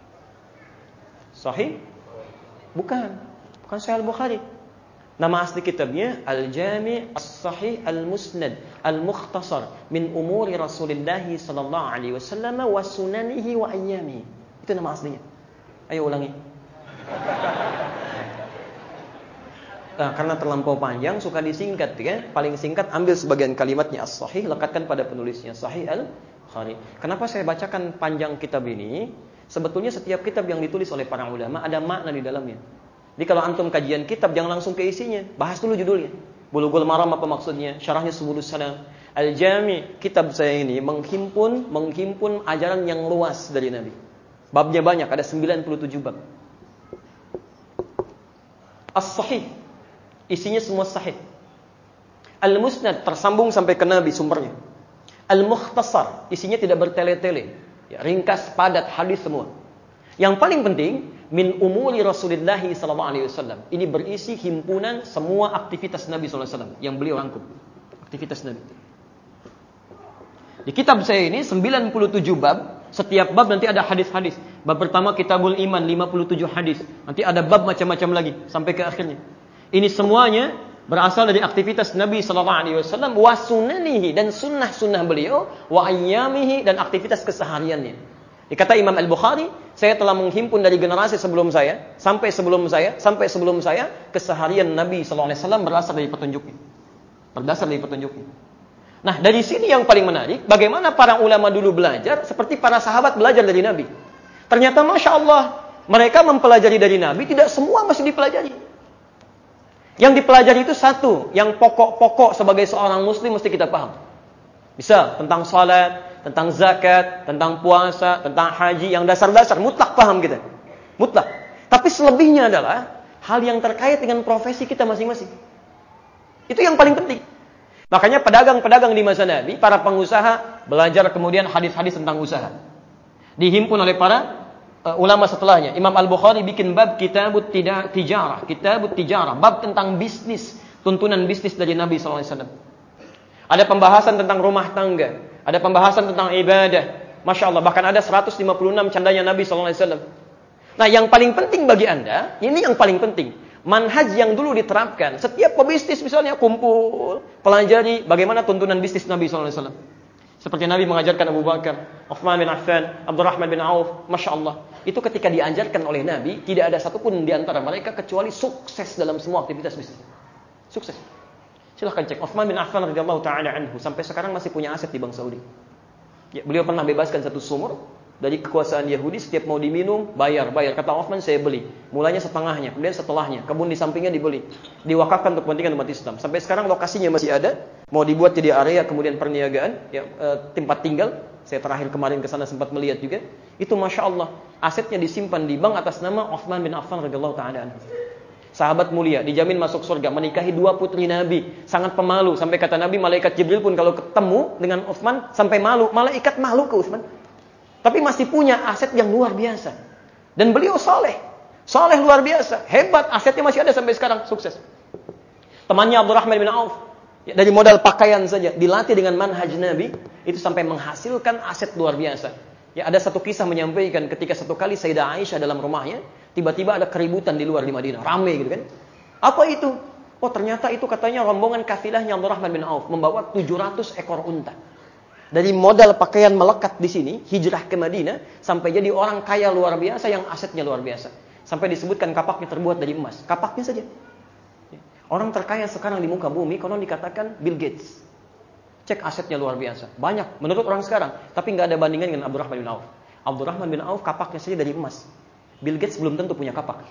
Sahih? Bukan, bukan Sahih Al-Bukhari. Nama asli kitabnya Al-Jami' As-Sahih Al-Musnad Al-Mukhtasar min umuri Rasulullah sallallahu alaihi wasallam wa sunanihi wa ayyamihi. Itu nama aslinya. Ayo ulangi. Nah, karena terlampau panjang suka disingkat ya. Paling singkat ambil sebagian kalimatnya As-Sahih, lekatkan pada penulisnya Sahih Al-Bukhari. Kenapa saya bacakan panjang kitab ini? Sebetulnya setiap kitab yang ditulis oleh para ulama ada makna di dalamnya. Jadi kalau antum kajian kitab jangan langsung ke isinya, bahas dulu judulnya. Bulughul Maram apa maksudnya? Syarahnya Subulus Salam. Al-Jami, kitab saya ini menghimpun menghimpun ajaran yang luas dari Nabi. Babnya banyak, ada sembilan puluh tujuh bab. As-Sahih, isinya semua sahih. Al-Musnad, tersambung sampai ke Nabi sumbernya. Al-Mukhtasar, isinya tidak bertele-tele, ya, ringkas, padat, hadis semua. Yang paling penting, min umuri Rasulullah sallallahu alaihi wasallam. Ini berisi himpunan semua aktivitas Nabi sallallahu alaihi wasallam yang beliau rangkum. Aktivitas Nabi. Di kitab saya ini sembilan puluh tujuh bab, setiap bab nanti ada hadis-hadis. Bab pertama Kitabul Iman lima puluh tujuh hadis. Nanti ada bab macam-macam lagi sampai ke akhirnya. Ini semuanya berasal dari aktivitas Nabi sallallahu alaihi wasallam wa sunanihi, dan sunnah-sunnah beliau, wa ayyamihi, dan aktivitas kesehariannya. Dikata Imam Al-Bukhari, saya telah menghimpun dari generasi sebelum saya, sampai sebelum saya, sampai sebelum saya, keseharian Nabi sallallahu alaihi wasallam berasal dari petunjuknya. Berdasar dari petunjuknya. Nah, dari sini yang paling menarik, bagaimana para ulama dulu belajar, seperti para sahabat belajar dari Nabi. Ternyata Masya Allah, mereka mempelajari dari Nabi, tidak semua masih dipelajari. Yang dipelajari itu satu, yang pokok-pokok sebagai seorang muslim mesti kita paham. Bisa tentang salat, tentang zakat, tentang puasa, tentang haji, yang dasar-dasar mutlak paham kita. Mutlak. Tapi selebihnya adalah hal yang terkait dengan profesi kita masing-masing. Itu yang paling penting. Makanya pedagang-pedagang di masa Nabi, para pengusaha belajar kemudian hadis-hadis tentang usaha. Dihimpun oleh para uh, ulama setelahnya. Imam Al-Bukhari bikin bab kitabut tijarah, kitabut tijarah, bab tentang bisnis, tuntunan bisnis dari Nabi sallallahu alaihi wasallam. Ada pembahasan tentang rumah tangga, ada pembahasan tentang ibadah. Masya Allah, bahkan ada seratus lima puluh enam candanya Nabi sallallahu alaihi wasallam. Nah, yang paling penting bagi Anda, ini yang paling penting. Manhaj yang dulu diterapkan, setiap pebisnis misalnya kumpul, pelajari bagaimana tuntunan bisnis Nabi sallallahu alaihi wasallam. Seperti Nabi mengajarkan Abu Bakar, Uthman bin Affan, Abdurrahman bin Auf, Masya Allah. Itu ketika diajarkan oleh Nabi, tidak ada satupun di antara mereka kecuali sukses dalam semua aktivitas bisnis. Sukses. Silahkan cek, Uthman bin Affan radhiyallahu ta'ala anhu, sampai sekarang masih punya aset di Bank Saudi. Ya, beliau pernah bebaskan satu sumur dari kekuasaan Yahudi, setiap mau diminum, bayar, bayar. Kata Uthman, saya beli. Mulanya setengahnya, kemudian setelahnya. Kebun di sampingnya dibeli. Diwakafkan untuk kepentingan umat Islam. Sampai sekarang lokasinya masih ada. Mau dibuat jadi area kemudian perniagaan, ya, e, tempat tinggal. Saya terakhir kemarin ke sana sempat melihat juga. Itu Masya Allah. Asetnya disimpan di bank atas nama Uthman bin Affan radhiyallahu ta'ala anhu. Sahabat mulia, dijamin masuk surga, menikahi dua putri Nabi. Sangat pemalu. Sampai kata Nabi, malaikat Jibril pun kalau ketemu dengan Uthman, sampai malu. Malaikat malu ke Uthman. Tapi masih punya aset yang luar biasa. Dan beliau saleh. Saleh luar biasa. Hebat. Asetnya masih ada sampai sekarang. Sukses. Temannya Abdurrahman bin Auf. Ya, dari modal pakaian saja. Dilatih dengan manhaj Nabi. Itu sampai menghasilkan aset luar biasa. Ya, ada satu kisah menyampaikan ketika satu kali Sayyidah Aisyah dalam rumahnya. Tiba-tiba ada keributan di luar di Madinah. Ramai gitu kan. Apa itu? Oh, ternyata itu katanya rombongan kafilahnya Abdurrahman bin Auf. Membawa tujuh ratus ekor unta. Dari modal pakaian melekat di sini, hijrah ke Madinah, sampai jadi orang kaya luar biasa yang asetnya luar biasa. Sampai disebutkan kapaknya terbuat dari emas. Kapaknya saja. Orang terkaya sekarang di muka bumi, konon dikatakan Bill Gates. Cek asetnya luar biasa. Banyak, menurut orang sekarang. Tapi nggak ada bandingan dengan Abdurrahman bin Auf. Abdurrahman bin Auf kapaknya saja dari emas. Bill Gates belum tentu punya kapak.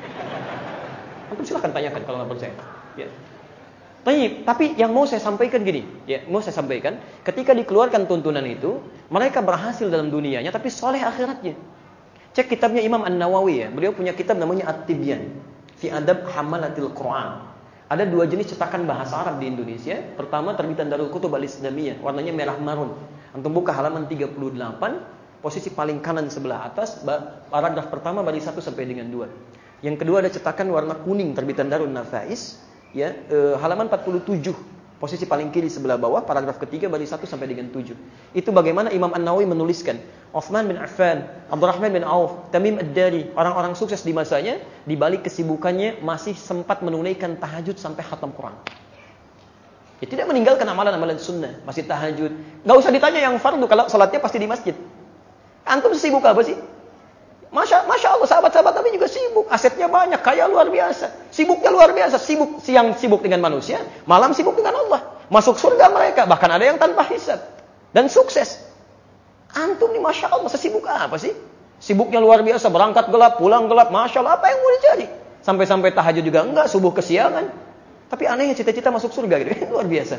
Antum silahkan tanyakan kalau nggak percaya. Ya. Tapi, tapi yang mau saya sampaikan gini, ya, mau saya sampaikan, ketika dikeluarkan tuntunan itu, mereka berhasil dalam dunianya, tapi soleh akhiratnya. Cek kitabnya Imam An-Nawawi ya, beliau punya kitab namanya At-Tibyan, fi Adab Hamalatil Quran. Ada dua jenis cetakan bahasa Arab di Indonesia. Pertama terbitan Darul Kutub Al-Islamiyah, warnanya merah marun. Antum buka halaman tiga puluh delapan, posisi paling kanan sebelah atas, paragraf pertama baris satu sampai dengan dua. Yang kedua ada cetakan warna kuning terbitan Darul Nafais. Ya, e, halaman empat puluh tujuh, posisi paling kiri sebelah bawah, paragraf ketiga baris satu sampai dengan tujuh. Itu bagaimana Imam An-Nawawi menuliskan Uthman bin Affan, Abdurrahman bin Auf, Tamim Ad-Dari, orang-orang sukses di masanya, di balik kesibukannya masih sempat menunaikan tahajud sampai khatam Quran. Ya, tidak meninggalkan amalan-amalan sunnah, masih tahajud. Gak usah ditanya yang fardu, kalau salatnya pasti di masjid. Antum sibuk apa sih? Masya, Masya Allah, sahabat-sahabat Nabi juga sibuk. Asetnya banyak, kaya luar biasa. Sibuknya luar biasa. Sibuk, siang sibuk dengan manusia, malam sibuk dengan Allah. Masuk surga mereka, bahkan ada yang tanpa hisab. Dan sukses. Antum nih Masya Allah, sesibuk apa sih? Sibuknya luar biasa, berangkat gelap, pulang gelap. Masya Allah, apa yang mau dicari? Sampai-sampai tahajud juga enggak, subuh kesiangan. Tapi anehnya cita-cita masuk surga gitu. Luar biasa.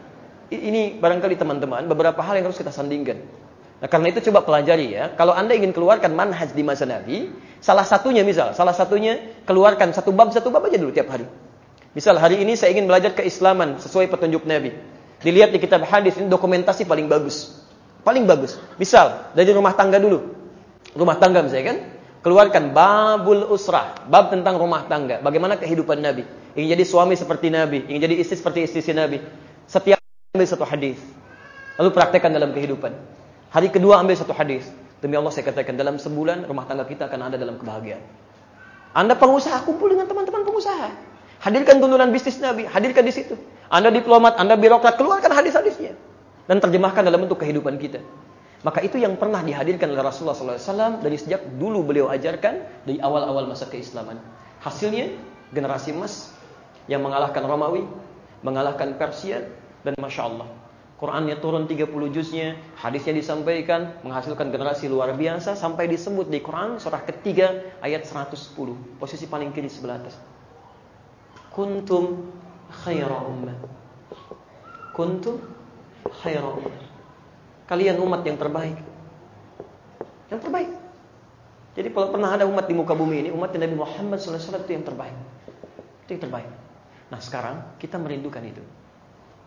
Ini barangkali teman-teman, beberapa hal yang harus kita sandingkan. Nah, karena itu coba pelajari ya. Kalau Anda ingin keluarkan manhaj di masa Nabi, salah satunya misal, salah satunya keluarkan satu bab satu bab aja dulu tiap hari. Misal hari ini saya ingin belajar keislaman sesuai petunjuk Nabi. Dilihat di kitab hadis ini dokumentasi paling bagus. Paling bagus. Misal dari rumah tangga dulu. Rumah tangga misalnya kan, keluarkan babul usrah, bab tentang rumah tangga. Bagaimana kehidupan Nabi? Ingin jadi suami seperti Nabi, ingin jadi istri seperti istri Nabi. Setiap ambil satu hadis. Lalu praktekkan dalam kehidupan. Hari kedua ambil satu hadis. Demi Allah saya katakan dalam sebulan rumah tangga kita akan ada dalam kebahagiaan. Anda pengusaha, kumpul dengan teman-teman pengusaha. Hadirkan tuntunan bisnis Nabi, hadirkan di situ. Anda diplomat, Anda birokrat, keluarkan hadis-hadisnya dan terjemahkan dalam bentuk kehidupan kita. Maka itu yang pernah dihadirkan oleh Rasulullah sallallahu alaihi wasallam dari sejak dulu beliau ajarkan dari awal-awal masa keislaman. Hasilnya generasi emas yang mengalahkan Romawi, mengalahkan Persia, dan Masya Allah. Qurannya turun tiga puluh juznya, hadisnya disampaikan, menghasilkan generasi luar biasa sampai disebut di Quran surah ketiga ayat seratus sepuluh, posisi paling kiri sebelah atas. Kuntum khaira ummah. Kuntum khaira ummah. Kalian umat yang terbaik. Yang terbaik. Jadi kalau pernah ada umat di muka bumi ini, umat Nabi Muhammad sallallahu alaihi wasallam itu yang terbaik. Itu yang terbaik. Nah, sekarang kita merindukan itu.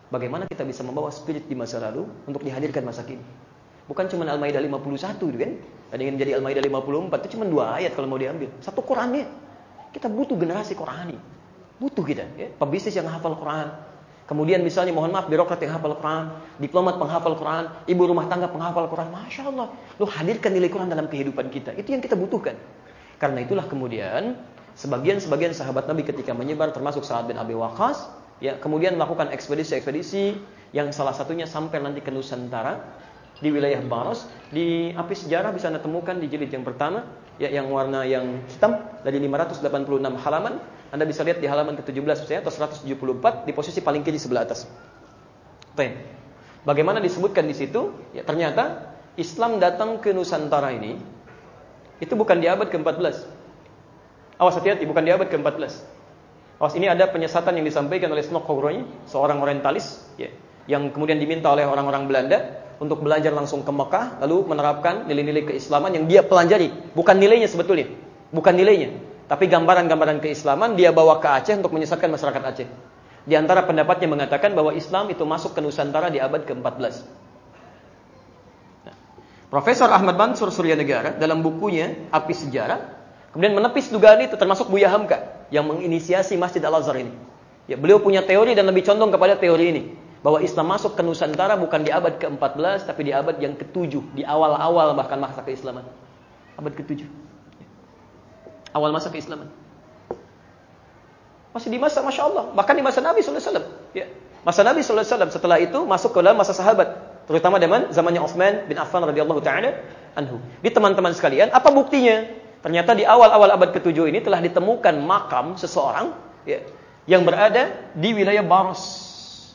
Bagaimana kita bisa membawa spirit di masa lalu untuk dihadirkan masa kini? Bukan cuma Al-Maidah lima puluh satu gitu kan? Ada yang jadi Al-Maidah lima puluh empat itu cuma dua ayat kalau mau diambil. Satu Qurannya. Kita butuh generasi Qurani. Butuh kita, ya. Pebisnis yang hafal Quran. Kemudian misalnya mohon maaf birokrat yang hafal Quran, diplomat penghafal Quran, ibu rumah tangga penghafal Quran. Masya Allah, lu hadirkan nilai Quran dalam kehidupan kita. Itu yang kita butuhkan. Karena itulah kemudian sebagian-sebagian sahabat Nabi ketika menyebar termasuk Sa'ad bin Abi Waqqas, ya, kemudian melakukan ekspedisi-ekspedisi yang salah satunya sampai nanti ke Nusantara di wilayah Baros. Di Api Sejarah bisa Anda temukan di jilid yang pertama, ya, yang warna yang hitam dari lima ratus delapan puluh enam halaman. Anda bisa lihat di halaman ke tujuh belas ya, atau seratus tujuh puluh empat di posisi paling kiri sebelah atas. Baik. Bagaimana disebutkan di situ? Ya, ternyata Islam datang ke Nusantara ini itu bukan di abad ke empat belas. Awas, hati-hati, bukan di abad ke empat belas. Awas, ini ada penyesatan yang disampaikan oleh Snokhogrony, seorang orientalis, ya, yang kemudian diminta oleh orang-orang Belanda untuk belajar langsung ke Mekah, lalu menerapkan nilai-nilai keislaman yang dia pelajari. Bukan nilainya sebetulnya, bukan nilainya, tapi gambaran-gambaran keislaman dia bawa ke Aceh untuk menyesatkan masyarakat Aceh. Di antara pendapatnya mengatakan bahwa Islam itu masuk ke Nusantara di abad ke empat belas. Nah, Profesor Ahmad Mansur Suryanegara dalam bukunya Api Sejarah kemudian menepis dugaan itu, termasuk Buya Hamka yang menginisiasi Masjid Al-Azhar ini. Ya, beliau punya teori dan lebih condong kepada teori ini, bahwa Islam masuk ke Nusantara bukan di abad ke empat belas tapi di abad yang ketujuh, di awal-awal bahkan masa keislaman. Abad ketujuh. Awal masa keislaman. Masih di masa Masya Allah, bahkan di masa Nabi sallallahu alaihi wasallam. Ya. Masa Nabi sallallahu alaihi wasallam, setelah itu masuk ke dalam masa sahabat, terutama zaman zamannya Utsman bin Affan radhiyallahu taala anhu. Di teman-teman sekalian, apa buktinya? Ternyata di awal-awal abad ketujuh ini telah ditemukan makam seseorang, ya, yang berada di wilayah Baros.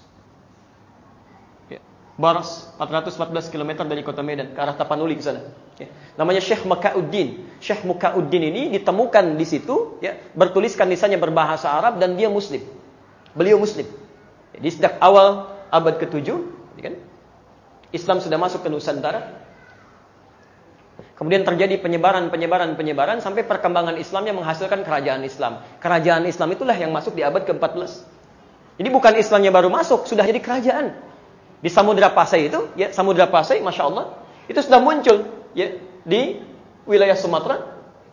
Baros, empat ratus empat belas kilometer dari kota Medan ke arah Tapanuli ke sana. Ya. Namanya Syekh Mukauddin. Syekh Mukauddin ini ditemukan di situ, ya, bertuliskan lisannya berbahasa Arab dan dia Muslim. Beliau Muslim. Jadi sejak awal abad ketujuh, kan, Islam sudah masuk ke Nusantara. Kemudian terjadi penyebaran, penyebaran, penyebaran sampai perkembangan Islamnya menghasilkan kerajaan Islam. Kerajaan Islam itulah yang masuk di abad ke empat belas. Jadi bukan Islamnya baru masuk, sudah jadi kerajaan. Di Samudra Pasai itu, ya, Samudra Pasai, Masya Allah, itu sudah muncul, ya, di wilayah Sumatera.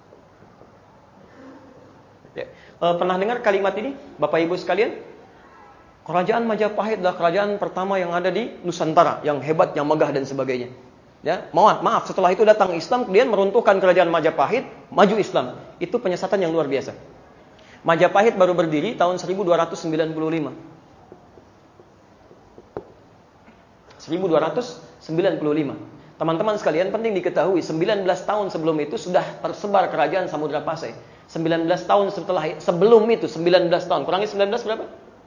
Ya. E, pernah dengar kalimat ini, Bapak Ibu sekalian? Kerajaan Majapahit adalah kerajaan pertama yang ada di Nusantara, yang hebat, yang megah dan sebagainya. Ya, maaf, maaf, setelah itu datang Islam, kemudian meruntuhkan kerajaan Majapahit, maju Islam. Itu penyesatan yang luar biasa. Majapahit baru berdiri tahun seribu dua ratus sembilan puluh lima. seribu dua ratus sembilan puluh lima. Teman-teman sekalian, penting diketahui, sembilan belas tahun sebelum itu sudah tersebar kerajaan Samudra Pasai. sembilan belas tahun setelah sebelum itu, sembilan belas tahun. Kurangi sembilan belas berapa?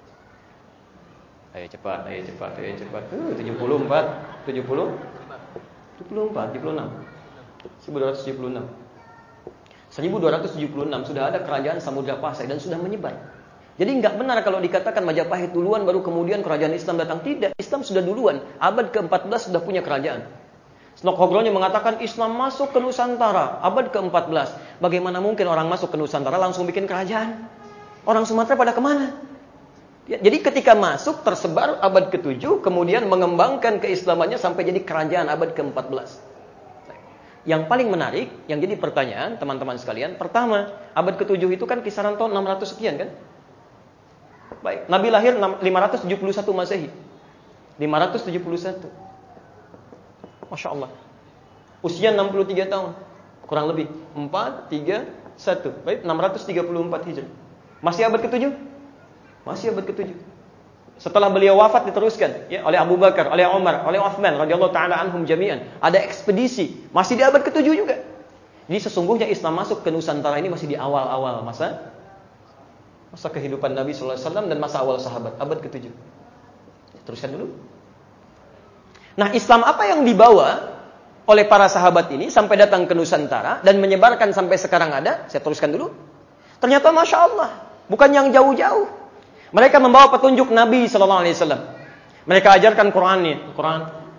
Ayo cepat, ayo cepat, ayo cepat. Uh, tujuh puluh empat, tujuh puluh, tujuh puluh empat, tujuh puluh enam. seribu dua ratus tujuh puluh enam. seribu dua ratus tujuh puluh enam sudah ada kerajaan Samudra Pasai dan sudah menyebar. Jadi enggak benar kalau dikatakan Majapahit duluan baru kemudian kerajaan Islam datang. Tidak, Islam sudah duluan. Abad ke empat belas sudah punya kerajaan. Snokhogrony mengatakan Islam masuk ke Nusantara abad ke empat belas. Bagaimana mungkin orang masuk ke Nusantara langsung bikin kerajaan? Orang Sumatera pada kemana? Ya, jadi ketika masuk tersebar abad ketujuh, kemudian mengembangkan keislamannya sampai jadi kerajaan abad ke empat belas. Yang paling menarik, yang jadi pertanyaan teman-teman sekalian, pertama, abad ketujuh itu kan kisaran tahun enam ratus sekian kan? Baik, Nabi lahir lima ratus tujuh puluh satu Masehi. lima ratus tujuh puluh satu. Masya Allah. Usia enam puluh tiga tahun. Kurang lebih. empat, tiga, satu. Baik, enam ratus tiga puluh empat Hijrah. Masih abad ketujuh? Masih abad ketujuh. Setelah beliau wafat diteruskan, ya, oleh Abu Bakar, oleh Umar, oleh Utsman radhiyallahu taala anhum jami'an. Ada ekspedisi, masih di abad ketujuh juga. Jadi sesungguhnya Islam masuk ke Nusantara ini masih di awal-awal masa masa kehidupan Nabi sallallahu alaihi wasallam dan masa awal sahabat, abad ketujuh. Teruskan dulu. Nah, Islam apa yang dibawa oleh para sahabat ini sampai datang ke Nusantara dan menyebarkan sampai sekarang ada? Saya teruskan dulu. Ternyata Masya Allah, bukan yang jauh-jauh. Mereka membawa petunjuk Nabi sallallahu alaihi wasallam. Mereka ajarkan Qur'annya, Quran.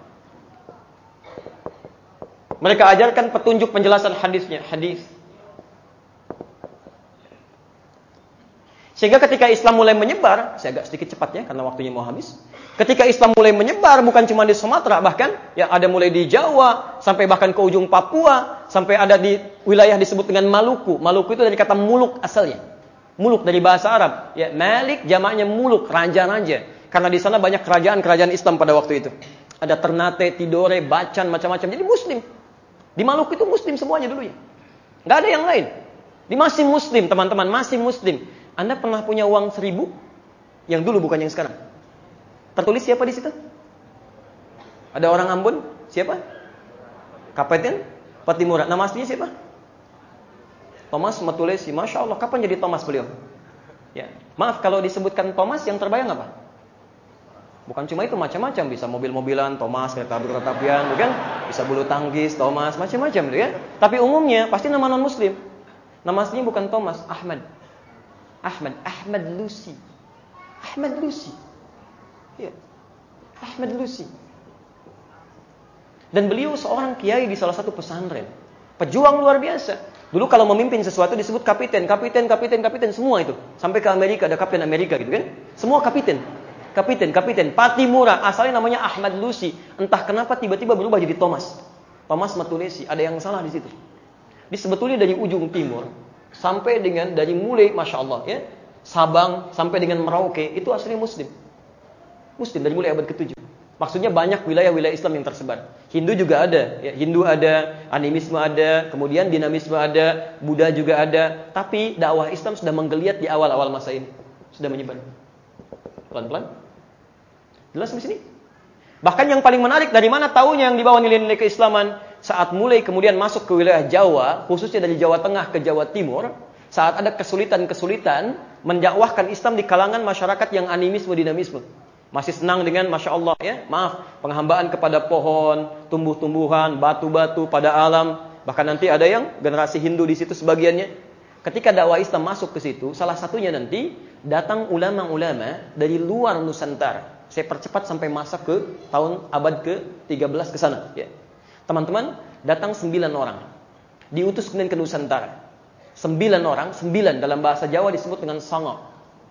Mereka ajarkan petunjuk penjelasan hadisnya, hadis. Sehingga ketika Islam mulai menyebar, saya agak sedikit cepat ya karena waktunya mau habis. Ketika Islam mulai menyebar bukan cuma di Sumatera, bahkan yang ada mulai di Jawa sampai bahkan ke ujung Papua, sampai ada di wilayah disebut dengan Maluku. Maluku itu dari kata muluk asalnya. Muluk dari bahasa Arab. Ya, Malik jamaknya muluk, raja-raja. Karena di sana banyak kerajaan-kerajaan Islam pada waktu itu. Ada Ternate, Tidore, Bacan, macam-macam. Jadi Muslim. Di Maluku itu Muslim semuanya dulu ya. Nggak ada yang lain. Di masih Muslim, teman-teman, masih Muslim. Anda pernah punya uang seribu? Yang dulu bukan yang sekarang. Tertulis siapa di situ? Ada orang Ambon? Siapa? Kapten Patimura. Nama aslinya siapa? Thomas Matulesi. Masya Allah, kapan jadi Thomas beliau? Ya, maaf kalau disebutkan Thomas yang terbayang apa? Bukan cuma itu, macam-macam. Bisa mobil-mobilan, Thomas, kereta kereta apian, bukan? Bisa bulu tangkis, Thomas, macam-macam, ya. Tapi umumnya pasti nama non-Muslim. Nama aslinya bukan Thomas, Ahmad. Ahmad, Ahmad Lucy. Ahmad Lucy. Ya. Ahmad Lucy. Dan beliau seorang kiai di salah satu pesantren. Pejuang luar biasa. Dulu kalau memimpin sesuatu disebut kapiten, kapiten, kapiten, kapiten, semua itu. Sampai ke Amerika ada kapten Amerika gitu kan. Semua kapiten. Kapiten, kapiten. Patimura, asalnya namanya Ahmad Lucy. Entah kenapa tiba-tiba berubah jadi Thomas. Thomas Matulesi. Ada yang salah di situ. Di sebetulnya dari ujung timur sampai dengan dari mulai Masya Allah ya, Sabang sampai dengan Merauke itu aslinya Muslim. Muslim dari mulai abad ketujuh. Maksudnya banyak wilayah-wilayah Islam yang tersebar. Hindu juga ada, ya, Hindu ada, animisme ada, kemudian dinamisme ada, Buddha juga ada. Tapi dakwah Islam sudah menggeliat di awal-awal masa ini, sudah menyebar. Pelan-pelan. Jelas di sini? Bahkan yang paling menarik, dari mana taunya yang dibawa nilai-nilai keislaman? Saat mulai kemudian masuk ke wilayah Jawa, khususnya dari Jawa Tengah ke Jawa Timur, saat ada kesulitan-kesulitan mendakwahkan Islam di kalangan masyarakat yang animisme, dinamisme. Masih senang dengan Masya Allah ya, maaf, penghambaan kepada pohon, tumbuh-tumbuhan, batu-batu pada alam. Bahkan nanti ada yang generasi Hindu di situ sebagiannya. Ketika dakwah Islam masuk ke situ, salah satunya nanti datang ulama-ulama dari luar Nusantara. Saya percepat sampai masa ke tahun abad ke tiga belas ke sana ya. Teman-teman, datang sembilan orang. Diutus kemudian ke Nusantara. Sembilan orang, sembilan dalam bahasa Jawa disebut dengan songo.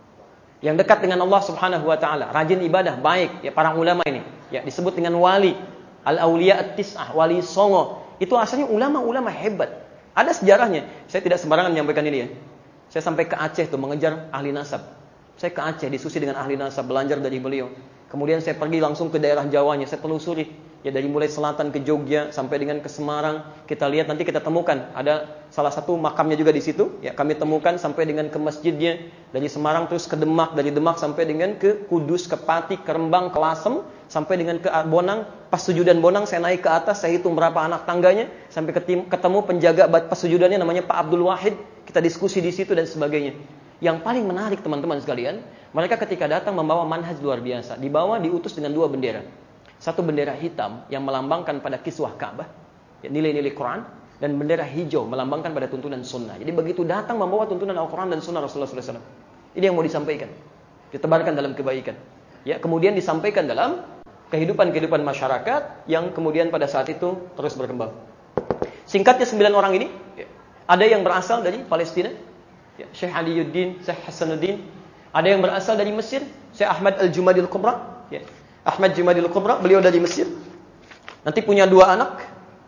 Yang dekat dengan Allah Subhanahu wa taala, rajin ibadah, baik ya para ulama ini. Ya, disebut dengan wali, al-auliya at-tis'ah, wali songo. Itu asalnya ulama-ulama hebat. Ada sejarahnya. Saya tidak sembarangan menyampaikan ini ya. Saya sampai ke Aceh tuh mengejar ahli nasab. Saya ke Aceh diskusi dengan ahli nasab, belajar dari beliau. Kemudian saya pergi langsung ke daerah Jawanya, saya telusuri. Ya dari mulai selatan ke Jogja sampai dengan ke Semarang, kita lihat nanti kita temukan ada salah satu makamnya juga di situ. Ya kami temukan sampai dengan ke masjidnya dari Semarang terus ke Demak, dari Demak sampai dengan ke Kudus, ke Pati, ke Rembang, ke Lasem, sampai dengan ke Bonang. Pas sujudan Bonang saya naik ke atas, saya hitung berapa anak tangganya sampai ketemu penjaga pas sujudannya namanya Pak Abdul Wahid. Kita diskusi di situ dan sebagainya. Yang paling menarik teman-teman sekalian, mereka ketika datang membawa manhaj luar biasa. Dibawa diutus dengan dua bendera. Satu bendera hitam yang melambangkan pada kiswah Ka'bah, ya, nilai-nilai Quran, dan bendera hijau melambangkan pada tuntunan sunnah. Jadi begitu datang membawa tuntunan Al-Quran dan sunnah Rasulullah sallallahu alaihi wasallam. Ini yang mau disampaikan, ditebarkan dalam kebaikan. Ya, kemudian disampaikan dalam kehidupan-kehidupan masyarakat yang kemudian pada saat itu terus berkembang. Singkatnya sembilan orang ini, ya, ada yang berasal dari Palestina, ya, Syekh Aliyuddin, Syekh Hasanuddin. Ada yang berasal dari Mesir, Syekh Ahmad Al-Jumadil Kubra, ya. Ahmad Jumadil Kubra, beliau dari Mesir. Nanti punya dua anak.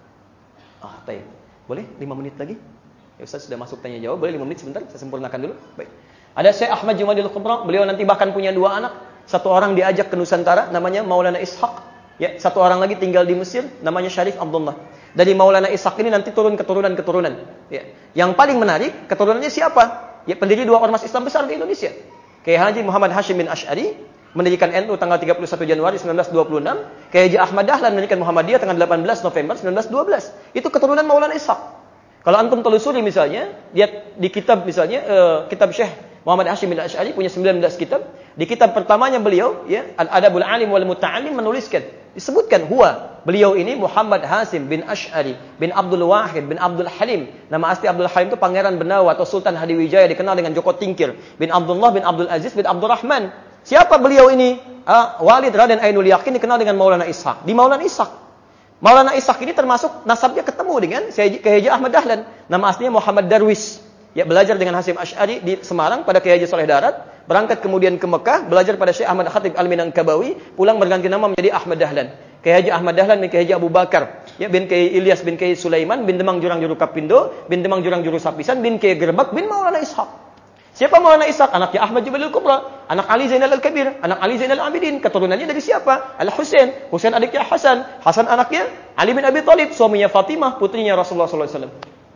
Ah, tayyib. Boleh lima menit lagi? Ya Ustaz sudah masuk tanya jawab, boleh lima menit sebentar, saya sempurnakan dulu. Baik. Ada Syekh Ahmad Jumadil Kubra, beliau nanti bahkan punya dua anak. Satu orang diajak ke Nusantara, namanya Maulana Ishaq. Ya, satu orang lagi tinggal di Mesir, namanya Syarif Abdullah. Dari Maulana Ishaq ini nanti turun keturunan-keturunan. Ya. Yang paling menarik, keturunannya siapa? Ya, pendiri dua ormas Islam besar di Indonesia. Kiai Haji Muhammad Hashim bin Asy'ari mendirikan N U tanggal tiga puluh satu Januari seribu sembilan ratus dua puluh enam. Kiai Haji Ahmad Dahlan mendirikan Muhammadiyah tanggal delapan belas November seribu sembilan ratus dua belas. Itu keturunan Maulana Ishaq. Kalau antum telusuri misalnya, lihat di kitab misalnya uh, kitab Syekh Muhammad Hashim bin Asy'ari punya sembilan belas kitab. Di kitab pertamanya beliau, ya, Al-Adabul Alim wal Muta'allim menuliskan, disebutkan huwa, beliau ini Muhammad Hashim bin Asy'ari bin Abdul Wahid bin Abdul Halim. Nama asli Abdul Halim itu Pangeran Benawa atau Sultan Hadiwijaya, dikenal dengan Joko Tingkir bin Abdullah bin Abdul Aziz bin Abdul Rahman. Siapa beliau ini? Ah, Walid Raden Ainul Yakin dikenal dengan Maulana Ishaq. Di Maulana Ishaq. Maulana Ishaq ini termasuk nasabnya ketemu dengan Kiai Haji Ahmad Dahlan. Nama aslinya Muhammad Darwis. Ya, belajar dengan Hasyim Asy'ari di Semarang pada Kiai Haji Saleh Darat, berangkat kemudian ke Mekah, belajar pada Syekh Ahmad Khatib Al-Minangkabawi, pulang berganti nama menjadi Ahmad Dahlan. Kiai Haji Ahmad Dahlan bin Kiai Haji Abu Bakar, ya, bin Kiai Ilyas bin Kiai Sulaiman bin Demang Jurang Juru Kapindo, bin Demang Jurang Juru Sapisan, bin Kiai Gerbak bin Maulana Ishaq. Siapa Maulana Ishaq? Anaknya Ahmad Jubailul Kubra, anak Ali Zainal Al-Kabir, anak Ali Zainal Abidin, keturunannya dari siapa? Al-Husain, Husain adiknya Hasan, Hasan anaknya Ali bin Abi Thalib, suaminya Fatimah, putrinya Rasulullah sallallahu alaihi wasallam.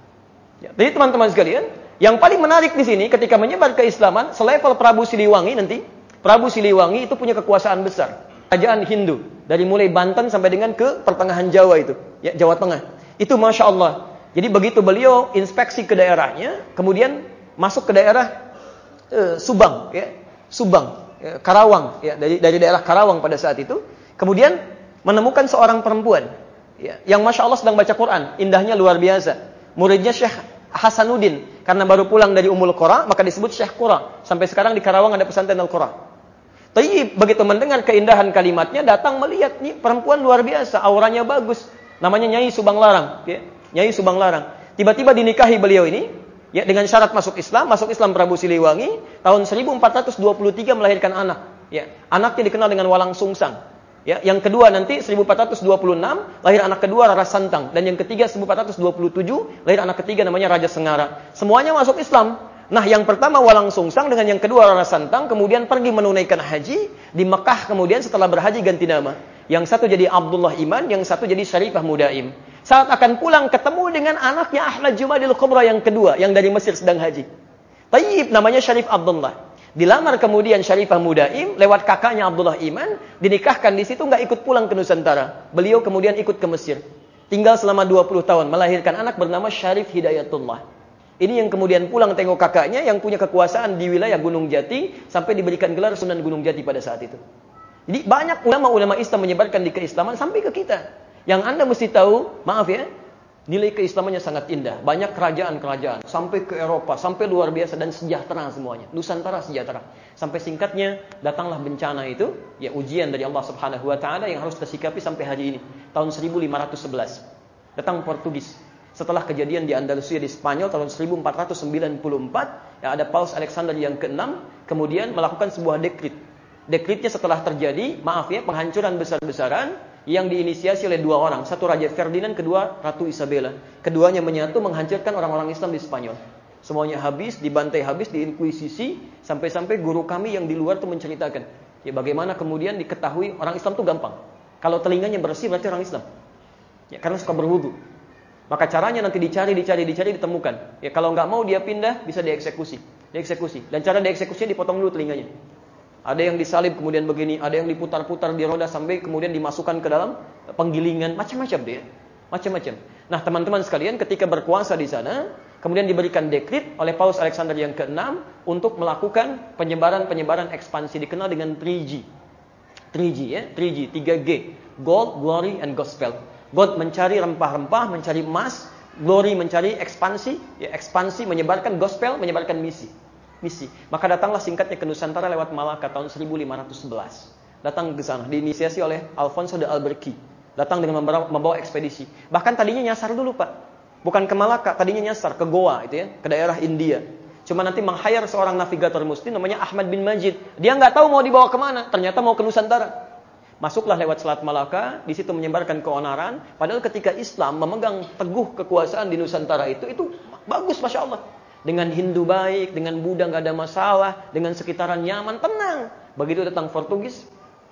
Ya, jadi teman-teman sekalian, yang paling menarik di sini ketika menyebar keislaman, selevel Prabu Siliwangi nanti, Prabu Siliwangi itu punya kekuasaan besar. Kerajaan Hindu dari mulai Banten sampai dengan ke pertengahan Jawa itu, ya, Jawa Tengah. Itu Masya Allah. Jadi begitu beliau inspeksi ke daerahnya, kemudian masuk ke daerah eh, Subang, ya, Subang, ya, Karawang, ya, dari dari daerah Karawang pada saat itu, kemudian menemukan seorang perempuan, ya, yang Masya Allah sedang baca Quran, indahnya luar biasa. Muridnya Syekh Hasanuddin, karena baru pulang dari Ummul Qura, maka disebut Syekh Qura. Sampai sekarang di Karawang ada pesantren Al-Qura. Tapi begitu mendengar keindahan kalimatnya, datang melihat nih perempuan luar biasa, auranya bagus. Namanya Nyai Subang Larang, ya. Nyai Subang Larang. Tiba-tiba dinikahi beliau ini, ya, dengan syarat masuk Islam. Masuk Islam Prabu Siliwangi tahun seribu empat ratus dua puluh tiga melahirkan anak, ya. Anaknya dikenal dengan Walang Sungsang. Ya, yang kedua nanti seribu empat ratus dua puluh enam lahir anak kedua Rara Santang, dan yang ketiga seribu empat ratus dua puluh tujuh lahir anak ketiga namanya Raja Sengara. Semuanya masuk Islam. Nah, yang pertama Walang Sungsang dengan yang kedua Rara Santang kemudian pergi menunaikan haji di Mekah, kemudian setelah berhaji ganti nama. Yang satu jadi Abdullah Iman, yang satu jadi Syarifah Mudaim. Saat akan pulang ketemu dengan anaknya Ahmad Jumadil Kubra yang kedua yang dari Mesir sedang haji. Tayyib namanya Syarif Abdullah. Dilamar kemudian Syarifah Mudaim lewat kakaknya Abdullah Iman, dinikahkan di situ, nggak ikut pulang ke Nusantara. Beliau kemudian ikut ke Mesir. Tinggal selama dua puluh tahun melahirkan anak bernama Syarif Hidayatullah. Ini yang kemudian pulang tengok kakaknya yang punya kekuasaan di wilayah Gunung Jati sampai diberikan gelar Sunan Gunung Jati pada saat itu. Jadi banyak ulama-ulama Islam menyebarkan di keislaman sampai ke kita. Yang Anda mesti tahu, maaf ya, nilai keislamannya sangat indah. Banyak kerajaan-kerajaan sampai ke Eropa, sampai luar biasa dan sejahtera semuanya. Nusantara sejahtera. Sampai singkatnya datanglah bencana itu, ya, ujian dari Allah Subhanahu wa taala yang harus kita sikapi sampai hari ini. Tahun seribu lima ratus sebelas. Datang Portugis. Setelah kejadian di Andalusia di Spanyol tahun seribu empat ratus sembilan puluh empat, ya, ada Paus Alexander yang keenam kemudian melakukan sebuah dekrit. Dekritnya setelah terjadi, maaf ya, penghancuran besar-besaran yang diinisiasi oleh dua orang, satu Raja Ferdinand, kedua Ratu Isabella. Keduanya menyatu menghancurkan orang-orang Islam di Spanyol. Semuanya habis, dibantai habis, diinkuisisi, sampai-sampai guru kami yang di luar itu menceritakan, ya, bagaimana kemudian diketahui orang Islam itu gampang. Kalau telinganya bersih berarti orang Islam. Ya, karena suka berwudu. Maka caranya nanti dicari, dicari, dicari, ditemukan. Ya, kalau nggak mau dia pindah, bisa dieksekusi. Dieksekusi. Dan cara dieksekusinya dipotong dulu telinganya. Ada yang disalib kemudian begini, ada yang diputar-putar di roda sampai kemudian dimasukkan ke dalam penggilingan, macam-macam dia. Macam-macam. Nah, teman-teman sekalian, ketika berkuasa di sana, kemudian diberikan dekrit oleh Paus Alexander yang keenam untuk melakukan penyebaran-penyebaran ekspansi dikenal dengan tiga G. tiga G ya, tiga G, tiga G. Gold, Glory, and Gospel. Gold mencari rempah-rempah, mencari emas, Glory mencari ekspansi, ya, ekspansi menyebarkan gospel, menyebarkan misi. Misi. Maka datanglah singkatnya ke Nusantara lewat Malaka tahun seribu lima ratus sebelas. Datang ke sana, diinisiasi oleh Alfonso de Albuquerque. Datang dengan membawa, membawa ekspedisi. Bahkan tadinya nyasar dulu, Pak. Bukan ke Malaka, tadinya nyasar ke Goa itu ya, ke daerah India. Cuma nanti meng-hire seorang navigator muslim namanya Ahmad bin Majid. Dia nggak tahu mau dibawa kemana, ternyata mau ke Nusantara. Masuklah lewat Selat Malaka, di situ menyebarkan keonaran. Padahal ketika Islam memegang teguh kekuasaan di Nusantara itu, itu bagus, Masya Allah. Dengan Hindu baik, dengan Buddha nggak ada masalah, dengan sekitaran nyaman, tenang. Begitu datang Portugis,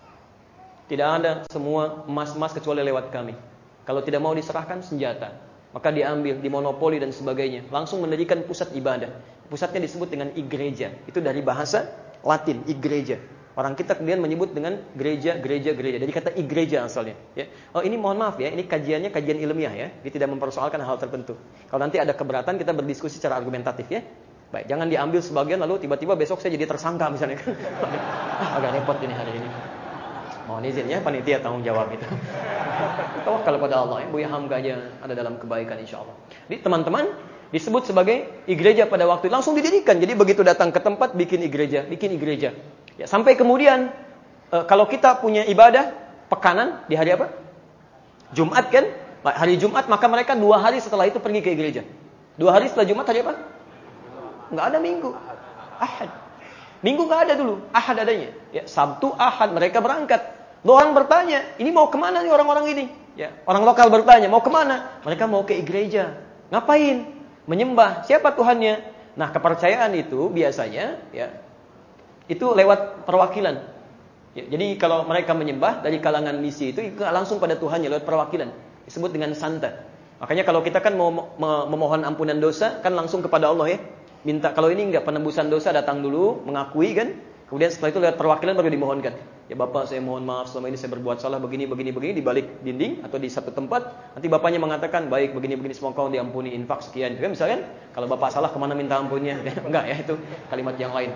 tidak ada semua emas-emas kecuali lewat kami. Kalau tidak mau diserahkan senjata, maka diambil, dimonopoli dan sebagainya. Langsung mendirikan pusat ibadah. Pusatnya disebut dengan igreja. Itu dari bahasa Latin, igreja. Orang kita kemudian menyebut dengan gereja, gereja, gereja. Dari kata igreja asalnya. Ya. Oh, ini mohon maaf ya, ini kajiannya kajian ilmiah ya. Dia tidak mempersoalkan hal tertentu. Kalau nanti ada keberatan, kita berdiskusi secara argumentatif ya. Baik, jangan diambil sebagian lalu tiba-tiba besok saya jadi tersangka misalnya. Ah, agak repot ini hari ini. Mohon izin ya, panitia tanggung jawab itu. Tawakal pada Allah ya. Buya Hamka aja ada dalam kebaikan insya Allah. Jadi teman-teman, disebut sebagai igreja pada waktu itu. Langsung didirikan. Jadi begitu datang ke tempat, bikin igreja. Bikin igreja. Ya, sampai kemudian e, kalau kita punya ibadah pekanan di hari apa? Jumat kan? Hari Jumat, maka mereka dua hari setelah itu pergi ke gereja. Dua hari setelah Jumat hari apa? Nggak ada minggu. Ahad. Minggu nggak ada dulu. Ahad adanya. Ya, Sabtu, Ahad mereka berangkat. Lalu orang bertanya, ini mau kemana nih orang-orang ini? Ya, orang lokal bertanya, mau kemana? Mereka mau ke gereja. Ngapain? Menyembah. Siapa Tuhannya? Nah, kepercayaan itu biasanya ya itu lewat perwakilan. Ya, jadi kalau mereka menyembah dari kalangan misi itu, itu langsung pada Tuhannya lewat perwakilan. Disebut dengan santa. Makanya kalau kita kan mau memohon ampunan dosa, kan langsung kepada Allah ya. Minta, kalau ini enggak, penembusan dosa datang dulu, mengakui kan. Kemudian setelah itu lewat perwakilan baru dimohonkan. Ya Bapak, saya mohon maaf selama ini saya berbuat salah begini, begini, begini. Di balik dinding atau di satu tempat. Nanti Bapaknya mengatakan, baik begini, begini, semoga kau diampuni, infak sekian. Ya, misalkan, kalau Bapak salah kemana minta ampunnya? Enggak ya, itu kalimat yang lain.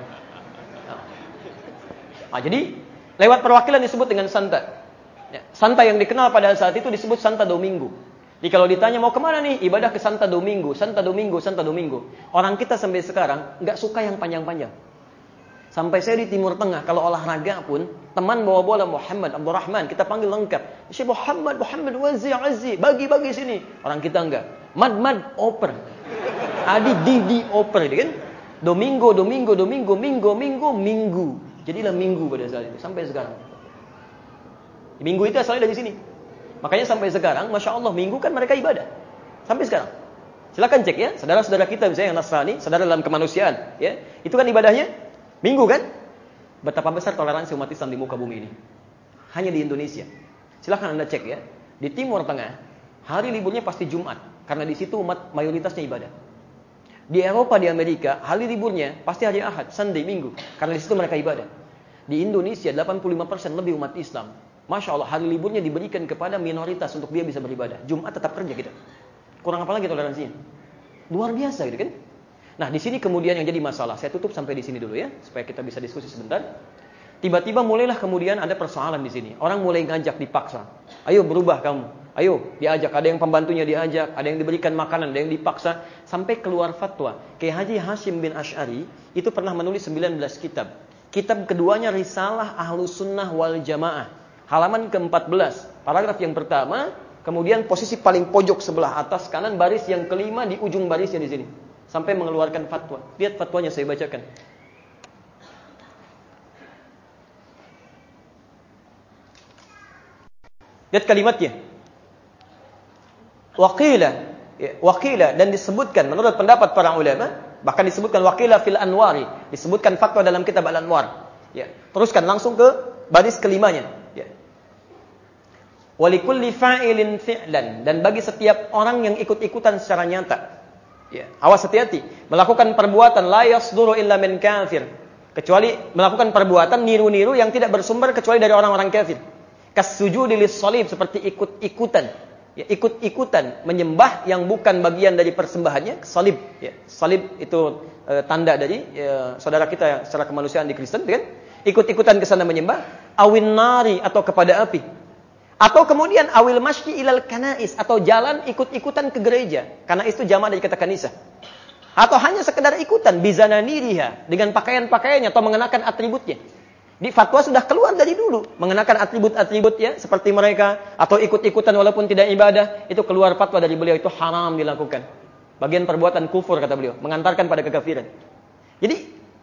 Nah, jadi lewat perwakilan disebut dengan santa. Ya, santa yang dikenal pada saat itu disebut Santa Domingo. Jadi kalau ditanya mau kemana nih? Ibadah ke Santa Domingo, Santa Domingo, Santa Domingo. Orang kita sampai sekarang nggak suka yang panjang-panjang. Sampai saya di Timur Tengah, kalau olahraga pun, teman bawa bola Muhammad, Abdurrahman, kita panggil lengkap. Syekh Muhammad, Muhammad, Wazi, Azi, bagi-bagi sini. Orang kita enggak. Mad, mad, oper. Adi, didi, oper. Kan? Domingo, Domingo, Domingo, Minggu, Minggu, Minggu. Jadilah Minggu pada saat itu, sampai sekarang. Minggu itu asalnya dari sini. Makanya sampai sekarang, Masya Allah, Minggu kan mereka ibadah. Sampai sekarang. Silakan cek ya, saudara-saudara kita misalnya yang Nasrani, saudara dalam kemanusiaan. Ya, itu kan ibadahnya Minggu kan? Betapa besar toleransi umat Islam di muka bumi ini. Hanya di Indonesia. Silakan Anda cek ya. Di Timur Tengah, hari liburnya pasti Jumat. Karena di situ umat mayoritasnya ibadah. Di Eropa, di Amerika, hari liburnya pasti hari Ahad, Sunday, Minggu. Karena di situ mereka ibadah. Di Indonesia, delapan puluh lima persen lebih umat Islam. Masya Allah, hari liburnya diberikan kepada minoritas untuk dia bisa beribadah. Jumat tetap kerja kita. Kurang apa lagi toleransinya? Luar biasa gitu kan? Nah, di sini kemudian yang jadi masalah. Saya tutup sampai di sini dulu ya, supaya kita bisa diskusi sebentar. Tiba-tiba mulailah kemudian ada persoalan di sini. Orang mulai ngajak dipaksa. Ayo berubah kamu. Ayo diajak. Ada yang pembantunya diajak, ada yang diberikan makanan, ada yang dipaksa. Sampai keluar fatwa. Kiai Haji Hashim bin Asy'ari itu pernah menulis sembilan belas kitab. Kitab keduanya Risalah Ahlus Sunnah wal Jamaah. Halaman ke empat belas. Paragraf yang pertama, kemudian posisi paling pojok sebelah atas kanan, baris yang kelima di ujung barisnya di sini. Sampai mengeluarkan fatwa. Lihat fatwanya saya bacakan. Lihat kalimatnya. Waqila, ya, waqila dan disebutkan menurut pendapat para ulama, bahkan disebutkan waqila fil anwari, disebutkan fatwa dalam kitab Al-Anwar. Ya, teruskan langsung ke baris kelimanya, ya. Walikulli fa'ilin fi'lan, dan bagi setiap orang yang ikut-ikutan secara nyata. Ya, awas hati-hati. Melakukan perbuatan la yasduru illa min kafir. Kecuali melakukan perbuatan niru-niru yang tidak bersumber kecuali dari orang-orang kafir. Kasujudi lis-shalib, seperti ikut-ikutan. Ya, ikut-ikutan menyembah yang bukan bagian dari persembahannya, salib. Ya, salib itu e, tanda dari e, saudara kita secara kemanusiaan di Kristen, kan? Ikut-ikutan ke sana menyembah, awin nari atau kepada api. Atau kemudian awil masyi ilal kanais, atau jalan ikut-ikutan ke gereja. Kanais itu jamak dari kata kanisa. Atau hanya sekedar ikutan bizananiriha, dengan pakaian-pakaiannya atau mengenakan atributnya. Di fatwa sudah keluar dari dulu, mengenakan atribut-atribut ya seperti mereka, atau ikut-ikutan walaupun tidak ibadah, itu keluar fatwa dari beliau, itu haram dilakukan. Bagian perbuatan kufur kata beliau, mengantarkan pada kekafiran. Jadi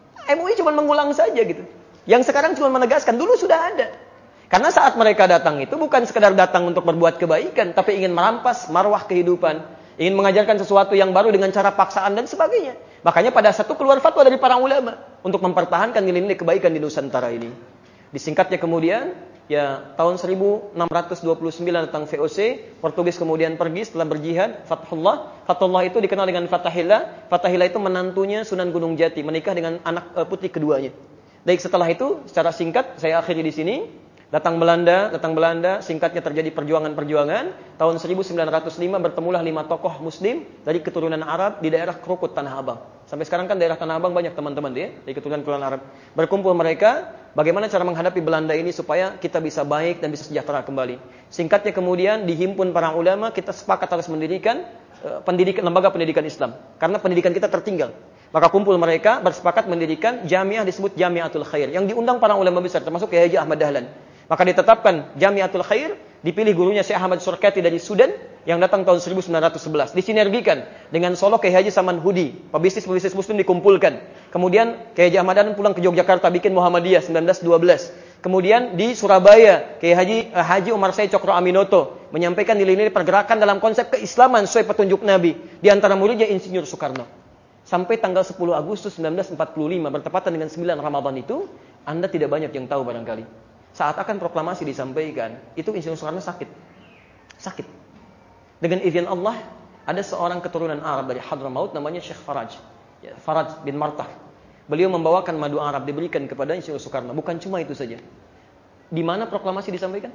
M U I cuma mengulang saja gitu. Yang sekarang cuma menegaskan, dulu sudah ada. Karena saat mereka datang itu bukan sekedar datang untuk berbuat kebaikan, tapi ingin merampas marwah kehidupan, ingin mengajarkan sesuatu yang baru dengan cara paksaan dan sebagainya. Makanya pada satu keluar fatwa dari para ulama untuk mempertahankan nilai-nilai kebaikan di Nusantara ini. Disingkatnya kemudian, ya tahun seribu enam ratus dua puluh sembilan tentang V O C, Portugis kemudian pergi setelah berjihad, Fathullah. Fathullah itu dikenal dengan Fathahillah. Fathahillah itu menantunya Sunan Gunung Jati, menikah dengan anak uh, putri keduanya. Baik, setelah itu, secara singkat saya akhiri di sini. Datang Belanda, datang Belanda, singkatnya terjadi perjuangan-perjuangan. Tahun seribu sembilan ratus lima bertemulah lima tokoh muslim dari keturunan Arab di daerah Krukut, Tanah Abang. Sampai sekarang kan daerah Tanah Abang banyak teman-teman dia, dari keturunan-keturunan Arab. Berkumpul mereka, bagaimana cara menghadapi Belanda ini supaya kita bisa baik dan bisa sejahtera kembali. Singkatnya kemudian dihimpun para ulama, kita sepakat harus mendirikan uh, pendidikan, lembaga pendidikan Islam. Karena pendidikan kita tertinggal. Maka kumpul mereka, bersepakat mendirikan jamiah disebut Jamiatul Khair. Yang diundang para ulama besar, termasuk Kiai Haji Ahmad Dahlan. Maka ditetapkan Jamiatul Khair Dipilih gurunya Syekh Ahmad Surkati dari Sudan yang datang tahun seribu sembilan ratus sebelas. Disinergikan dengan Solo Kiai Haji Saman Hudi. Pebisnis-pebisnis muslim dikumpulkan. Kemudian Kiai Haji Ahmad Adan pulang ke Yogyakarta bikin Muhammadiyah seribu sembilan ratus dua belas. Kemudian di Surabaya Kiai Haji uh, Haji Umar Said Cokro Aminoto menyampaikan nilai-nilai pergerakan dalam konsep keislaman sesuai petunjuk Nabi. Di antara muridnya Insinyur Soekarno. Sampai tanggal sepuluh Agustus seribu sembilan ratus empat puluh lima bertepatan dengan sembilan Ramadan itu, Anda tidak banyak yang tahu barangkali. Saat akan proklamasi disampaikan, itu Insinyur Soekarno sakit. Sakit. Dengan izin Allah, ada seorang keturunan Arab dari Hadramaut namanya Syekh Faraj. Ya, Faraj bin Martah. Beliau membawakan madu Arab diberikan kepada Insinyur Soekarno. Bukan cuma itu saja. Di mana proklamasi disampaikan?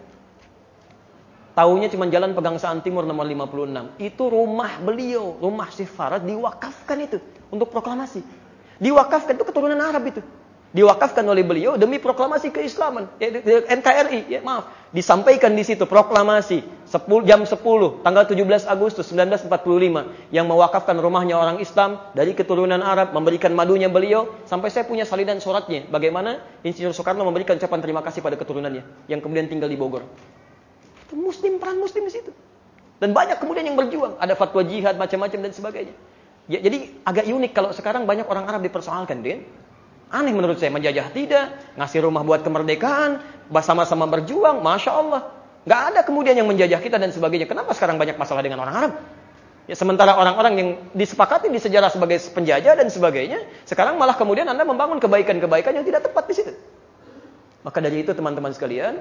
Taunya cuma Jalan Pegangsaan Timur nomor lima puluh enam. Itu rumah beliau, rumah Syekh Faraj diwakafkan itu untuk proklamasi. Diwakafkan itu keturunan Arab itu. Diwakafkan oleh beliau demi proklamasi keislaman. N K R I, ya maaf. Disampaikan di situ proklamasi jam sepuluh tanggal tujuh belas Agustus seribu sembilan ratus empat puluh lima yang mewakafkan rumahnya orang Islam dari keturunan Arab, memberikan madunya beliau, sampai saya punya salinan suratnya bagaimana Insinyur Soekarno memberikan ucapan terima kasih pada keturunannya yang kemudian tinggal di Bogor. Itu muslim, peran muslim di situ. Dan banyak kemudian yang berjuang, ada fatwa jihad macam-macam dan sebagainya. Ya, jadi agak unik kalau sekarang banyak orang Arab dipersoalkan, Den. Aneh menurut saya, menjajah tidak, ngasih rumah buat kemerdekaan, sama-sama berjuang, Masya Allah. Gak ada kemudian yang menjajah kita dan sebagainya. Kenapa sekarang banyak masalah dengan orang Arab? Ya, sementara orang-orang yang disepakati di sejarah sebagai penjajah dan sebagainya, sekarang malah kemudian Anda membangun kebaikan-kebaikan yang tidak tepat di situ. Maka dari itu teman-teman sekalian,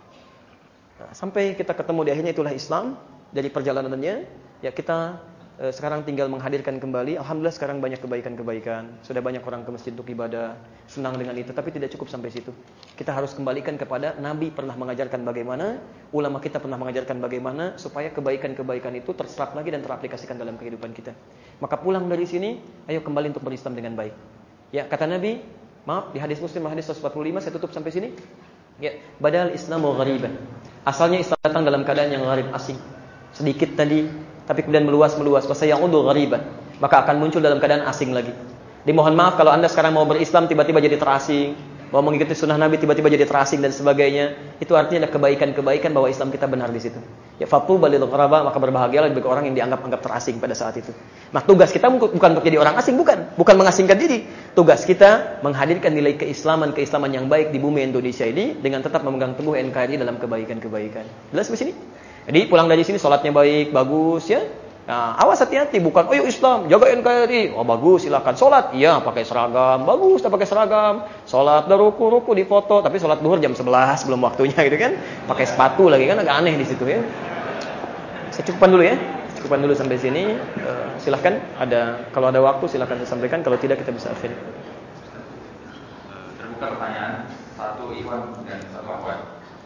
sampai kita ketemu di akhirnya itulah Islam, dari perjalanannya, ya kita Eh, sekarang tinggal menghadirkan kembali. Alhamdulillah sekarang banyak kebaikan-kebaikan. Sudah banyak orang ke masjid untuk ibadah, senang dengan itu. Tapi tidak cukup sampai situ. Kita harus kembalikan kepada Nabi pernah mengajarkan bagaimana, ulama kita pernah mengajarkan bagaimana, supaya kebaikan-kebaikan itu terserap lagi dan teraplikasikan dalam kehidupan kita. Maka pulang dari sini, ayo kembali untuk berislam dengan baik. Ya, kata Nabi, maaf di hadis Muslim hadis seratus empat puluh lima, saya tutup sampai sini. Ya, badal Islamu ghariban. Asalnya Islam datang dalam keadaan yang gharib, asing. Sedikit tadi, tapi kemudian meluas-meluas, masa yang udah ghariban, maka akan muncul dalam keadaan asing lagi. Dimohon maaf kalau Anda sekarang mau berislam tiba-tiba jadi terasing, mau mengikuti sunnah Nabi tiba-tiba jadi terasing dan sebagainya. Itu artinya ada kebaikan-kebaikan bahwa Islam kita benar di situ. Ya fatuba lil ghuraba, maka berbahagialah bagi orang yang dianggap-anggap terasing pada saat itu. Nah, tugas kita bukan untuk jadi orang asing, bukan, bukan mengasingkan diri. Tugas kita menghadirkan nilai keislaman-keislaman yang baik di bumi Indonesia ini dengan tetap memegang teguh N K R I dalam kebaikan-kebaikan. Jelas di sini? Jadi pulang dari sini sholatnya baik, bagus ya. Nah, awas hati-hati, bukan, oh yuk Islam, jaga N K R I. Oh bagus, silakan. Sholat, iya pakai seragam, bagus, tak pakai seragam. Sholat, dah ruku-ruku di foto, tapi sholat duhur jam sebelas belum waktunya gitu kan. Pakai sepatu lagi kan, agak aneh di situ ya. Saya cukupkan dulu ya. Cukupkan dulu sampai sini. Uh, silahkan, ada kalau ada waktu silahkan disampaikan, kalau tidak kita bisa akhiri. Terbuka pertanyaan, satu Iwan dan satu Ahwan.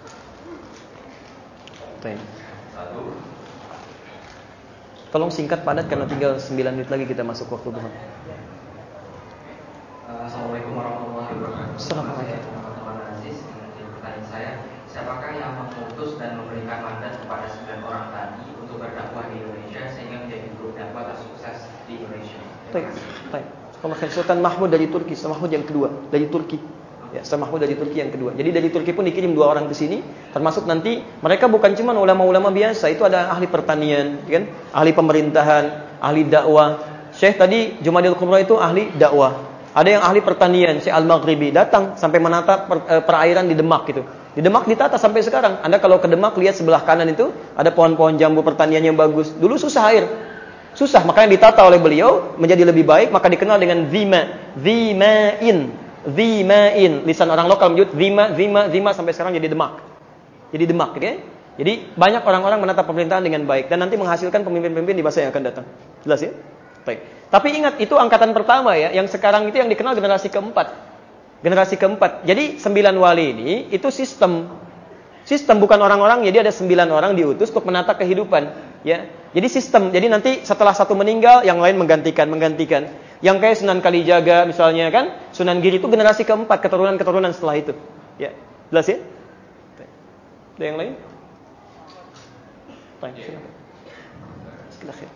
Baik. Satu. Tolong singkat padat karena tinggal sembilan menit lagi kita masuk waktu duha. Assalamualaikum warahmatullahi wabarakatuh. Assalamualaikum. Teman-teman Aziz, pertanyaan saya, siapakah yang mengutus dan memberikan mandat kepada sembilan orang tadi untuk berdakwah di Indonesia sehingga menjadi grup dakwah tersukses di Indonesia? Baik, baik. Kalau Sultan Mahmud dari Turki, Sultan Mahmud yang kedua dari Turki. Ya, Sultan Mahmud dari Turki yang kedua. Jadi dari Turki pun dikirim dua orang ke sini, termasuk nanti mereka bukan cuma ulama-ulama biasa, itu ada ahli pertanian, kan? Ahli pemerintahan, ahli dakwah. Syekh tadi Jumadil Kubra itu ahli dakwah. Ada yang ahli pertanian, Syekh Al-Maghribi datang sampai menata per, eh, perairan di Demak gitu. Di Demak ditata sampai sekarang. Anda kalau ke Demak lihat sebelah kanan itu ada pohon-pohon jambu pertanian yang bagus. Dulu susah air. Susah, makanya ditata oleh beliau menjadi lebih baik, maka dikenal dengan zima, zimain. Zima'in, lisan orang lokal menyebut zima, zima, zima sampai sekarang jadi Demak. Jadi Demak gitu ya. Jadi banyak orang-orang menata pemerintahan dengan baik dan nanti menghasilkan pemimpin-pemimpin di masa yang akan datang. Jelas ya? Baik. Tapi ingat itu angkatan pertama ya, yang sekarang itu yang dikenal generasi keempat. Generasi keempat. Jadi sembilan wali ini itu sistem. Sistem bukan orang-orang, jadi ada sembilan orang diutus untuk menata kehidupan, ya. Jadi sistem. Jadi nanti setelah satu meninggal, yang lain menggantikan, menggantikan. Yang kayak Sunan Kalijaga misalnya kan, Sunan Giri itu generasi keempat, keturunan-keturunan setelah itu. Ya, jelas ya? Ada yang lain? Baik, silakan. Silakan.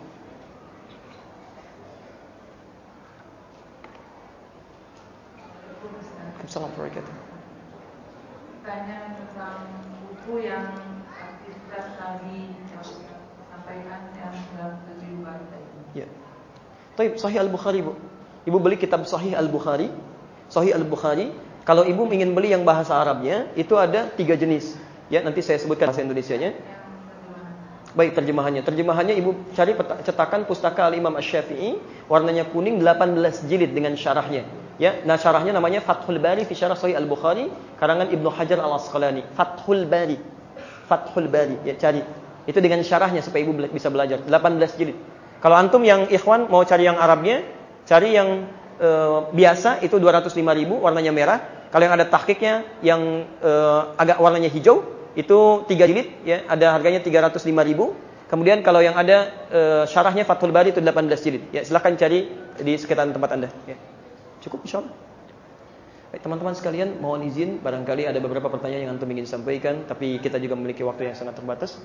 Assalamualaikum warahmatullahi wabarakatuh. Tanya tentang buku yang Ustaz Nabi sampaikan yang sembilan puluh tujuh baru tadi. Ya. Baik, Sahih Al-Bukhari, Bu. Ibu beli kitab Sahih Al-Bukhari. Sahih Al-Bukhari, kalau ibu ingin beli yang bahasa Arabnya, itu ada tiga jenis. Ya, nanti saya sebutkan bahasa Indonesianya. Baik, terjemahannya. Terjemahannya ibu cari cetakan pustaka Al-Imam Asy-Syafi'i, warnanya kuning, delapan belas jilid dengan syarahnya. Ya, nah syarahnya namanya Fathul Bari fi Syarah Sahih Al-Bukhari, karangan Ibnu Hajar Al-Asqalani. Fathul Bari. Fathul Bari, ya cari. Itu dengan syarahnya supaya ibu bisa belajar. delapan belas jilid. Kalau antum yang ikhwan mau cari yang Arabnya, cari yang e, biasa itu dua ratus lima ribu, warnanya merah. Kalau yang ada tahqiqnya yang e, agak warnanya hijau, itu tiga jilid, ya, ada harganya tiga ratus lima ribu. Kemudian kalau yang ada e, syarahnya Fathul Bari itu delapan belas jilid. Ya, silakan cari di sekitar tempat Anda, ya. Cukup insyaallah. Baik, teman-teman sekalian, mohon izin barangkali ada beberapa pertanyaan yang antum ingin sampaikan, tapi kita juga memiliki waktu yang sangat terbatas.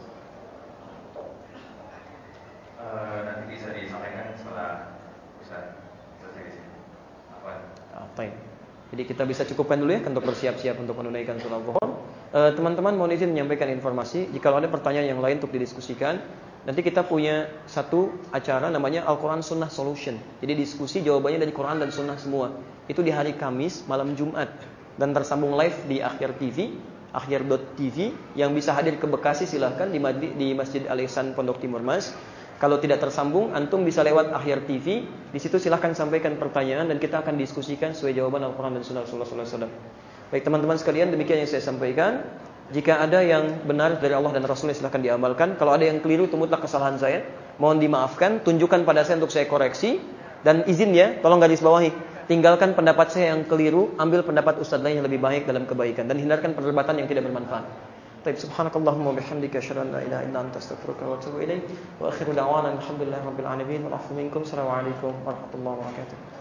Uh, nanti bisa disampaikan setelah Ustaz selesai di sini. Apa? Apa ini? Jadi kita bisa cukupkan dulu ya untuk bersiap-siap untuk menunaikan salat zuhur. Uh, teman-teman mohon izin menyampaikan informasi. Jika ada pertanyaan yang lain untuk didiskusikan, nanti kita punya satu acara namanya Al-Quran Sunnah Solution. Jadi diskusi jawabannya dari Quran dan Sunnah semua. Itu di hari Kamis malam Jumat dan tersambung live di Akhyar T V, akhyar dot t v. Yang bisa hadir ke Bekasi silahkan di, di Masjid Al-Ihsan Pondok Timur Mas. Kalau tidak tersambung, antum bisa lewat Akhyar T V. Di situ silahkan sampaikan pertanyaan dan kita akan diskusikan sesuai jawaban Al-Quran dan Sunnah Rasulullah sallallahu alaihi wasallam. Baik teman-teman sekalian, demikian yang saya sampaikan. Jika ada yang benar dari Allah dan Rasulnya silahkan diamalkan. Kalau ada yang keliru, itu mutlak kesalahan saya. Mohon dimaafkan, tunjukkan pada saya untuk saya koreksi. Dan izin ya, tolong garis bawahi. Tinggalkan pendapat saya yang keliru, ambil pendapat ustadz lain yang lebih baik dalam kebaikan. Dan hindarkan perdebatan yang tidak bermanfaat. Taib, subhanakallahumma bihamdika asyhadu an la ilaha illa anta astaghfiruka wa atubu ilaik. Wa akhiru da'wana alhamdulillahi rabbil alamin. Wal 'afwu minkum. Assalamualaikum warahmatullahi wabarakatuh.